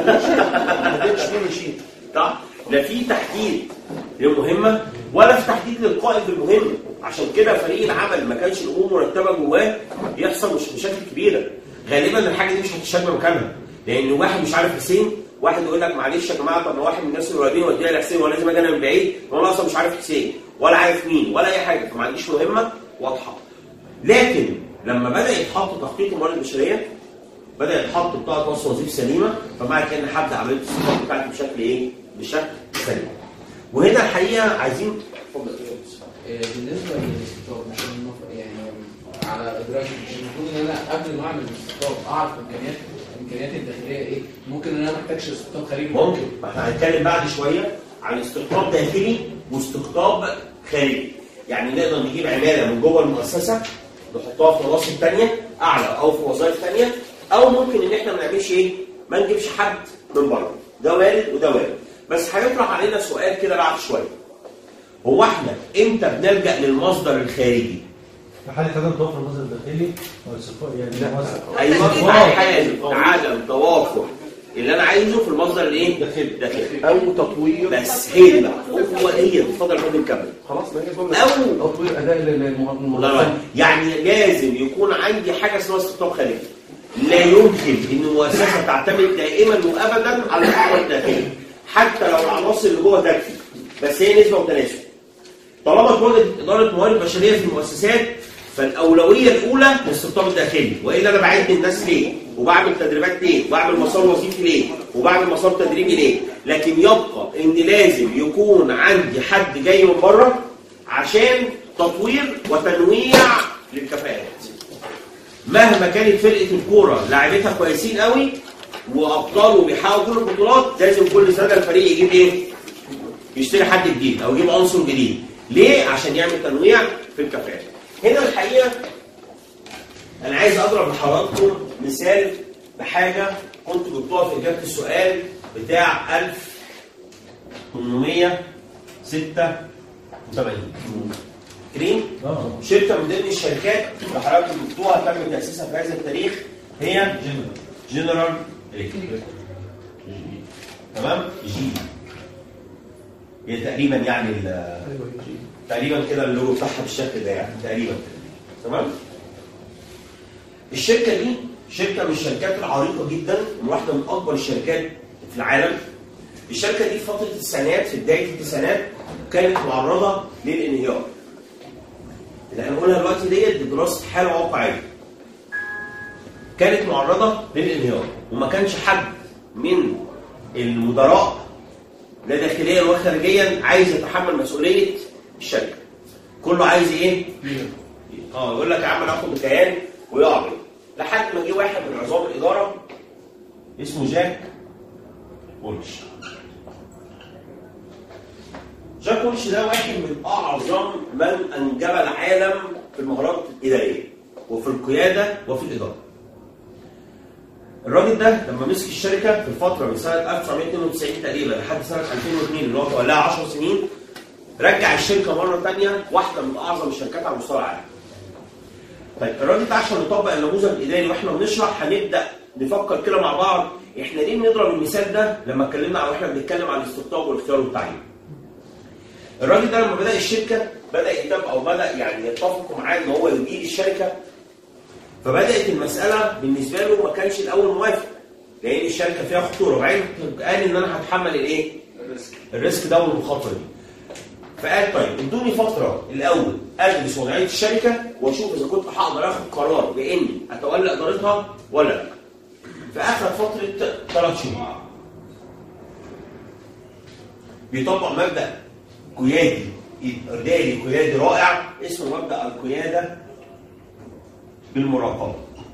ما حددش مين يشيل. طب لا في تحديد للمهمه ولا في تحديد للقائد بالمهمه، عشان كده فريق العمل ما كانش الامور مرتبه جواه يحصل مش مشاكل كبيره. غالبا الحاجه دي مش هتشتغل مكانها، لان واحد مش عارف حسين، واحد يقول لك معلش يا جماعه طب واحد من الناس القريبين وديها لحسين وانا لازم اجي انا من بعيد وانا اصلا مش عارف حسين ولا عارف مين ولا اي حاجه، فما عنديش مهمه واضحه. لكن لما بدا يتحط تخطيط الموارد البشريه، بدا يتحط بطاقه وصف وظيفي سليمه، فمعنى كده ان حد عمليه الاستقطاب بتاعتي بشكل ايه؟ بشكل سليم. وهنا الحقيقه عايزين اتفضل. بالنسبه للاستقطاب مش يعني على ادراكي المفروض ان انا قبل ما اعمل الاستقطاب اعرف امكانيات الامكانيات الداخليه ايه؟ ممكن ان انا ما احتاجش استقطاب خارجي. ممكن، ما احنا هنتكلم بعد شويه عن استقطاب داخلي واستقطاب خارجي. يعني نقدر نجيب عماله من جوه المؤسسه نحطها في مناصب ثانيه اعلى او في وظائف ثانيه، او ممكن ان احنا ما نعملش ايه؟ ما نجيبش حد من بره. ده وارد وده وارد. بس هيطرح علينا سؤال كده بعد شويه. هو احنا امتى بنلجا للمصدر الخارجي؟ في حاله عدم توافر المصدر الداخلي يعني ايوه حاله عدم توافر اللي انا عايزه في المصدر الايه؟ الداخلي او تطوير. بس هي بقى هو هي اتفضل يا فندم كمل. خلاص ما هي او تطوير اداء المنظمه. يعني لازم يكون عندي حاجه اسمها استقطاب خارجي. لا يمكن ان المؤسسه تعتمد دائما وابدا على الاستقطاب الداخلي حتى لو العناصر اللي جوه تكفي، بس هي نسبه وتناسب. طالما اتوجدت اداره موارد بشريه في المؤسسات فالاولويه الاولى للاستقطاب الداخلي، والا انا بعد الناس ليه؟ وبعمل تدريبات ليه؟ وبعمل مسار وظيفي ليه؟ وبعمل مسار تدريبي ليه؟ لكن يبقى ان لازم يكون عندي حد جاي من بره عشان تطوير وتنويع للكفاءات. مهما كانت فرقه الكوره لاعبتها كويسين قوي وابطال وبيحققوا كل البطولات، لازم كل سنه الفريق يجيب ايه؟ يشتري حد جديد او يجيب عنصر جديد. ليه؟ عشان يعمل تنويع في الكفاءات. هنا الحقيقه انا عايز اضرب لحضراتكم مثال بحاجه كنت جبتوها في اجابه السؤال بتاع ألف وثمانمائة وستة وثمانين. فاكرين؟ شركه من ضمن الشركات اللي حضراتكم جبتوها تم تاسيسها في هذا التاريخ هي جنرال الكتريك. تمام؟ جي. هي تقريبا يعني تقريبا كده اللوجو بتاعها بالشكل ده يعني تقريبا تمام. الشركه دي شركه من الشركات العريقه جدا، واحده من اكبر الشركات في العالم. الشركه دي في فتره التسعينات في بدايه التسعينات كانت معرضه للانهيار. اللي هنقولها دلوقتي ديت بدراسه حاله واقعيه. كانت معرضه للانهيار وما كانش حد من المدراء لا داخليا ولا خارجيا عايز يتحمل مسؤوليه الشركه. كله عايز ايه؟ اه يقول لك يا عم ناخد الكيان ويقع بيه. لحد ما جه واحد من عظام الاداره اسمه جاك وولش. جاك وولش ده واحد من اعظم من انجب العالم في المهارات الاداريه وفي القياده وفي الاداره. الراجل ده لما مسك الشركه في الفتره من سنه ألف وتسعمائة واثنين وتسعين تقريبا لحد سنه ألفين واثنين اللي هو تولاها عشر سنين، رجع الشركه مره ثانيه واحده من اعظم الشركات على مستوى العالم. طيب الراجل ده عشان نطبق النموذج الاداري واحنا بنشرح هنبدا نفكر كده مع بعض احنا ليه بنضرب المثال ده لما اتكلمنا على واحنا بنتكلم عن الاستقطاب والاختيار والتعيين. الراجل ده لما بدا الشركه بدا يتفق او بدا يعني يتفقوا معاه ان هو يدير الشركه، فبدات المساله بالنسبه له ما كانش الاول موافق. لان الشركه فيها خطوره، وبعدين قال ان انا هتحمل الايه؟ الريسك ده والمخاطره دي. فقال طيب ادوني فتره الاول ادرس وضعيه الشركه واشوف اذا كنت هقدر اخد قرار باني اتولى ادارتها ولا لا. فاخد فتره ثلاث شهور. بيطبق مبدا قيادي اداري قيادي رائع اسمه مبدا القياده بالمراقبه.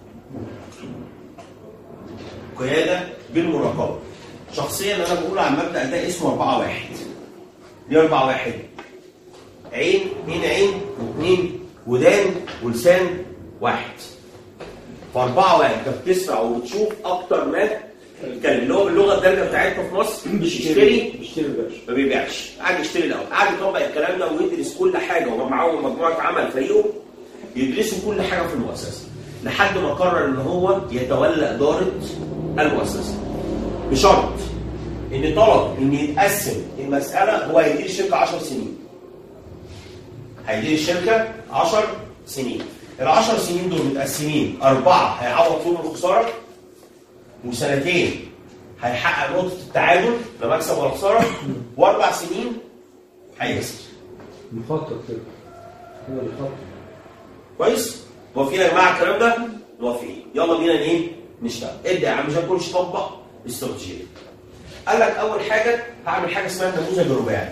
قياده بالمراقبه. شخصيا انا بقول عن المبدا ده اسمه أربعة واحد. ليه أربعة واحد؟ عين، عين عين، واثنين ودان ولسان واحد. فأربعة واحد انت بتسمع وبتشوف اكتر ما تتكلم. اللي هو باللغه الدارجه بتاعتنا في مصر مش يشتري بيشتري ما بيبيعش. قاعد يشتري الاول، قاعد يطبق الكلام ده ويدرس كل حاجه ومعاهم مجموعه عمل فريقه يدرسوا كل حاجه في المؤسسه لحد ما قرر ان هو يتولى اداره المؤسسه. بشرط ان طلب ان يتقسم المساله. هو هيدير الشركه عشر سنين. هيدير الشركه عشر سنين. العشر سنين دول متقسمين اربعه هيعوض فيهم الخساره، وسنتين هيحقق نقطه التعادل لا مكسب ولا خساره، واربع سنين هيخسر. مخطط كده. هو بيخطط. كويس؟ موافقين يا جماعه الكلام ده؟ موافقين. يلا بينا ايه؟ نشتغل. ابدا يا عم مش هنكونش طبق استراتيجيه. قال لك اول حاجه هعمل حاجه اسمها النموذج الرباعي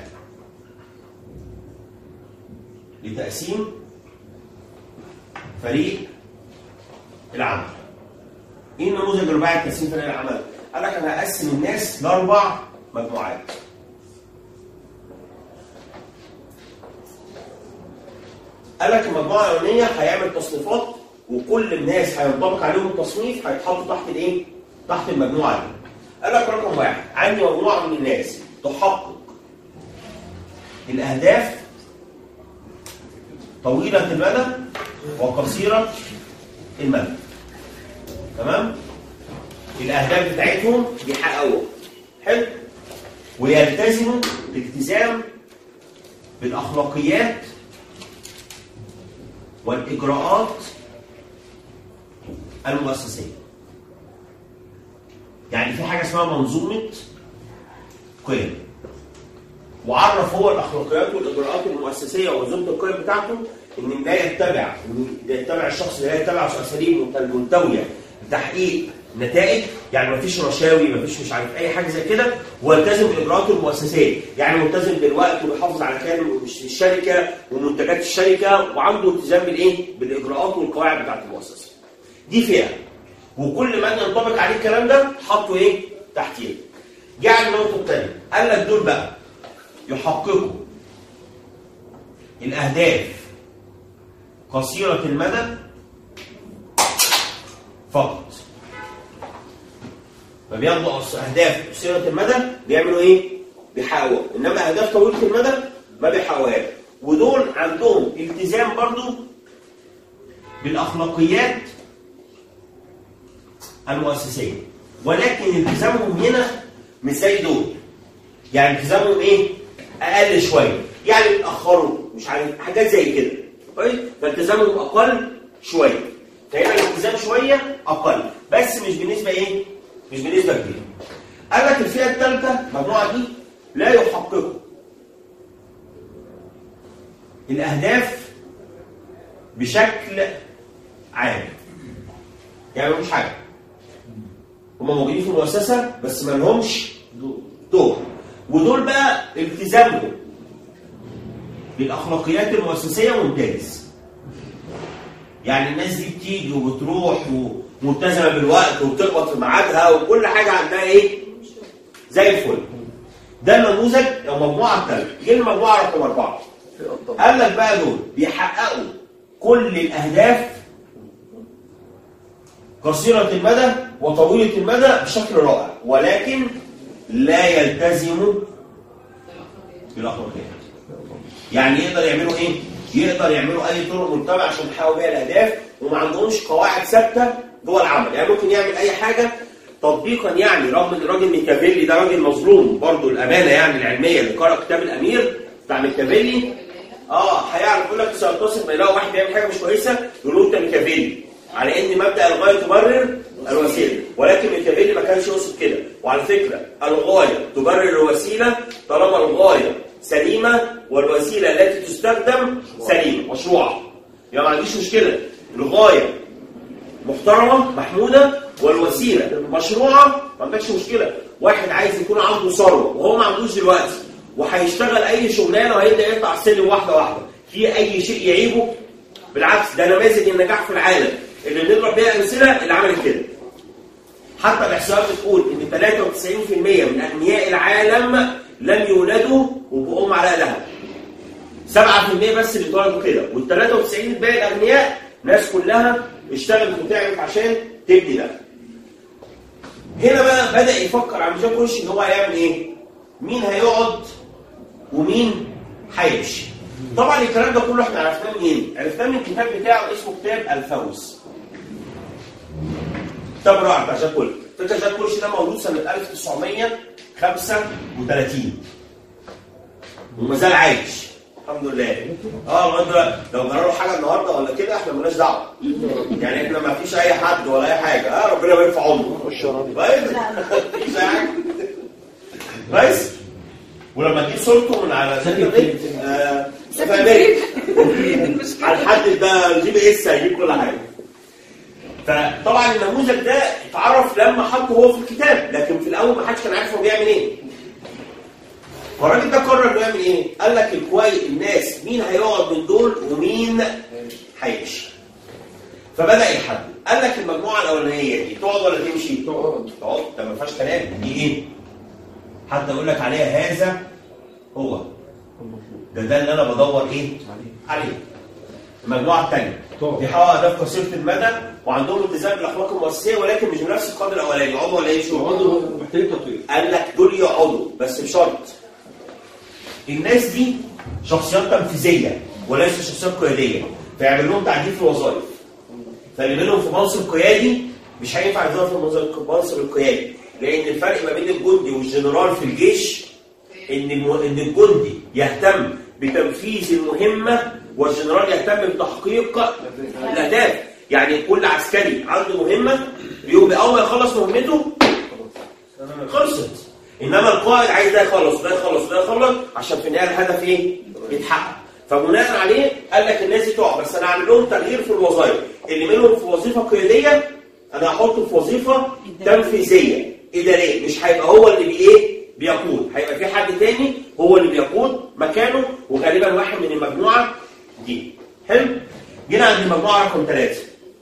لتقسيم فريق العمل. ايه النموذج الرباعي لتقسيم فريق العمل؟ قال لك انا هقسم الناس لاربع مجموعات. قال لك المجموعه الاولانيه هيعمل تصنيفات وكل الناس هينطبق عليهم التصنيف هيتحطوا تحت الايه؟ تحت المجموعه دي. قال لك رقم واحد عندي مجموعه من الناس تحقق الاهداف طويله المدى وقصيره المدى. تمام؟ الاهداف بتاعتهم بيحققوها. حلو؟ ويلتزموا بالتزام بالاخلاقيات والاجراءات المؤسسيه. يعني في حاجه اسمها منظومه قيم. وعرف هو الاخلاقيات والاجراءات المؤسسيه ومنظومه القيم بتاعته ان لا يتبع يتبع الشخص لا يتبع اساليب منتويه لتحقيق نتائج، يعني مفيش رشاوي مفيش مش عارف اي حاجه زي كده، والتزم بالاجراءات المؤسسيه، يعني ملتزم بالوقت وبيحافظ على كيان الشركه ومنتجات الشركه وعنده التزام بالايه؟ بالاجراءات والقواعد بتاعت المؤسسه. دي فئه. وكل من ينطبق عليه الكلام ده حطوا ايه؟ تحتيه. جاء النقطه الثانيه قال لك دول بقى يحققوا الاهداف قصيره المدى فقط. فبياخدوا اهداف قصيره المدى بيعملوا ايه؟ بيحققوها، انما اهداف طويله المدى ما بيحققوهاش. ودول عندهم التزام برضو بالاخلاقيات المؤسسيه، ولكن التزامهم هنا مش زي دول. يعني التزامهم ايه؟ اقل شويه، يعني بيتاخروا مش عارف حاجات زي كده. كويس؟ فالتزامهم اقل شويه. فهنا الالتزام شويه اقل، بس مش بنسبه ايه؟ مش بنسبه كبيره. قال لك الفئه الثالثه المجموعه دي لا يحققوا الاهداف بشكل عام. يعني مفيش حاجه. هم موجودين في المؤسسه بس ما لهمش دور. ودول بقى التزامهم بالاخلاقيات المؤسسيه ممتاز. يعني الناس دي بتيجي وبتروح وملتزمه بالوقت وبتخبط في ميعادها وكل حاجه عندها ايه؟ زي الفل. ده النموذج او المجموعه الثالثه. جه المجموعه رقم اربعه. قال لك بقى دول بيحققوا كل الاهداف قصيره المدى وطويله المدى بشكل رائع، ولكن لا يلتزموا بالاخلاقيات. يعني يقدر يعملوا ايه؟ يقدر يعملوا اي طرق متبعه عشان يحققوا بيها الاهداف، وما عندهمش قواعد ثابته جوه العمل. يعني ممكن يعمل اي حاجه تطبيقا، يعني رغم ان الراجل ميكافيلي ده راجل مظلوم برضه الامانه يعني العلميه اللي قرأ كتاب الامير بتاع ميكافيلي، اه هيعرف يقول لك سيتصل ما يلاقوا واحد بيعمل حاجه مش كويسه يقولوا انت ميكافيلي، على ان مبدا الغايه تبرر الوسيله، ولكن ميكافيلي ما كانش يقصد كده. وعلى فكره الغايه تبرر الوسيله طالما الغايه سليمه والوسيله التي تستخدم سليمه مشروعه. يعني ما عنديش مشكله، الغايه محترمه محموده والوسيله مشروعه ما عندكش مشكله. واحد عايز يكون عنده ثروه وهو ما عندوش دلوقتي وهيشتغل اي شغلانه وهيبدا يطلع السلم واحده واحده، في اي شيء يعيبه؟ بالعكس، ده نماذج النجاح في العالم اللي بنضرب بيها امثله اللي عملت كده. حتى الاحصائيات بتقول ان ثلاثة وتسعين بالمئة من اغنياء العالم لم يولدوا وبقوا معلقه ذهب. سبعة بالمئة بس اللي اتولدوا كده، وال ثلاثة وتسعين بالمئة الباقي الاغنياء ناس كلها اشتغلت وتعبت عشان تبني ده. هنا بقى بدا يفكر عم جاك وش ان هو هيعمل ايه؟ مين هيقعد ومين هيمشي. طبعا الكلام ده كله احنا عرفناه منين؟ عرفناه من الكتاب بتاعه اسمه كتاب الفوز. كتاب رائع بتاع جاك ويلش. فكره جاك ويلش ده مولود سنه ألف وتسعمية وخمسة وثلاثين وما زال عايش الحمد لله. اه لغايه دلوقتي لو جرى له حاجه النهارده ولا كده احنا مالناش دعوه. يعني احنا ما فيش اي حد ولا اي حاجه، اه ربنا يبارك في عمره. كويس؟ مفيش اي حاجه. كويس؟ ولما تجيب صورته من على الانترنت آه في امريكا هنحدد بقى الجي بي اس هيجيب كل حاجه. فطبعا النموذج ده اتعرف لما حطه هو في الكتاب، لكن في الاول ما حدش كان عارف هو بيعمل ايه. فالراجل ده قرر انه يعمل ايه؟ قال لك الكويس الناس مين هيقعد من دول ومين هيمشي. فبدا يحدد، قال لك المجموعه الاولانيه دي تقعد ولا تمشي؟ تقعد. تقعد، ده ما فيهاش كلام، دي ايه؟ حتى اقول لك عليها هذا هو ده ده اللي انا بدور ايه؟ عليه. المجموعه الثانيه بيحققوا اهداف قصيره المدى وعندهم التزام بالاخلاق المؤسسيه ولكن مش بنفس القدر الاولاني. يقعدوا ولا يمشوا؟ يقعدوا، محتاجين تطوير. قال لك دول يقعدوا بس بشرط الناس دي شخصيات تنفيذيه وليس شخصيات قياديه، فيعمل لهم تعديل في الوظائف. فاللي منهم في منصب قيادي مش هينفع يظهر في المنصب القيادي، لان الفرق ما بين الجندي والجنرال في الجيش ان ان الجندي يهتم بتنفيذ المهمه والجنرال يهتم بتحقيق الاهداف. يعني كل عسكري عنده مهمه بيقوم اول ما يخلص مهمته خلصت، انما القائد عايز ده يخلص وده يخلص وده يخلص عشان في النهايه الهدف ايه؟ يتحقق. فبناء عليه قال لك الناس دي تقع، بس انا هعمل لهم تغيير في الوظائف. اللي منهم في وظيفه قياديه انا هحطه في وظيفه تنفيذيه اداريه، مش هيبقى هو اللي بي ايه؟ بيقود، هيبقى في حد تاني هو اللي بيقود مكانه، وغالبا واحد من المجموعه دي. حلو؟ جينا عند المجموعه رقم ثلاثه.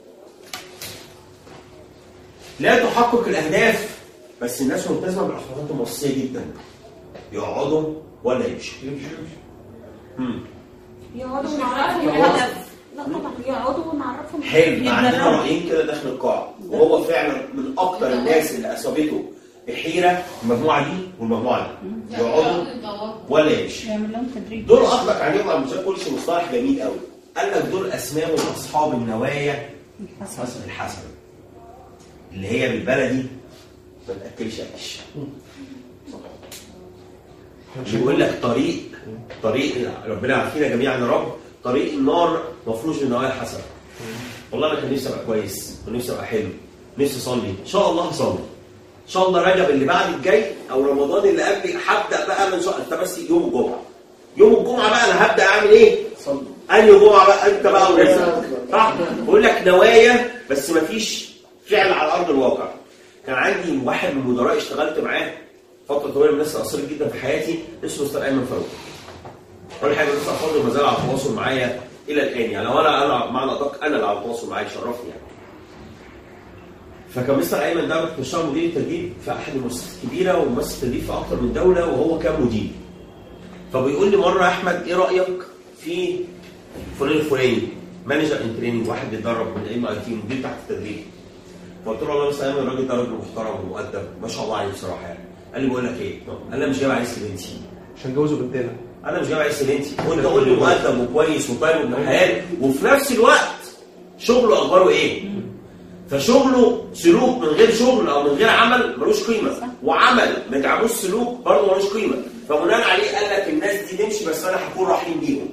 لا تحقق الاهداف بس الناس ملتزمه بالاخلاقيات المؤسسيه جدا. يقعدوا ولا يمشوا؟ امم يقعدوا ونعرفهم الهدف. لا طبعا يقعدوا ونعرفهم. حلو، عندنا رايين كده داخل القاعه، وهو فعلا من اكثر الناس اللي اصابته بحيره المجموعه دي والمجموعه دي. يقعدوا ولا يمشوا؟ دول اطلق عليهم عم جاك ويلش مصطلح جميل قوي. قال لك دول اسماهم اصحاب النوايا الحسنه، اللي هي بالبلدي ما تاكلش عيش. بيقول لك طريق طريق ربنا يعافينا جميعا يا رب، طريق النار مفروش بالنوايا الحسنه. والله انا كان نفسي ابقى كويس ونفسي ابقى حلو، نفسي اصلي، ان شاء الله هصلي. ان شاء الله رجب اللي بعد الجاي او رمضان اللي قبلي هبدا بقى من شهر انت بس يوم الجمعه. يوم الجمعه بقى انا هبدا اعمل ايه؟ صلي. انهي جمعه بقى انت بقى ورزقك. صح؟ بقول لك نوايا بس ما فيش فعل على ارض الواقع. كان عندي واحد من المدراء اشتغلت معاه فتره طويله من الناس اللي اثرت جدا في حياتي اسمه مستر ايمن فاروق. اول حاجه لسه افضل ما زال على تواصل معايا الى الان، يعني لو انا انا معنى ادق انا اللي على تواصل معايا شرفني يعني. فكان مستر ايمن ده كنت بشتغل مدير تدريب في احد المؤسسات الكبيره وممثل تدريب في اكثر من دوله وهو كان مدير. فبيقول لي مره يا احمد ايه رايك في فلان الفلاني مانجر ان تريننج، واحد بيتدرب من ام اي تي مدير تحت التدريب. فقلت له والله مستر ايمن الراجل ده راجل محترم ومؤدب ما شاء الله عليه بصراحه يعني. قال لي بقول لك ايه؟ قال لي مش جايب عليه سلنتي عشان جوزه بنتنا. انا مش جايب عليه سلنتي، وانت قول لي مؤدب وكويس وطيب وابن حلال وفي نفس الوقت شغله اخباره ايه؟ فشغله سلوك من غير شغل او من غير عمل ملوش قيمه، وعمل ما تعملوش سلوك برضه ملوش قيمه. فبناء عليه قال لك الناس دي تمشي بس انا هكون رحيم بيهم.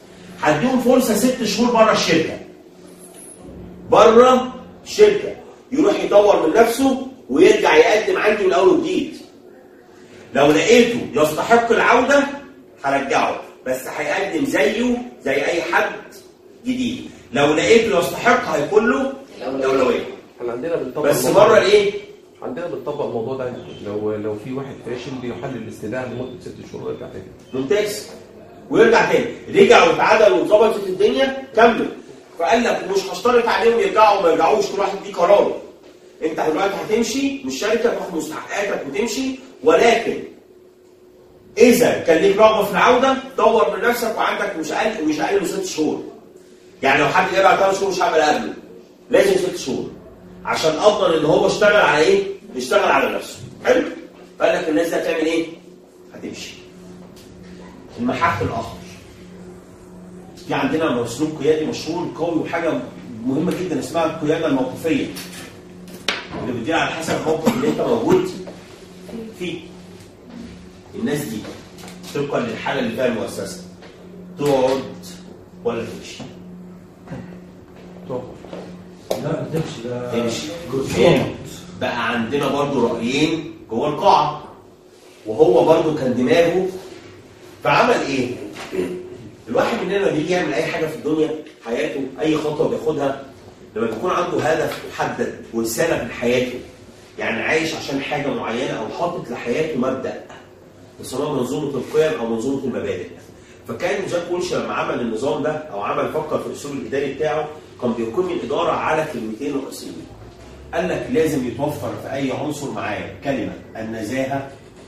هديهم فرصه ست شهور بره الشركه. بره الشركه يروح يطور من نفسه ويرجع يقدم عندي من اول وجديد. لو لقيته يستحق العوده هرجعه، بس هيقدم زيه زي اي حد جديد. لو لقيته يستحق هيكون له الاولويه. احنا عندنا بنطبق بس مره الايه؟ عندنا بنطبق الموضوع ده، لو لو في واحد فاشل بيحل الاستدعاء لمده ست شهور ويرجع تاني. ممتاز. ويرجع تاني، رجع واتعدل واتظبطت الدنيا كمل. فقال لك مش هشترط عليهم يرجعوا وما يرجعوش، كل واحد ليه قراره. انت دلوقتي هتمشي من الشركه تاخد مستحقاتك وتمشي، ولكن اذا كان ليك رغبه في العوده طور من نفسك وعندك مش اقل مش اقل من ست شهور. يعني لو حد جاي بعد ثلاث شهور مش هعمل قبله، لازم ست شهور عشان اضمن ان هو اشتغل على ايه؟ يشتغل على نفسه. حلو؟ فقال لك الناس دي هتعمل ايه؟ هتمشي. المحك الاخر. في عندنا اسلوب قيادي مشهور قوي وحاجه مهمه جدا اسمها القياده الموقفيه. اللي بتدير على حسب الموقف اللي انت موجود فيه. الناس دي طبقا للحاله اللي فيها المؤسسه تقعد ولا تمشي؟ تقعد. لا تمشي. لا تمشي. جزئين. بقى عندنا برضو رايين جوه القاعه. وهو برضو كان دماغه فعمل ايه؟ الواحد مننا لما بيجي يعمل اي حاجه في الدنيا حياته، اي خطوه بياخدها، لما بيكون عنده هدف محدد ورساله في حياته، يعني عايش عشان حاجه معينه او حاطط لحياته مبدا، بيسموها منظومه القيم او منظومه المبادئ. فكان جاك وولش لما عمل النظام ده او عمل فكر في الاسلوب الاداري بتاعه كان بيقوم الاداره على كلمتين رئيسيين. قال لك لازم يتوفر في اي عنصر معايا كلمه النزاهه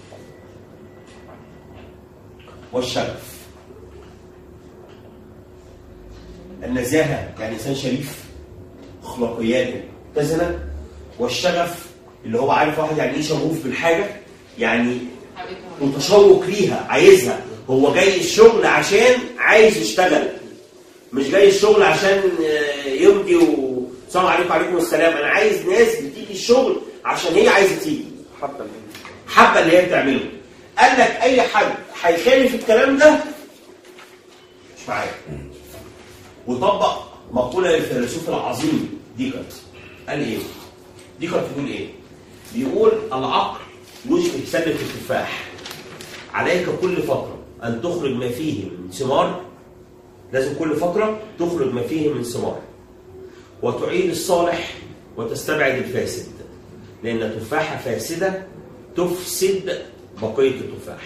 والشغف. النزاهه يعني انسان شريف، اخلاقياته متزنه، والشغف اللي هو عارف واحد يعني ايه شغوف بالحاجه، يعني متشوق ليها عايزها. هو جاي الشغل عشان عايز يشتغل، مش جاي الشغل عشان يمضي والسلام عليكم وعليكم السلام. انا عايز ناس بتيجي الشغل عشان هي عايزه تيجي، حابه اللي هي بتعمله. قال لك اي حد هيخالف الكلام ده مش معايا. وطبق مقوله للفيلسوف العظيم ديكارت. قال ايه؟ ديكارت بيقول ايه؟ بيقول العقل يشبه سلة التفاح، عليك كل فترة أن تخرج ما فيه من ثمار، لازم كل فترة تخرج ما فيه من ثمار، وتعيد الصالح وتستبعد الفاسد، لأن تفاحة فاسدة تفسد بقية التفاح.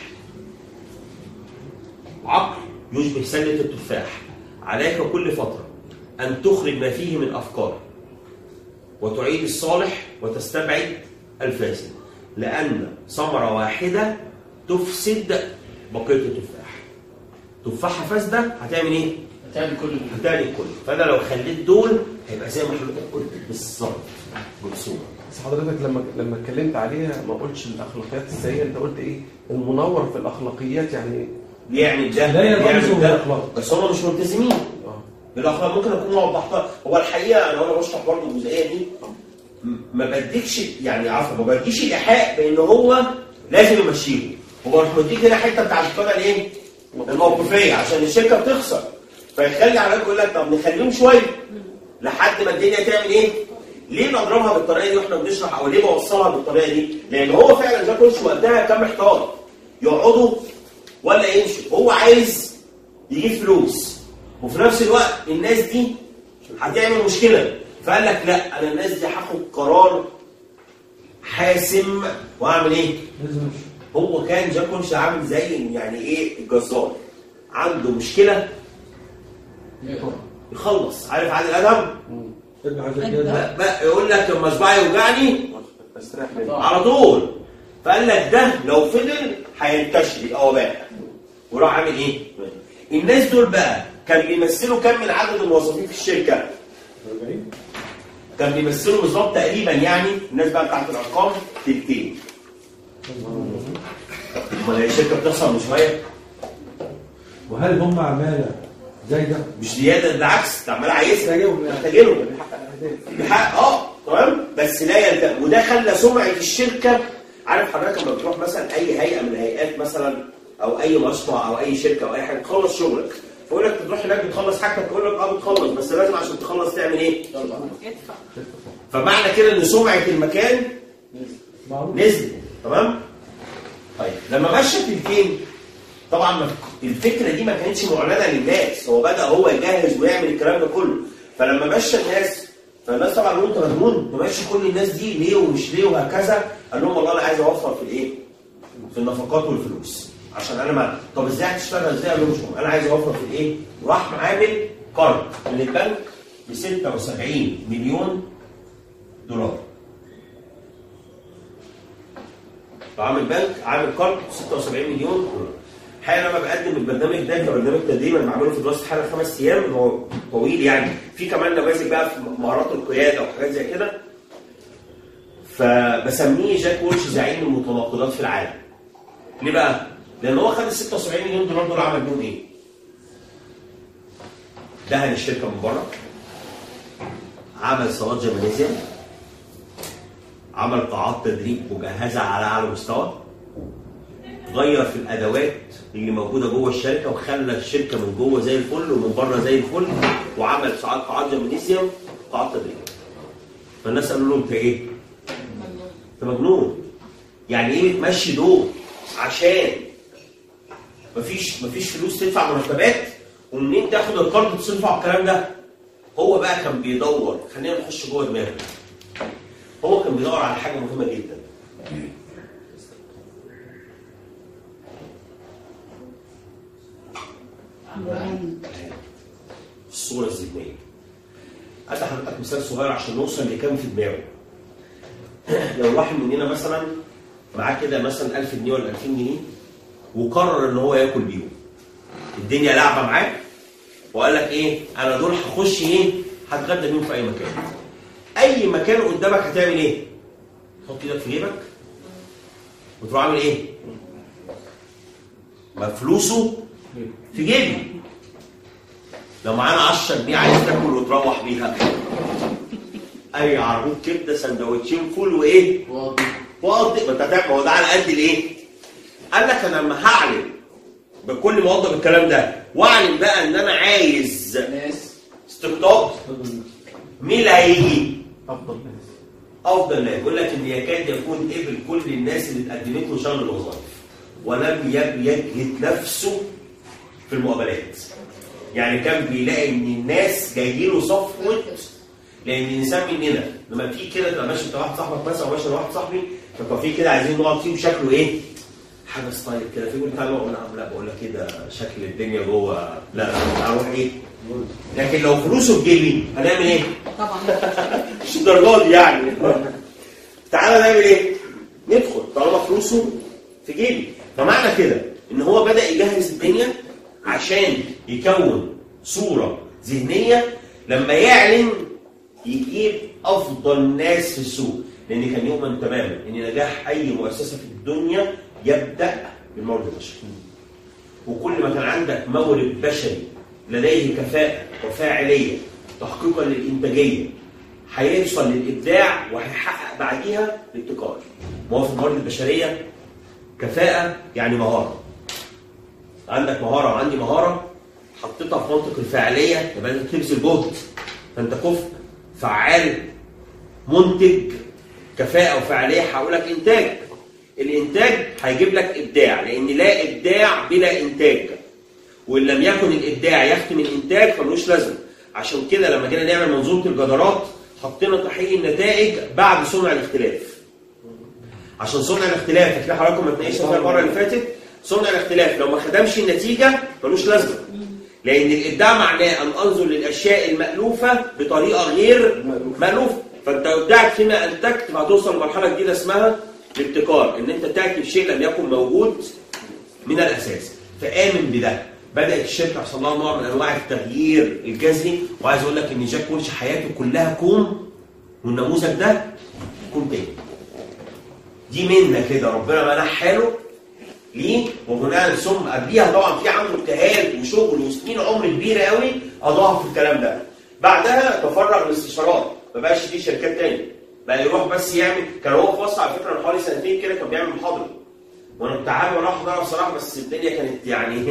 عقل يشبه سلة التفاح، عليك كل فترة أن تخرج ما فيه من أفكار وتعيد الصالح وتستبعد الفاسد، لأن ثمرة واحدة تفسد بقية التفاح. تفاحة فاسدة هتعمل إيه؟ هتعمل كل هتعمل كل. فأنا لو خليت دول هيبقى زي ما حضرتك قلت بالظبط بالصورة. بس حضرتك لما لما اتكلمت عليها ما قلتش الاخلاقيات السيئه، انت قلت ايه؟ المنور في الاخلاقيات يعني بيعمل ده بيعمل ده، بس هم مش ملتزمين بالاخلاق. ممكن اكون وضحتها. هو الحقيقه انا وانا بشرح برضه الجزئيه دي ما بديكش يعني عفوا ما بديكش ايحاء بان هو لازم يمشيه. هو مش مديك هنا حته بتاعت القاعده الايه؟ الموقفيه عشان الشركه بتخسر، فيخلي على يقول لك طب نخليهم شويه لحد ما الدنيا تعمل ايه؟ ليه نضربها بالطريقه دي واحنا بنشرح، او ليه بوصلها بالطريقه دي؟ لان هو فعلا جاك وولش وقتها كان محتار يقعدوا ولا يمشوا. هو عايز يجيب فلوس وفي نفس الوقت الناس دي هتعمل مشكله، فقال لك لا انا الناس دي هاخد قرار حاسم واعمل ايه؟ هو كان جاك وولش عامل زي يعني ايه الجزار، عنده مشكله يخلص. عارف عادل ادم؟ بقى يقول لك لما صباعي يوجعني على طول. فقال لك ده لو فضل هينتشر يبقى وباء، وراح عامل ايه؟ الناس دول بقى كان بيمثلوا كم من عدد الموظفين في الشركه؟ كان بيمثلوا بالظبط تقريبا يعني الناس بقى بتاعت الارقام تلتين. امال هي الشركه بتخسر مش شويه؟ وهل هم عماله زي ده؟ مش زياده، بالعكس ده عمال عايزها محتاجينهم بحق اه تمام، بس لا يلتزم. وده خلى سمعه الشركه. عارف حضرتك لما بتروح مثلا اي هيئه من الهيئات مثلا او اي مصنع او اي شركه او اي حاجه تخلص شغلك يقول لك تروح هناك بتخلص حاجتك، تقول لك اه بتخلص، بس لازم عشان تخلص تعمل ايه؟ ادفع. فمعنى كده ان سمعه المكان نزلت. تمام؟ طيب لما مشت التيم طبعا الفكره دي ما كانتش معلنه للناس، هو بدا هو يجهز ويعمل الكلام ده كله، فلما مشى الناس فالناس طبعا قالوا انت مجنون تمشي كل الناس دي ليه ومش ليه وهكذا. قال لهم والله انا عايز اوفر في الايه؟ في النفقات والفلوس عشان انا ما طب ازاي هتشتغل ازاي؟ قال لهم مش مهم انا عايز اوفر في الايه؟ وراح عامل قرض من البنك ب ستة وسبعين مليون دولار. فعامل بنك عامل قرض ستة وسبعين مليون دولار. الحقيقه انا بقدم البرنامج ده كبرنامج تدريب انا بعمله في دراسه حاله خمس ايام، هو طويل يعني، في كمان نماذج بقى في مهارات القياده وحاجات زي كده. فبسميه جاك وولش زعيم المتناقضات في العالم. ليه بقى؟ لان هو خد ال ستة وسبعين مليون دولار دول عمل بيهم ايه؟ دهن الشركه من بره، عمل صالات جماليزيا، عمل قاعات تدريب مجهزه على اعلى مستوى، غير في الادوات اللي موجوده جوه الشركه وخلى الشركه من جوه زي الفل ومن بره زي الفل، وعمل ساعات قاعات جماليزيوم قاعات تدريب. فالناس قالوا له انت ايه؟ انت مجنون. يعني ايه بتمشي دول عشان مفيش مفيش فلوس تدفع مرتبات ومنين تاخد القرض تصرفه على الكلام ده؟ هو بقى كان بيدور، خلينا نخش جوه دماغه. هو كان بيدور على حاجه مهمه جدا. الصورة الذهنية. أدي حضرتك مثال صغير عشان نوصل لكام في دماغه. لو واحد مننا مثلا معاه كده مثلا ألف جنيه ولا ألفين جنيه وقرر إن هو ياكل بيهم. الدنيا لعبة معاه وقال لك إيه؟ أنا دول هخش إيه؟ هتغدى بيهم في أي مكان. أي مكان قدامك هتعمل إيه؟ تحط إيدك في جيبك وتروح عامل إيه؟ ما فلوسه في جيبي. لو معانا عشرة جنيه عايز تاكل وتروح بيها، اي عربوط كبده سندوتشين فول وايه؟ واقضي. ما انت هتعمل، هو ده على قد الايه؟ قال لك انا لما هعلن بكل موظف الكلام ده واعلن بقى ان انا عايز ناس استقطاب، مين اللي هيجي؟ افضل ناس. افضل ناس. يقول لك ان يكاد يكون قبل كل الناس اللي اتقدمت له شغل الوظائف ولم يجهد نفسه في المقابلات. يعني كان بيلاقي ان الناس جاي له صفوه، لان الانسان مننا لما في كده تبقى ماشي انت واحد صاحبك مثلا او ماشي واحد صاحبي فبقى في كده عايزين نقعد فيه شكله ايه؟ حاجه ستايل كده، في يقول تعالى نقعد نعم لا بقول لك كده شكل الدنيا جوه لا هروح ايه؟ لكن لو فلوسه في جيبي هنعمل ايه؟ طبعا مش الدرجات دي يعني. تعالى نعمل ايه؟ ندخل طالما فلوسه في جيبي. فمعنى كده ان هو بدأ يجهز الدنيا عشان يكون صورة ذهنية لما يعلن يجيب أفضل ناس في السوق، لأن كان يؤمن تماما إن نجاح أي مؤسسة في الدنيا يبدأ بالمورد البشري. وكل ما كان عندك مورد بشري لديه كفاءة وفاعلية تحقيقا للإنتاجية هيوصل للإبداع وهيحقق بعديها الابتكار. ما هو في الموارد البشرية كفاءة يعني مهارة. عندك مهارة وعندي مهارة حطيتها في منطق الفاعلية يبقى انت تبذل جهد، فانت كفء فعال منتج. كفاءة وفاعلية هقول لك انتاج. الانتاج هيجيب لك ابداع، لان لا ابداع بلا انتاج، وان لم يكن الابداع يختم الانتاج فملوش لازمه. عشان كده لما جينا نعمل منظومه الجدارات حطينا تحقيق النتائج بعد صنع الاختلاف. عشان صنع الاختلاف هتلاقي حضراتكم ما اتناقشنا فيها المره اللي فاتت، صنع الاختلاف لو ما خدمش النتيجه ملوش لازمه. لان الابداع معناه ان انظر للاشياء المالوفه بطريقه غير مالوفه. فانت ابدعت فيما انتجت فهتوصل لمرحله جديده اسمها الابتكار، ان انت تاتي بشيء لم يكن موجود من الاساس. فامن بده. بدات الشركه يحصل لها نوع من انواع التغيير الجذري، وعايز اقول لك ان جاك وولش حياته كلها كوم، والنموذج ده كوم تاني. دي منه كده ربنا منحها له ليه؟ وبناء ثم قبليها طبعا في عنده اجتهاد وشغل وسنين عمر كبيره قوي قضاها في الكلام ده. بعدها تفرغ للاستشارات، ما بقاش في شركات تاني، بقى يروح بس يعمل. كان هو في مصر على فكره من حوالي سنتين كده كان بيعمل محاضره، وانا كنت عامل وانا احضرها بصراحه، بس الدنيا كانت يعني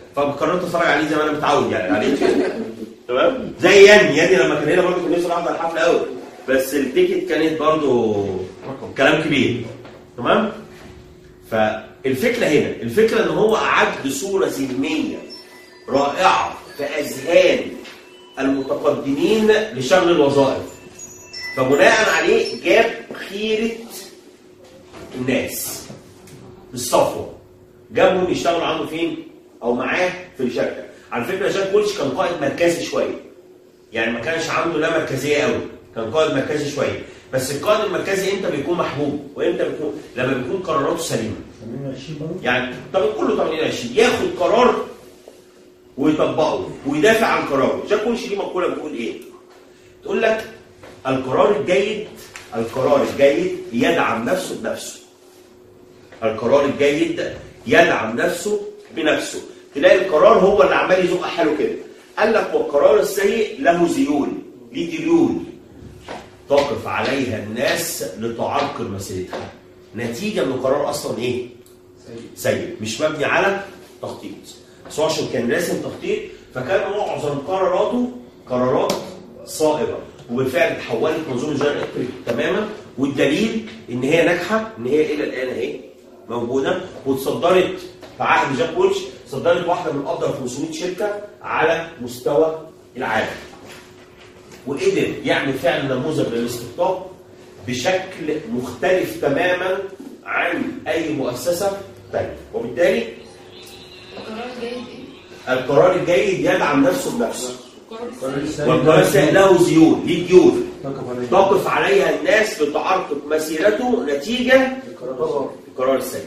فقررت اتفرج عليه زي ما انا متعود يعني عليه تمام. زي ياني ياني لما كان هنا برضه كان نفسي احضر الحفله قوي، بس التيكت كانت برضه كلام كبير تمام. فالفكره هنا الفكره ان هو اعد صوره ذهنيه رائعه في اذهان المتقدمين لشغل الوظائف، فبناء عليه جاب خيره الناس الصفوه، جابهم يشتغلوا عنده فين او معاه في الشركه. على فكره جاك ويلش كان قائد مركزي شويه، يعني ما كانش عنده لا مركزيه قوي، كان قائد مركزي شويه. بس القائد المركزي امتى بيكون محبوب وامتى بيكون لما بيكون قراراته سليمه. يعني طب كله ثمانين عشرين ياخد قرار ويطبقه ويدافع عن قراره. جاك ويلش دي مقوله بتقول ايه؟ تقول لك القرار الجيد القرار الجيد يدعم نفسه بنفسه. القرار الجيد يدعم نفسه بنفسه. تلاقي القرار هو اللي عمال يزق حاله كده. قال لك والقرار السيء له ذيول، ليه ديول تقف عليها الناس لتعرقل مسيرتها. نتيجه من القرار اصلا ايه؟ سيء، مش مبني على تخطيط. بس هو عشان كان راسم تخطيط فكان معظم قراراته قرارات صائبه، وبالفعل تحولت منظومه جنرال الكتريك تماما. والدليل ان هي ناجحه، ان هي الى الان اهي موجوده، وتصدرت في عهد جاك ويلش صدرت واحده من افضل خمسمائة شركه على مستوى العالم. وقدر يعمل فعلا نموذج للاستقطاب بشكل مختلف تماما عن اي مؤسسه ثانيه. وبالتالي القرار الجيد القرار الجيد يدعم نفسه بنفسه. والقرار السيء له ذيول، ليه ديول تقف عليها الناس لتعرقل مسيرته نتيجه القرار السيء.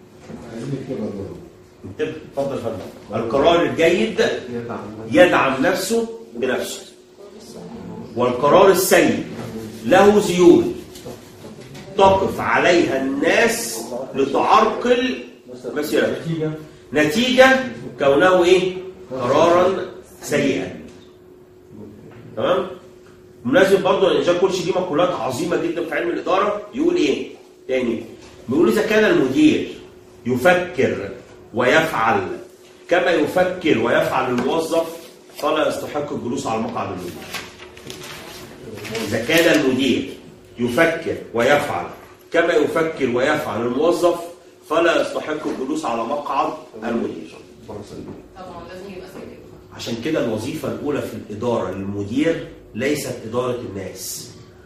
اتفضل يا فندم. القرار الجيد يدعم نفسه بنفسه، والقرار السيء له ذيول تقف عليها الناس لتعرقل مسيرته نتيجه كونه ايه؟ قرارا سيئا. تمام؟ بمناسبه برضه ان جاك ويلش دي مقولات عظيمه جدا في علم الاداره. يقول ايه؟ تاني بيقول اذا كان المدير يفكر ويفعل كما يفكر ويفعل الموظف فلا يستحق الجلوس على مقعد المدير. إذا كان المدير يفكر ويفعل كما يفكر ويفعل الموظف فلا يستحق الجلوس على مقعد المدير. طبعا لازم يبقى سيء. عشان كده الوظيفة الأولى في الإدارة للمدير ليست إدارة الناس.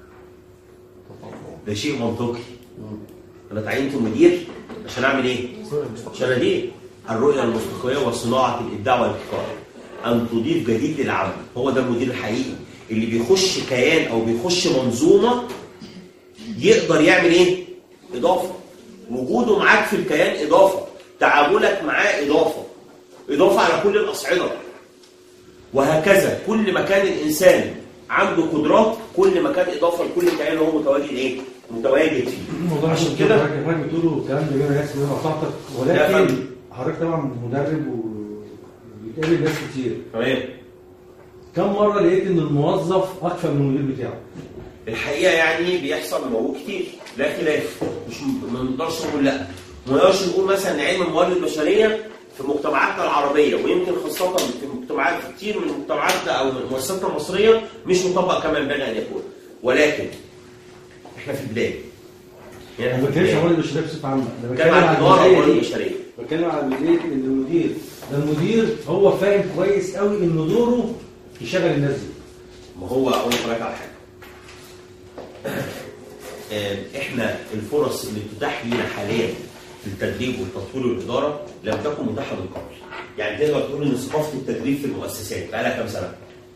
ده شيء منطقي. أنا تعينت مدير عشان أعمل إيه؟ عشان أدير الرؤية المستقبلية وصناعة الإبداع والابتكار. أن تضيف جديد للعمل. هو ده المدير الحقيقي اللي بيخش كيان أو بيخش منظومة يقدر يعمل إيه؟ إضافة. وجوده معاك في الكيان إضافة. تعاملك معاه إضافة. إضافة على كل الأصعدة. وهكذا كل ما كان الإنسان عنده قدرات كل ما كان إضافة لكل كيان هو متواجد إيه؟ متواجد فيه. الموضوع عشان كده حضرتك بتقولوا الكلام ده جميل ناس من بتاعتك، ولكن حضرتك طبعا مدرب وبيتقابل ناس كتير. تمام. كم مرة لقيت إن الموظف أكثر من المدير بتاعه؟ الحقيقة يعني بيحصل موضوع كتير، لا خلاف، مش ما نقدرش نقول لا. ما نقدرش نقول مثلا إن علم الموارد البشرية في مجتمعاتنا العربية ويمكن خاصة في مجتمعات كتير من مجتمعاتنا أو مؤسساتنا المصرية مش مطبق كما ينبغي أن يكون، ولكن إحنا في بداية. يعني ما بتكلمش عن الموارد البشرية بصفة عامة، أنا بتكلم عن إدارة الموارد البشرية. بتكلم عن بداية إن المدير ده المدير هو فاهم كويس قوي إن دوره يشغل الناس دي. ما هو أقول لك على حاجة. إحنا الفرص اللي بتتاح لنا حاليا في التدريب والتطوير والإدارة لم تكن متاحة من قبل. يعني تقدر تقول إن ثقافة التدريب في المؤسسات بقى لها كام سنة؟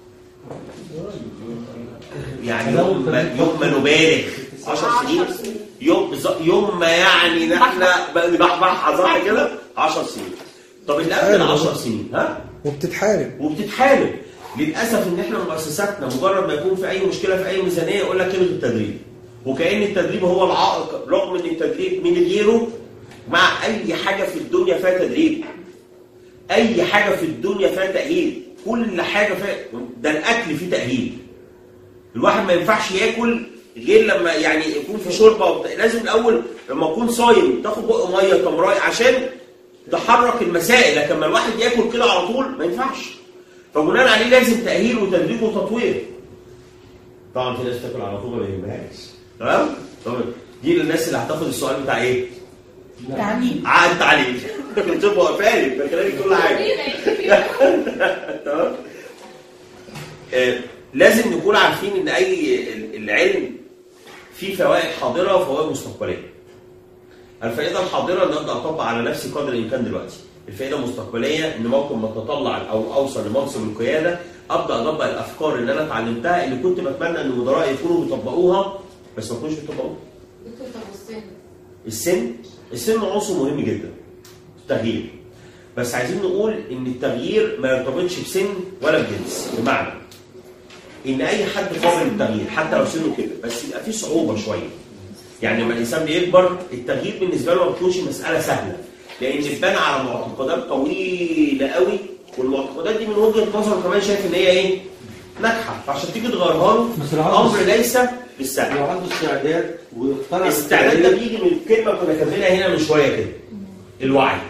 يعني يوم ما يوم ما نبالغ عشر سنين، يوم يوم ما يعني نحن بنبحبح صح كده عشر سنين. طب اللي قبل عشر سنين ها؟ وبتتحارب وبتتحارب. للأسف إن إحنا مؤسساتنا مجرد ما يكون في أي مشكلة في أي ميزانية يقول لك الغي التدريب. وكأن التدريب هو العائق، رغم إن التدريب من غيره مع أي حاجة في الدنيا فيها تدريب. أي حاجة في الدنيا فيها تأهيل، كل حاجة فيها، ده الأكل فيه تأهيل. الواحد ما ينفعش ياكل غير لما يعني يكون في شوربة وبتاع. لازم الأول لما أكون صايم تاخد بق مية تمراي عشان تحرك المسائل، لكن لما الواحد ياكل كده على طول ما ينفعش. فبناء عليه لازم تاهيل وتدريب وتطوير. طبعا في ناس تاكل على طول ما يهمهاش، تمام؟ طبعا دي للناس اللي هتاخد السؤال بتاع ايه؟ تعليم. عقد تعليم. تبقى فاهم بكلامي كل حاجه. تمام؟ لازم نكون عارفين ان اي العلم فيه فوائد حاضره وفوائد مستقبليه. الفائده الحاضره ان ابدا اطبق على نفسي قدر الامكان دلوقتي. الفائده المستقبليه ان ممكن ما اتطلع او اوصل لمنصب القياده ابدا اطبق الافكار اللي انا اتعلمتها اللي كنت بتمنى ان المدراء يكونوا بيطبقوها بس ما يكونوش بيطبقوها. دكتور طب والسن؟ السن السن عنصر مهم جدا في التغيير. بس عايزين نقول ان التغيير ما يرتبطش بسن ولا بجنس، بمعنى ان اي حد قابل للتغيير حتى لو سنه كده، بس يبقى فيه صعوبه شويه. يعني لما الانسان بيكبر التغيير بالنسبه له ما بتكونش مساله سهله، لان بتبان على معتقدات طويله قوي، والمعتقدات دي من وجهه نظره كمان شايف ان هي ايه؟ ناجحه، فعشان تيجي تغيرها له امر ليس بالسهل. لو عنده استعداد واقتنع الاستعداد ده بيجي من كلمه كنا كاتبينها هنا من شويه كده، الوعي.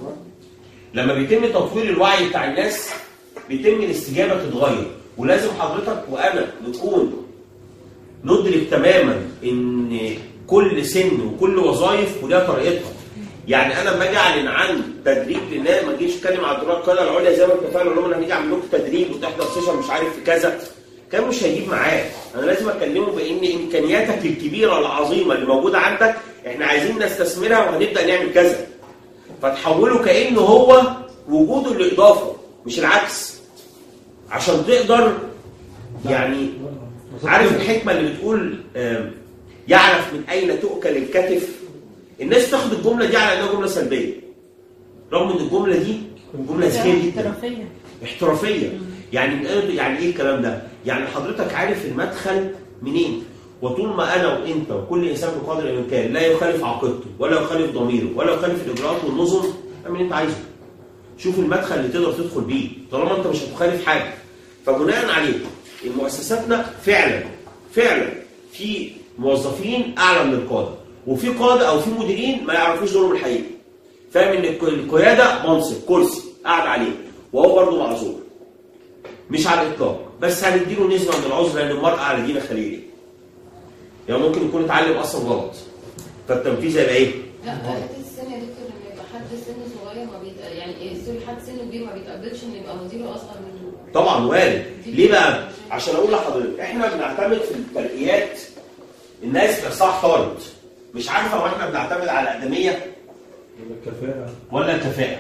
لما بيتم تطوير الوعي بتاع الناس بيتم الاستجابه تتغير، ولازم حضرتك وانا نكون ندرك تماما ان كل سن وكل وظائف وليها طريقتها. يعني انا لما اجي اعلن عن تدريب للناس ما اجيش اتكلم على دكتوراه القياده العليا زي ما اتفقنا اقول لهم انا هنيجي اعمل لكم تدريب وتحضر سيشن مش عارف في كذا، كان مش هيجيب معاه. انا لازم اكلمه بان امكانياتك الكبيره العظيمه اللي موجوده عندك احنا عايزين نستثمرها وهنبدا نعمل كذا. فتحوله كانه هو وجوده الاضافه مش العكس، عشان تقدر يعني عارف الحكمه اللي بتقول يعرف من اين تؤكل الكتف. الناس تاخد الجمله دي على انها جمله سلبيه، رغم ان الجمله دي جمله ذكيه جدا احترافيه احترافيه. يعني يعني ايه الكلام ده؟ يعني حضرتك عارف المدخل منين، وطول ما انا وانت وكل انسان بقدر الامكان لا يخالف عقيدته ولا يخالف ضميره ولا يخالف الاجراءات والنظم، اعمل اللي انت عايزه. شوف المدخل اللي تقدر تدخل بيه طالما انت مش هتخالف حاجه. فبناء عليه المؤسساتنا فعلا فعلا في موظفين اعلى من القاده، وفي قاده او في مديرين ما يعرفوش دورهم الحقيقي. فاهم ان القياده منصب كرسي قاعد عليه وهو برضه معذور. مش على الاطلاق، بس هنديله نسبه من العذر لان المرء على دين خليله. يعني ممكن يكون اتعلم اصلا غلط. فالتنفيذ هيبقى ايه؟ لا حته السن يا دكتور لما يبقى حد سن صغير ما بيت... يعني سوري حد سن كبير ما بيتقبلش ان يبقى مديره اصغر منه. طبعا وارد. ليه بقى؟ عشان اقول لحضرتك احنا بنعتمد في الترقيات الناس بصح طارد. مش عارفه هو احنا بنعتمد على الاقدميه ولا الكفاءه ولا الكفاءه.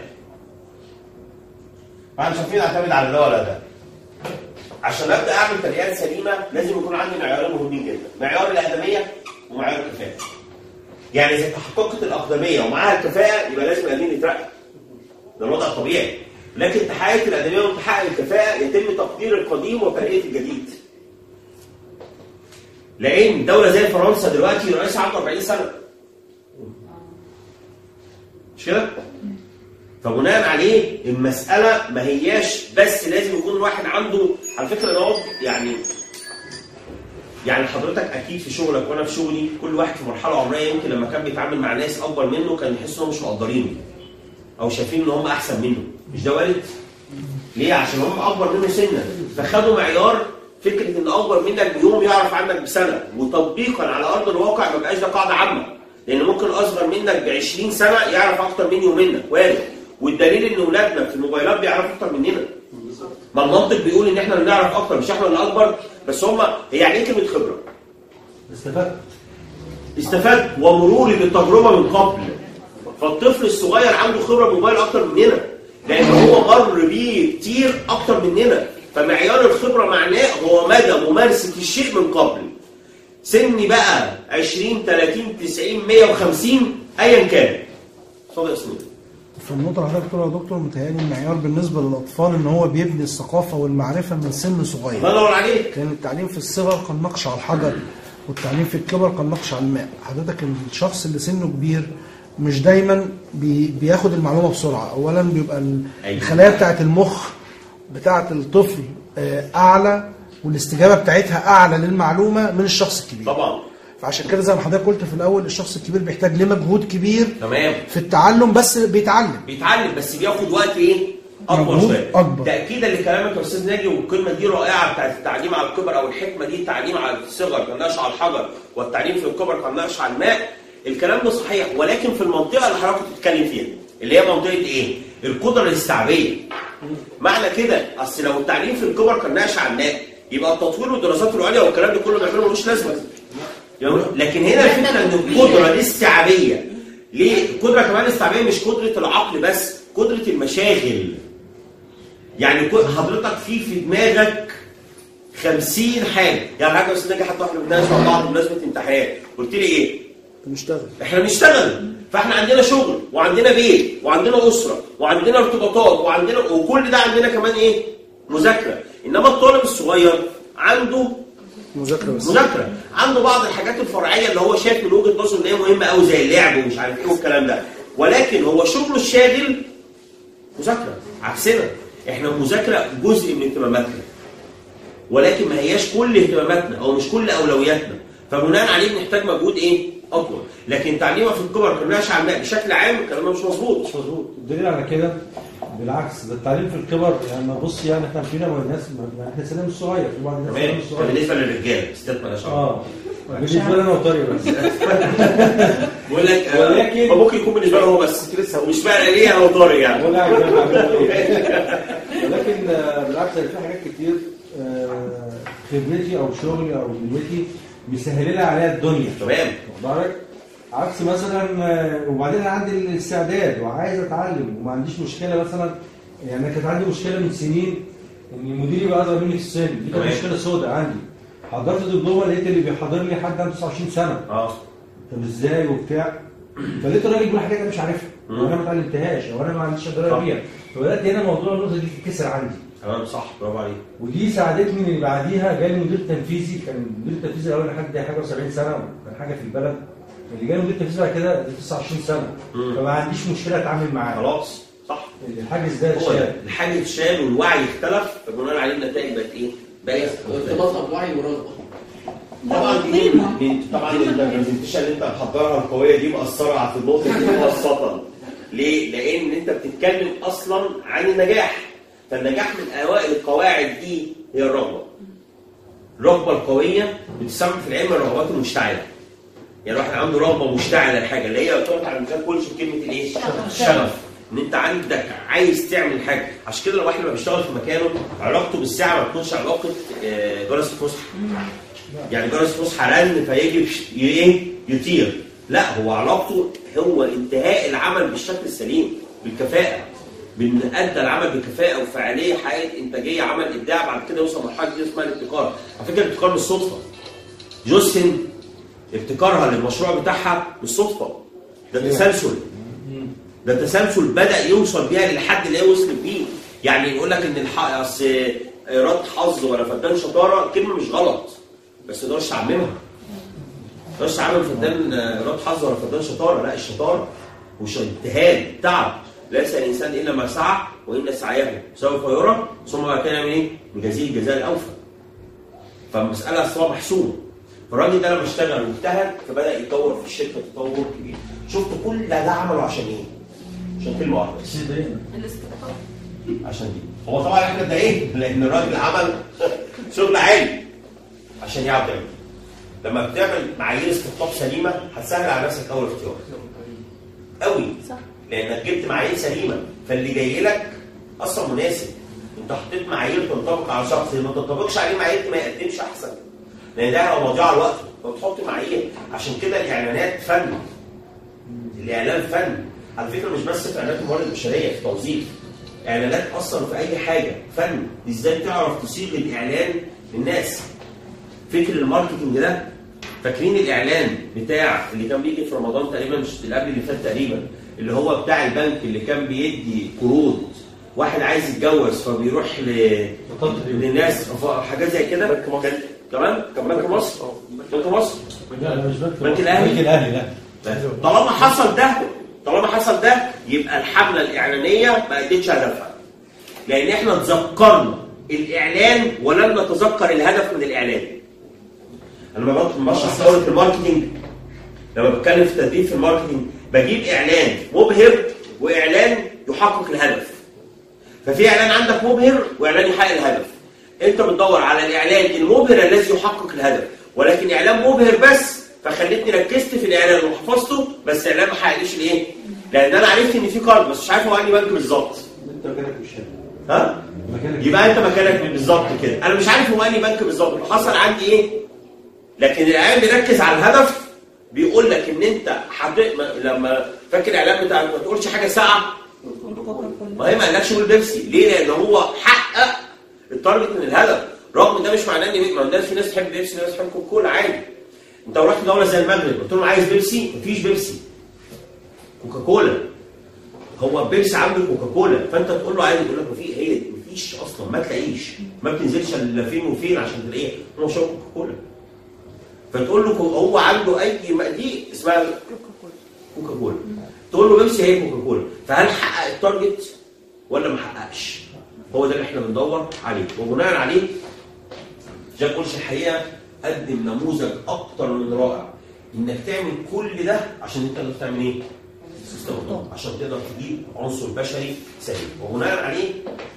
فاحنا مش عارفين نعتمد على ده ولا ده. عشان ابدا اعمل ترقيات سليمه لازم يكون عندي معيارين مهمين جدا، معيار الاقدميه ومعيار الكفاءه. يعني اذا تحققت الاقدميه ومعاها الكفاءه يبقى لازم القديم يترقى. ده الوضع الطبيعي. لكن تحقق الاقدميه وتحقق الكفاءه يتم تقدير القديم وترقيه الجديد. لان دوله زي فرنسا دلوقتي رئيسها عنده أربعين سنه. مش كده؟ فبناء عليه المساله ما هياش بس لازم يكون الواحد عنده على فكره ده يعني يعني حضرتك اكيد في شغلك وانا في شغلي كل واحد في مرحله عمريه يمكن لما كان بيتعامل مع ناس اكبر منه كان يحس انهم مش مقدرينه او شايفين ان هم احسن منه. مش ده وارد؟ ليه؟ عشان هم اكبر منه سنا فخدوا معيار فكره ان اكبر منك بيوم يعرف عنك بسنه، وتطبيقا على ارض الواقع ما بقاش ده قاعده عامه، لان ممكن اصغر منك ب عشرين سنه يعرف اكتر مني ومنك. وارد. والدليل ان اولادنا في الموبايلات بيعرفوا اكتر مننا. ما المنطق بيقول ان احنا اللي نعرف اكتر مش احنا اللي اكبر، بس هم هي يعني ايه كلمه خبره؟ استفدت استفدت ومروري بالتجربه من قبل. فالطفل الصغير عنده خبره موبايل اكتر مننا لان هو مر بيه كتير اكتر مننا. فمعيار الخبره معناه هو مدى ممارسه الشيء من قبل. سني بقى عشرين ثلاثين تسعين مية وخمسين ايا كان. اتفضل يا اسماعيل. في النقطة اللي حضرتك بتقولها يا دكتور متهيألي المعيار بالنسبة للأطفال إن هو بيبني الثقافة والمعرفة من سن صغير. الله ينور عليك. لأن التعليم في الصغر كالنقش على الحجر والتعليم في الكبر كالنقش على الماء. حضرتك الشخص اللي سنه كبير مش دايما بي بياخد المعلومة بسرعة. أولا بيبقى الخلايا بتاعت المخ بتاعت الطفل أعلى والاستجابة بتاعتها أعلى للمعلومة من الشخص الكبير. طبعا. فعشان كده زي ما حضرتك قلت في الاول الشخص الكبير بيحتاج ليه مجهود كبير تمام في التعلم، بس بيتعلم بيتعلم بس بياخد وقت ايه؟ اطول شويه. تاكيدا لكلامك يا استاذ ناجي، والكلمه دي رائعه بتاعت التعليم على الكبر، او الحكمه دي التعليم على الصغر كالنقش على الحجر والتعليم في الكبر كالنقش على الماء. الكلام ده صحيح، ولكن في المنطقه اللي حضرتك بتتكلم فيها اللي هي منطقه ايه؟ القدره الاستيعابيه. معنى كده اصل لو التعليم في الكبر كالنقش على الماء يبقى التطوير والدراسات العليا والكلام ده كله بيعمله ملوش لازمه. لكن هنا الفكره ان القدره الاستيعابيه، ليه؟ القدره كمان الاستيعابيه مش قدره العقل بس، قدره المشاغل. يعني حضرتك في في دماغك خمسين حاجه، يعني حاجه بس نجي حتى واحنا بنناقش مع بعض بمناسبه امتحانات، قلت لي ايه؟ بنشتغل. احنا بنشتغل، فاحنا عندنا شغل وعندنا بيت وعندنا اسره وعندنا ارتباطات وعندنا، وكل ده عندنا كمان ايه؟ مذاكره. انما الطالب الصغير عنده مذاكره بس، مذاكره، عنده بعض الحاجات الفرعيه اللي هو شايف من وجهه نظره ان هي مهمه قوي زي اللعب ومش عارف ايه والكلام ده، ولكن هو شغله الشاغل مذاكره. عكسنا احنا المذاكره جزء من اهتماماتنا، ولكن ما هياش كل اهتماماتنا او مش كل اولوياتنا، فبناء عليه بنحتاج مجهود ايه؟ اطول. لكن تعليمها في الكبر كالنقش على الماء بشكل عام الكلام ده مش مظبوط. مش مظبوط. الدليل على كده بالعكس، ده التعليم في الكبر يعني ما بص يعني احنا فينا الناس احنا سننا مش صغير، في بعض الناس تمام. بالنسبه للرجاله ستات مالهاش اه بالنسبه لي انا وطارق بس بقول لك ولكن ممكن يكون بالنسبه له هو بس مش فارق ليه انا وطارق يعني. ولكن بالعكس في حاجات كتير خبرتي او شغلي او دنيتي بيسهل لي عليها الدنيا. تمام. واخد عكس مثلا، وبعدين انا عندي الاستعداد وعايز اتعلم وما عنديش مشكله. مثلا يعني انا كانت عندي مشكله من سنين ان مديري بقى اصغر مني في السن، دي كانت مشكله سوداء عندي. حضرت دبلومه لقيت اللي بيحضر لي حد عنده تسعة وعشرين سنه. اه طب ازاي وبتاع؟ فلقيت الراجل بيقول حاجات انا مش عارفها وانا ما اتعلمتهاش او انا ما عنديش قدره بيها، فبدات هنا موضوع النقطه دي تتكسر عندي. تمام صح، برافو عليك. ودي ساعدتني ان بعديها جالي مدير تنفيذي، كان مدير التنفيذي الاول لحد حاجه وسبعين سنه وكان حاجه في البلد، اللي جالي مدير تنفيذي بعد كده تسعة وعشرين سنه، فما عنديش مشكله اتعامل معاه. خلاص صح. الحاجز ده اتشال، الحاجز اتشال والوعي اختلف، فبناء عليه النتائج بقت ايه؟ بقت ارتباطها بوعي ورغبه. طبعا دي من طبعا البرزنتيشن اللي انت محضرها القويه دي مأثره في النقطه دي مبسطه. ليه؟ لان انت بتتكلم اصلا عن النجاح، فالنجاح من اوائل القواعد دي هي الرغبه. الرغبه القويه بتسمى في العلم الرغبات المشتعله. يعني الواحد عنده رغبه مشتعله لحاجه اللي هي يعتبر على مثال كل كلمه الايه؟ الشغف. ان انت عندك عايز تعمل حاجه، عشان كده لو واحد لما بيشتغل في مكانه علاقته بالساعه ما بتكونش علاقه جرس الفسحه. يعني جرس الفسحه رن فيجي ايه؟ يطير. لا، هو علاقته هو انتهاء العمل بالشكل السليم بالكفاءه، بان ادى العمل بكفاءه وفعاليه، حقيقه انتاجيه، عمل ابداع، بعد كده يوصل لمرحله دي اسمها الابتكار. على فكره الابتكار مش صدفه. جوستن ابتكارها للمشروع بتاعها مش صدفه، ده تسلسل. ده تسلسل بدا يوصل بيها للحد اللي هي وصلت بيه. يعني يقول لك ان الحق ايراد حظ ولا فدان شطاره كلمه مش غلط، بس ما تقدرش تعممها. ما تقدرش تعمم فدان ايراد حظ ولا فدان شطاره، لا، الشطاره واجتهاد تعب. ليس الانسان الا ما سعى وان سعيه سوف يرى ثم بعد كده يعمل ايه؟ يجازيه الجزاء الاوفى. فالمساله اصلا محسومه. فالراجل ده لما اشتغل واجتهد فبدا يتطور في الشركه تطور كبير. شفت كل ده, ده عمله عشان ايه؟ عشان كلمه واحده بس. الاستقرار. عشان دي. هو طبعا احنا ده ايه؟ لان الراجل عمل شغل عالي عشان يعرف يعمل. لما بتعمل معايير استقطاب سليمه هتسهل على نفسك اول اختيار. قوي. صح. لانك جبت معايير سليمه، فاللي جاي لك اصلا مناسب. انت حطيت معايير تنطبق على شخص، ما تنطبقش عليه معايير ما يقدمش احسن. لان ده هو مضيعه الوقت، فبتحط معايير. عشان كده الاعلانات فن. الاعلان فن. على فكره مش بس في اعلانات الموارد البشريه، في توظيف. اعلانات اصلا في اي حاجه فن. ازاي تعرف تصيغ الاعلان للناس. فكر الماركتنج ده، فاكرين الاعلان بتاع اللي كان بيجي في رمضان تقريبا، مش اللي قبل اللي فات تقريبا، اللي هو بتاع البنك اللي كان بيدي قروض، واحد عايز يتجوز فبيروح ل... للناس حاجات زي كده. كان كمان كان بنك مصر. بنك مصر لا لا مش بنك بنك الاهلي. بنك الاهلي لا. طالما حصل ده طالما حصل ده يبقى الحمله الاعلانيه ما ادتش هدفها، لان احنا تذكرنا الاعلان ولم نتذكر الهدف من الاعلان. انا لما بشرح دوره الماركتنج، لما بتكلم في التدريب في الماركتنج بجيب اعلان مبهر واعلان يحقق الهدف. ففي اعلان عندك مبهر واعلان يحقق الهدف. انت بتدور على الاعلان المبهر الذي يحقق الهدف، ولكن اعلان مبهر بس فخليتني ركزت في الاعلان وحفظته، بس الاعلان ما حققليش الايه؟ لان انا عرفت ان في كارد بس مش عارف هو انهي بنك بالظبط. انت مكانك مش هنا. ها؟ مكانك يبقى انت مكانك بالظبط كده، انا مش عارف هو انهي بنك بالظبط، حصل عندي ايه؟ لكن الاعلان بيركز على الهدف، بيقول لك ان انت حط... لما فاكر الاعلان بتاع ما تقولش حاجه ساعه، ما هي ما قالكش قول بيبسي، ليه؟ لان هو حقق التارجت من الهدف، رغم ده مش معناه ان ما الناس في ناس تحب بيبسي وناس تحب كوكاكولا عادي. انت لو رحت دوله زي المغرب قلت لهم عايز بيبسي، مفيش بيبسي، كوكاكولا. هو بيبسي عنده كوكاكولا، فانت تقول له عايز، يقول لك مفيش، هي مفيش اصلا، ما تلاقيش، ما بتنزلش الا فين وفين عشان تلاقيه، هو شرب كوكاكولا. فتقول له هو عنده اي دي اسمها كوكاكولا، تقول له بيبسي هي كوكاكولا، فهل حقق التارجت ولا ما حققش؟ هو ده اللي احنا بندور عليه، وبناء عليه جاك قرش الحقيقه قدم نموذج اكتر من رائع انك تعمل كل ده عشان انت تقدر تعمل ايه؟ سيستم، عشان تقدر تجيب عنصر بشري سليم، وبناء عليه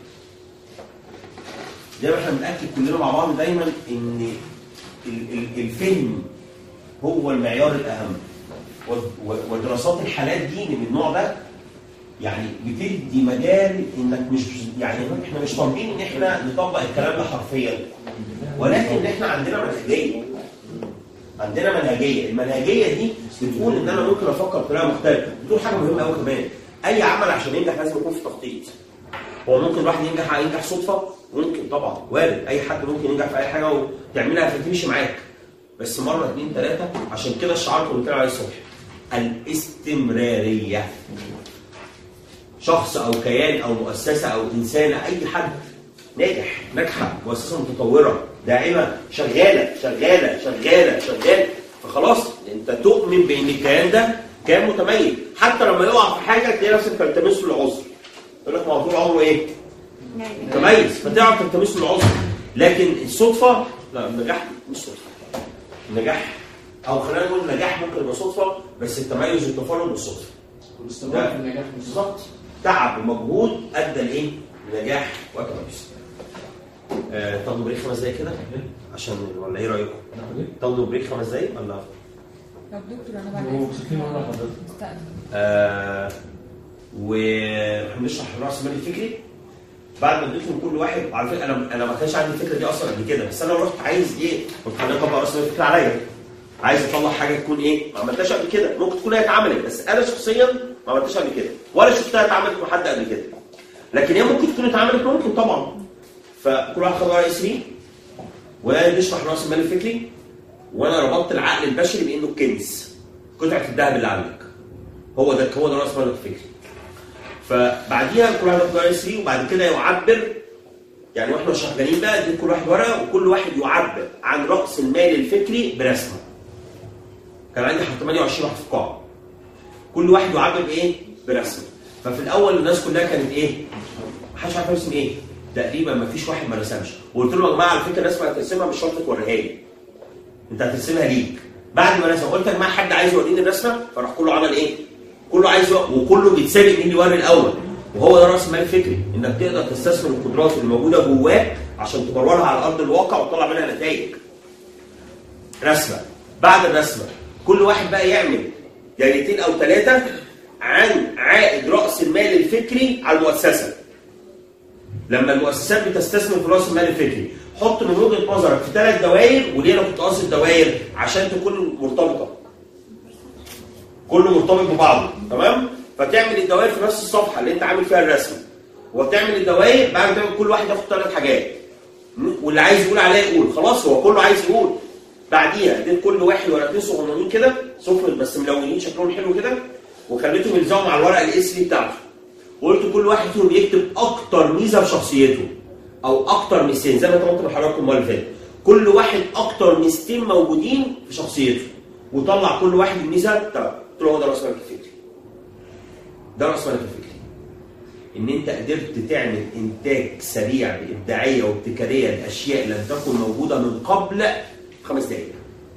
زي ما احنا بنأكد كلنا مع بعض دايما ان الفهم هو المعيار الاهم، ودراسات الحالات دي من النوع ده يعني بتدي مجال انك مش يعني احنا مش طالبين ان احنا نطبق الكلام ده حرفيا، ولكن احنا عندنا منهجيه. عندنا منهجيه، المنهجيه دي بتقول ان انا ممكن افكر بطريقه مختلفه، بتقول حاجه مهمه قوي كمان، اي عمل عشان ينجح لازم يكون في تخطيط. هو ممكن الواحد ينجح ينجح صدفه؟ ممكن طبعا، وارد، اي حد ممكن ينجح في اي حاجه وتعملها فتمشي معاك. بس مره اثنين ثلاثه، عشان كده الشعار كنا بنتكلم عليه الصبح، الاستمراريه. شخص او كيان او مؤسسه او انسان، اي حد ناجح، ناجحه، مؤسسه متطوره، داعمه، شغاله شغاله شغاله شغاله، فخلاص انت تؤمن بان الكيان ده كيان متميز، حتى لما يقع في حاجه تلاقي نفسك تلتمس له العذر. يقول لك ما هو طول عمره ايه؟ متميز، فتعرف تلتمس له العذر. لكن الصدفه، لا، النجاح مش صدفه. النجاح او خلينا نقول النجاح ممكن يبقى صدفه، بس التميز والتفرد بالصدفه. والاستمرار في النجاح بالظبط. تعب ومجهود ادى لايه؟ لنجاح وتميز. آه، تاخدوا بريك خمس دقايق كده؟ عشان ولا ايه رايكم؟ تاخدوا بريك خمس دقايق ولا؟ طب دكتور انا بعد آه وهنشرح راس المال الفكري بعد ما اديتهم كل واحد. على فكره انا انا ما كانش عندي الفكره دي اصلا قبل كده، بس انا رحت عايز ايه؟ قلت خليني اطبق راس المال الفكري عليا. عايز اطلع حاجه تكون ايه؟ ما عملتهاش قبل كده، ممكن تكون هي اتعملت بس انا شخصيا ما عملتهاش قبل كده، ولا شفتها اتعملت مع حد قبل كده. لكن هي ممكن تكون اتعملت، ممكن طبعا. فكل واحد خد ورقه اس ونشرح راس المال الفكري، وانا ربطت العقل البشري بانه الكنز، قطعه الذهب اللي عندك. هو ده هو ده راس المال الفكري. فبعديها كل واحد خد ورقه اس وبعد كده يعبر، يعني واحنا شغالين بقى دي كل واحد ورقه وكل واحد يعبر عن راس المال الفكري برسمه. كان عندي حوالي ثمانية وعشرين واحد في القاعه. كل واحد يعبر بايه؟ برسمه. ففي الاول الناس كلها كانت ايه؟ محدش عارف يرسم ايه؟ تقريبا ما فيش واحد ما رسمش، وقلت لهم يا جماعه على فكره الناس ما هترسمها مش شرط توريها لي. انت هترسمها ليك. بعد ما رسم قلت يا جماعه حد عايز يوريني الرسمه؟ فراح كله عمل ايه؟ كله عايز يوري، وكله بيتسابق مين اللي يوري الاول. وهو ده راس المال الفكري، انك تقدر تستثمر القدرات اللي موجوده جواك عشان تبررها على ارض الواقع وتطلع منها نتائج. رسمه. بعد الرسمه كل واحد بقى يعمل دايرتين او ثلاثه عن عائد راس المال الفكري على المؤسسه. لما المؤسسات بتستثمر في راس المال الفكري، حط من وجهه نظرك في ثلاث دوائر، وليه انا كنت قاصد دوائر؟ عشان تكون مرتبطه. كله مرتبط ببعضه، تمام؟ فتعمل الدوائر في نفس الصفحه اللي انت عامل فيها الرسمه. وتعمل الدوائر بعد ما كل واحد ياخد ثلاث حاجات. واللي عايز يقول عليها يقول، خلاص هو كله عايز يقول. بعديها اديت كل واحد ورقتين صغننين كده، صفر بس ملونين شكلهم حلو كده، وخليتهم يلزقوا مع الورقه الاسري بتاعته. وقلت كل واحد فيهم يكتب اكتر ميزه في شخصيته او اكتر ميزتين، زي ما طلبت من حضراتكم المره اللي فاتت. كل واحد اكتر ميزتين موجودين في شخصيته، وطلع كل واحد الميزه بتاعته. قلت له هو ده راس مالك الفكري. ده راس مالك الفكري. ان انت قدرت تعمل انتاج سريع بابداعيه وابتكاريه لاشياء لم تكن موجوده من قبل خمس دقائق.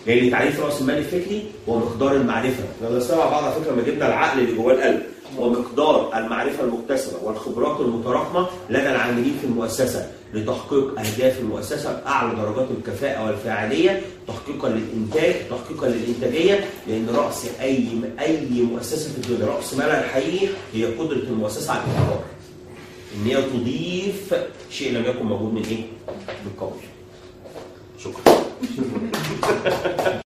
لان تعريف راس المال الفكري هو مقدار المعرفه، احنا درسنا مع بعض على فكره لما جبنا العقل اللي جواه القلب، ومقدار المعرفه المكتسبه والخبرات المتراكمه لدى العاملين في المؤسسه لتحقيق اهداف المؤسسه باعلى درجات الكفاءه والفاعليه، تحقيقا للانتاج، تحقيقا للانتاجيه، لان راس اي اي مؤسسه في الدنيا راس مالها الحقيقي هي قدره المؤسسه على الابتكار. ان هي تضيف شيء لم يكن موجود من ايه؟ من قبل. شكرا.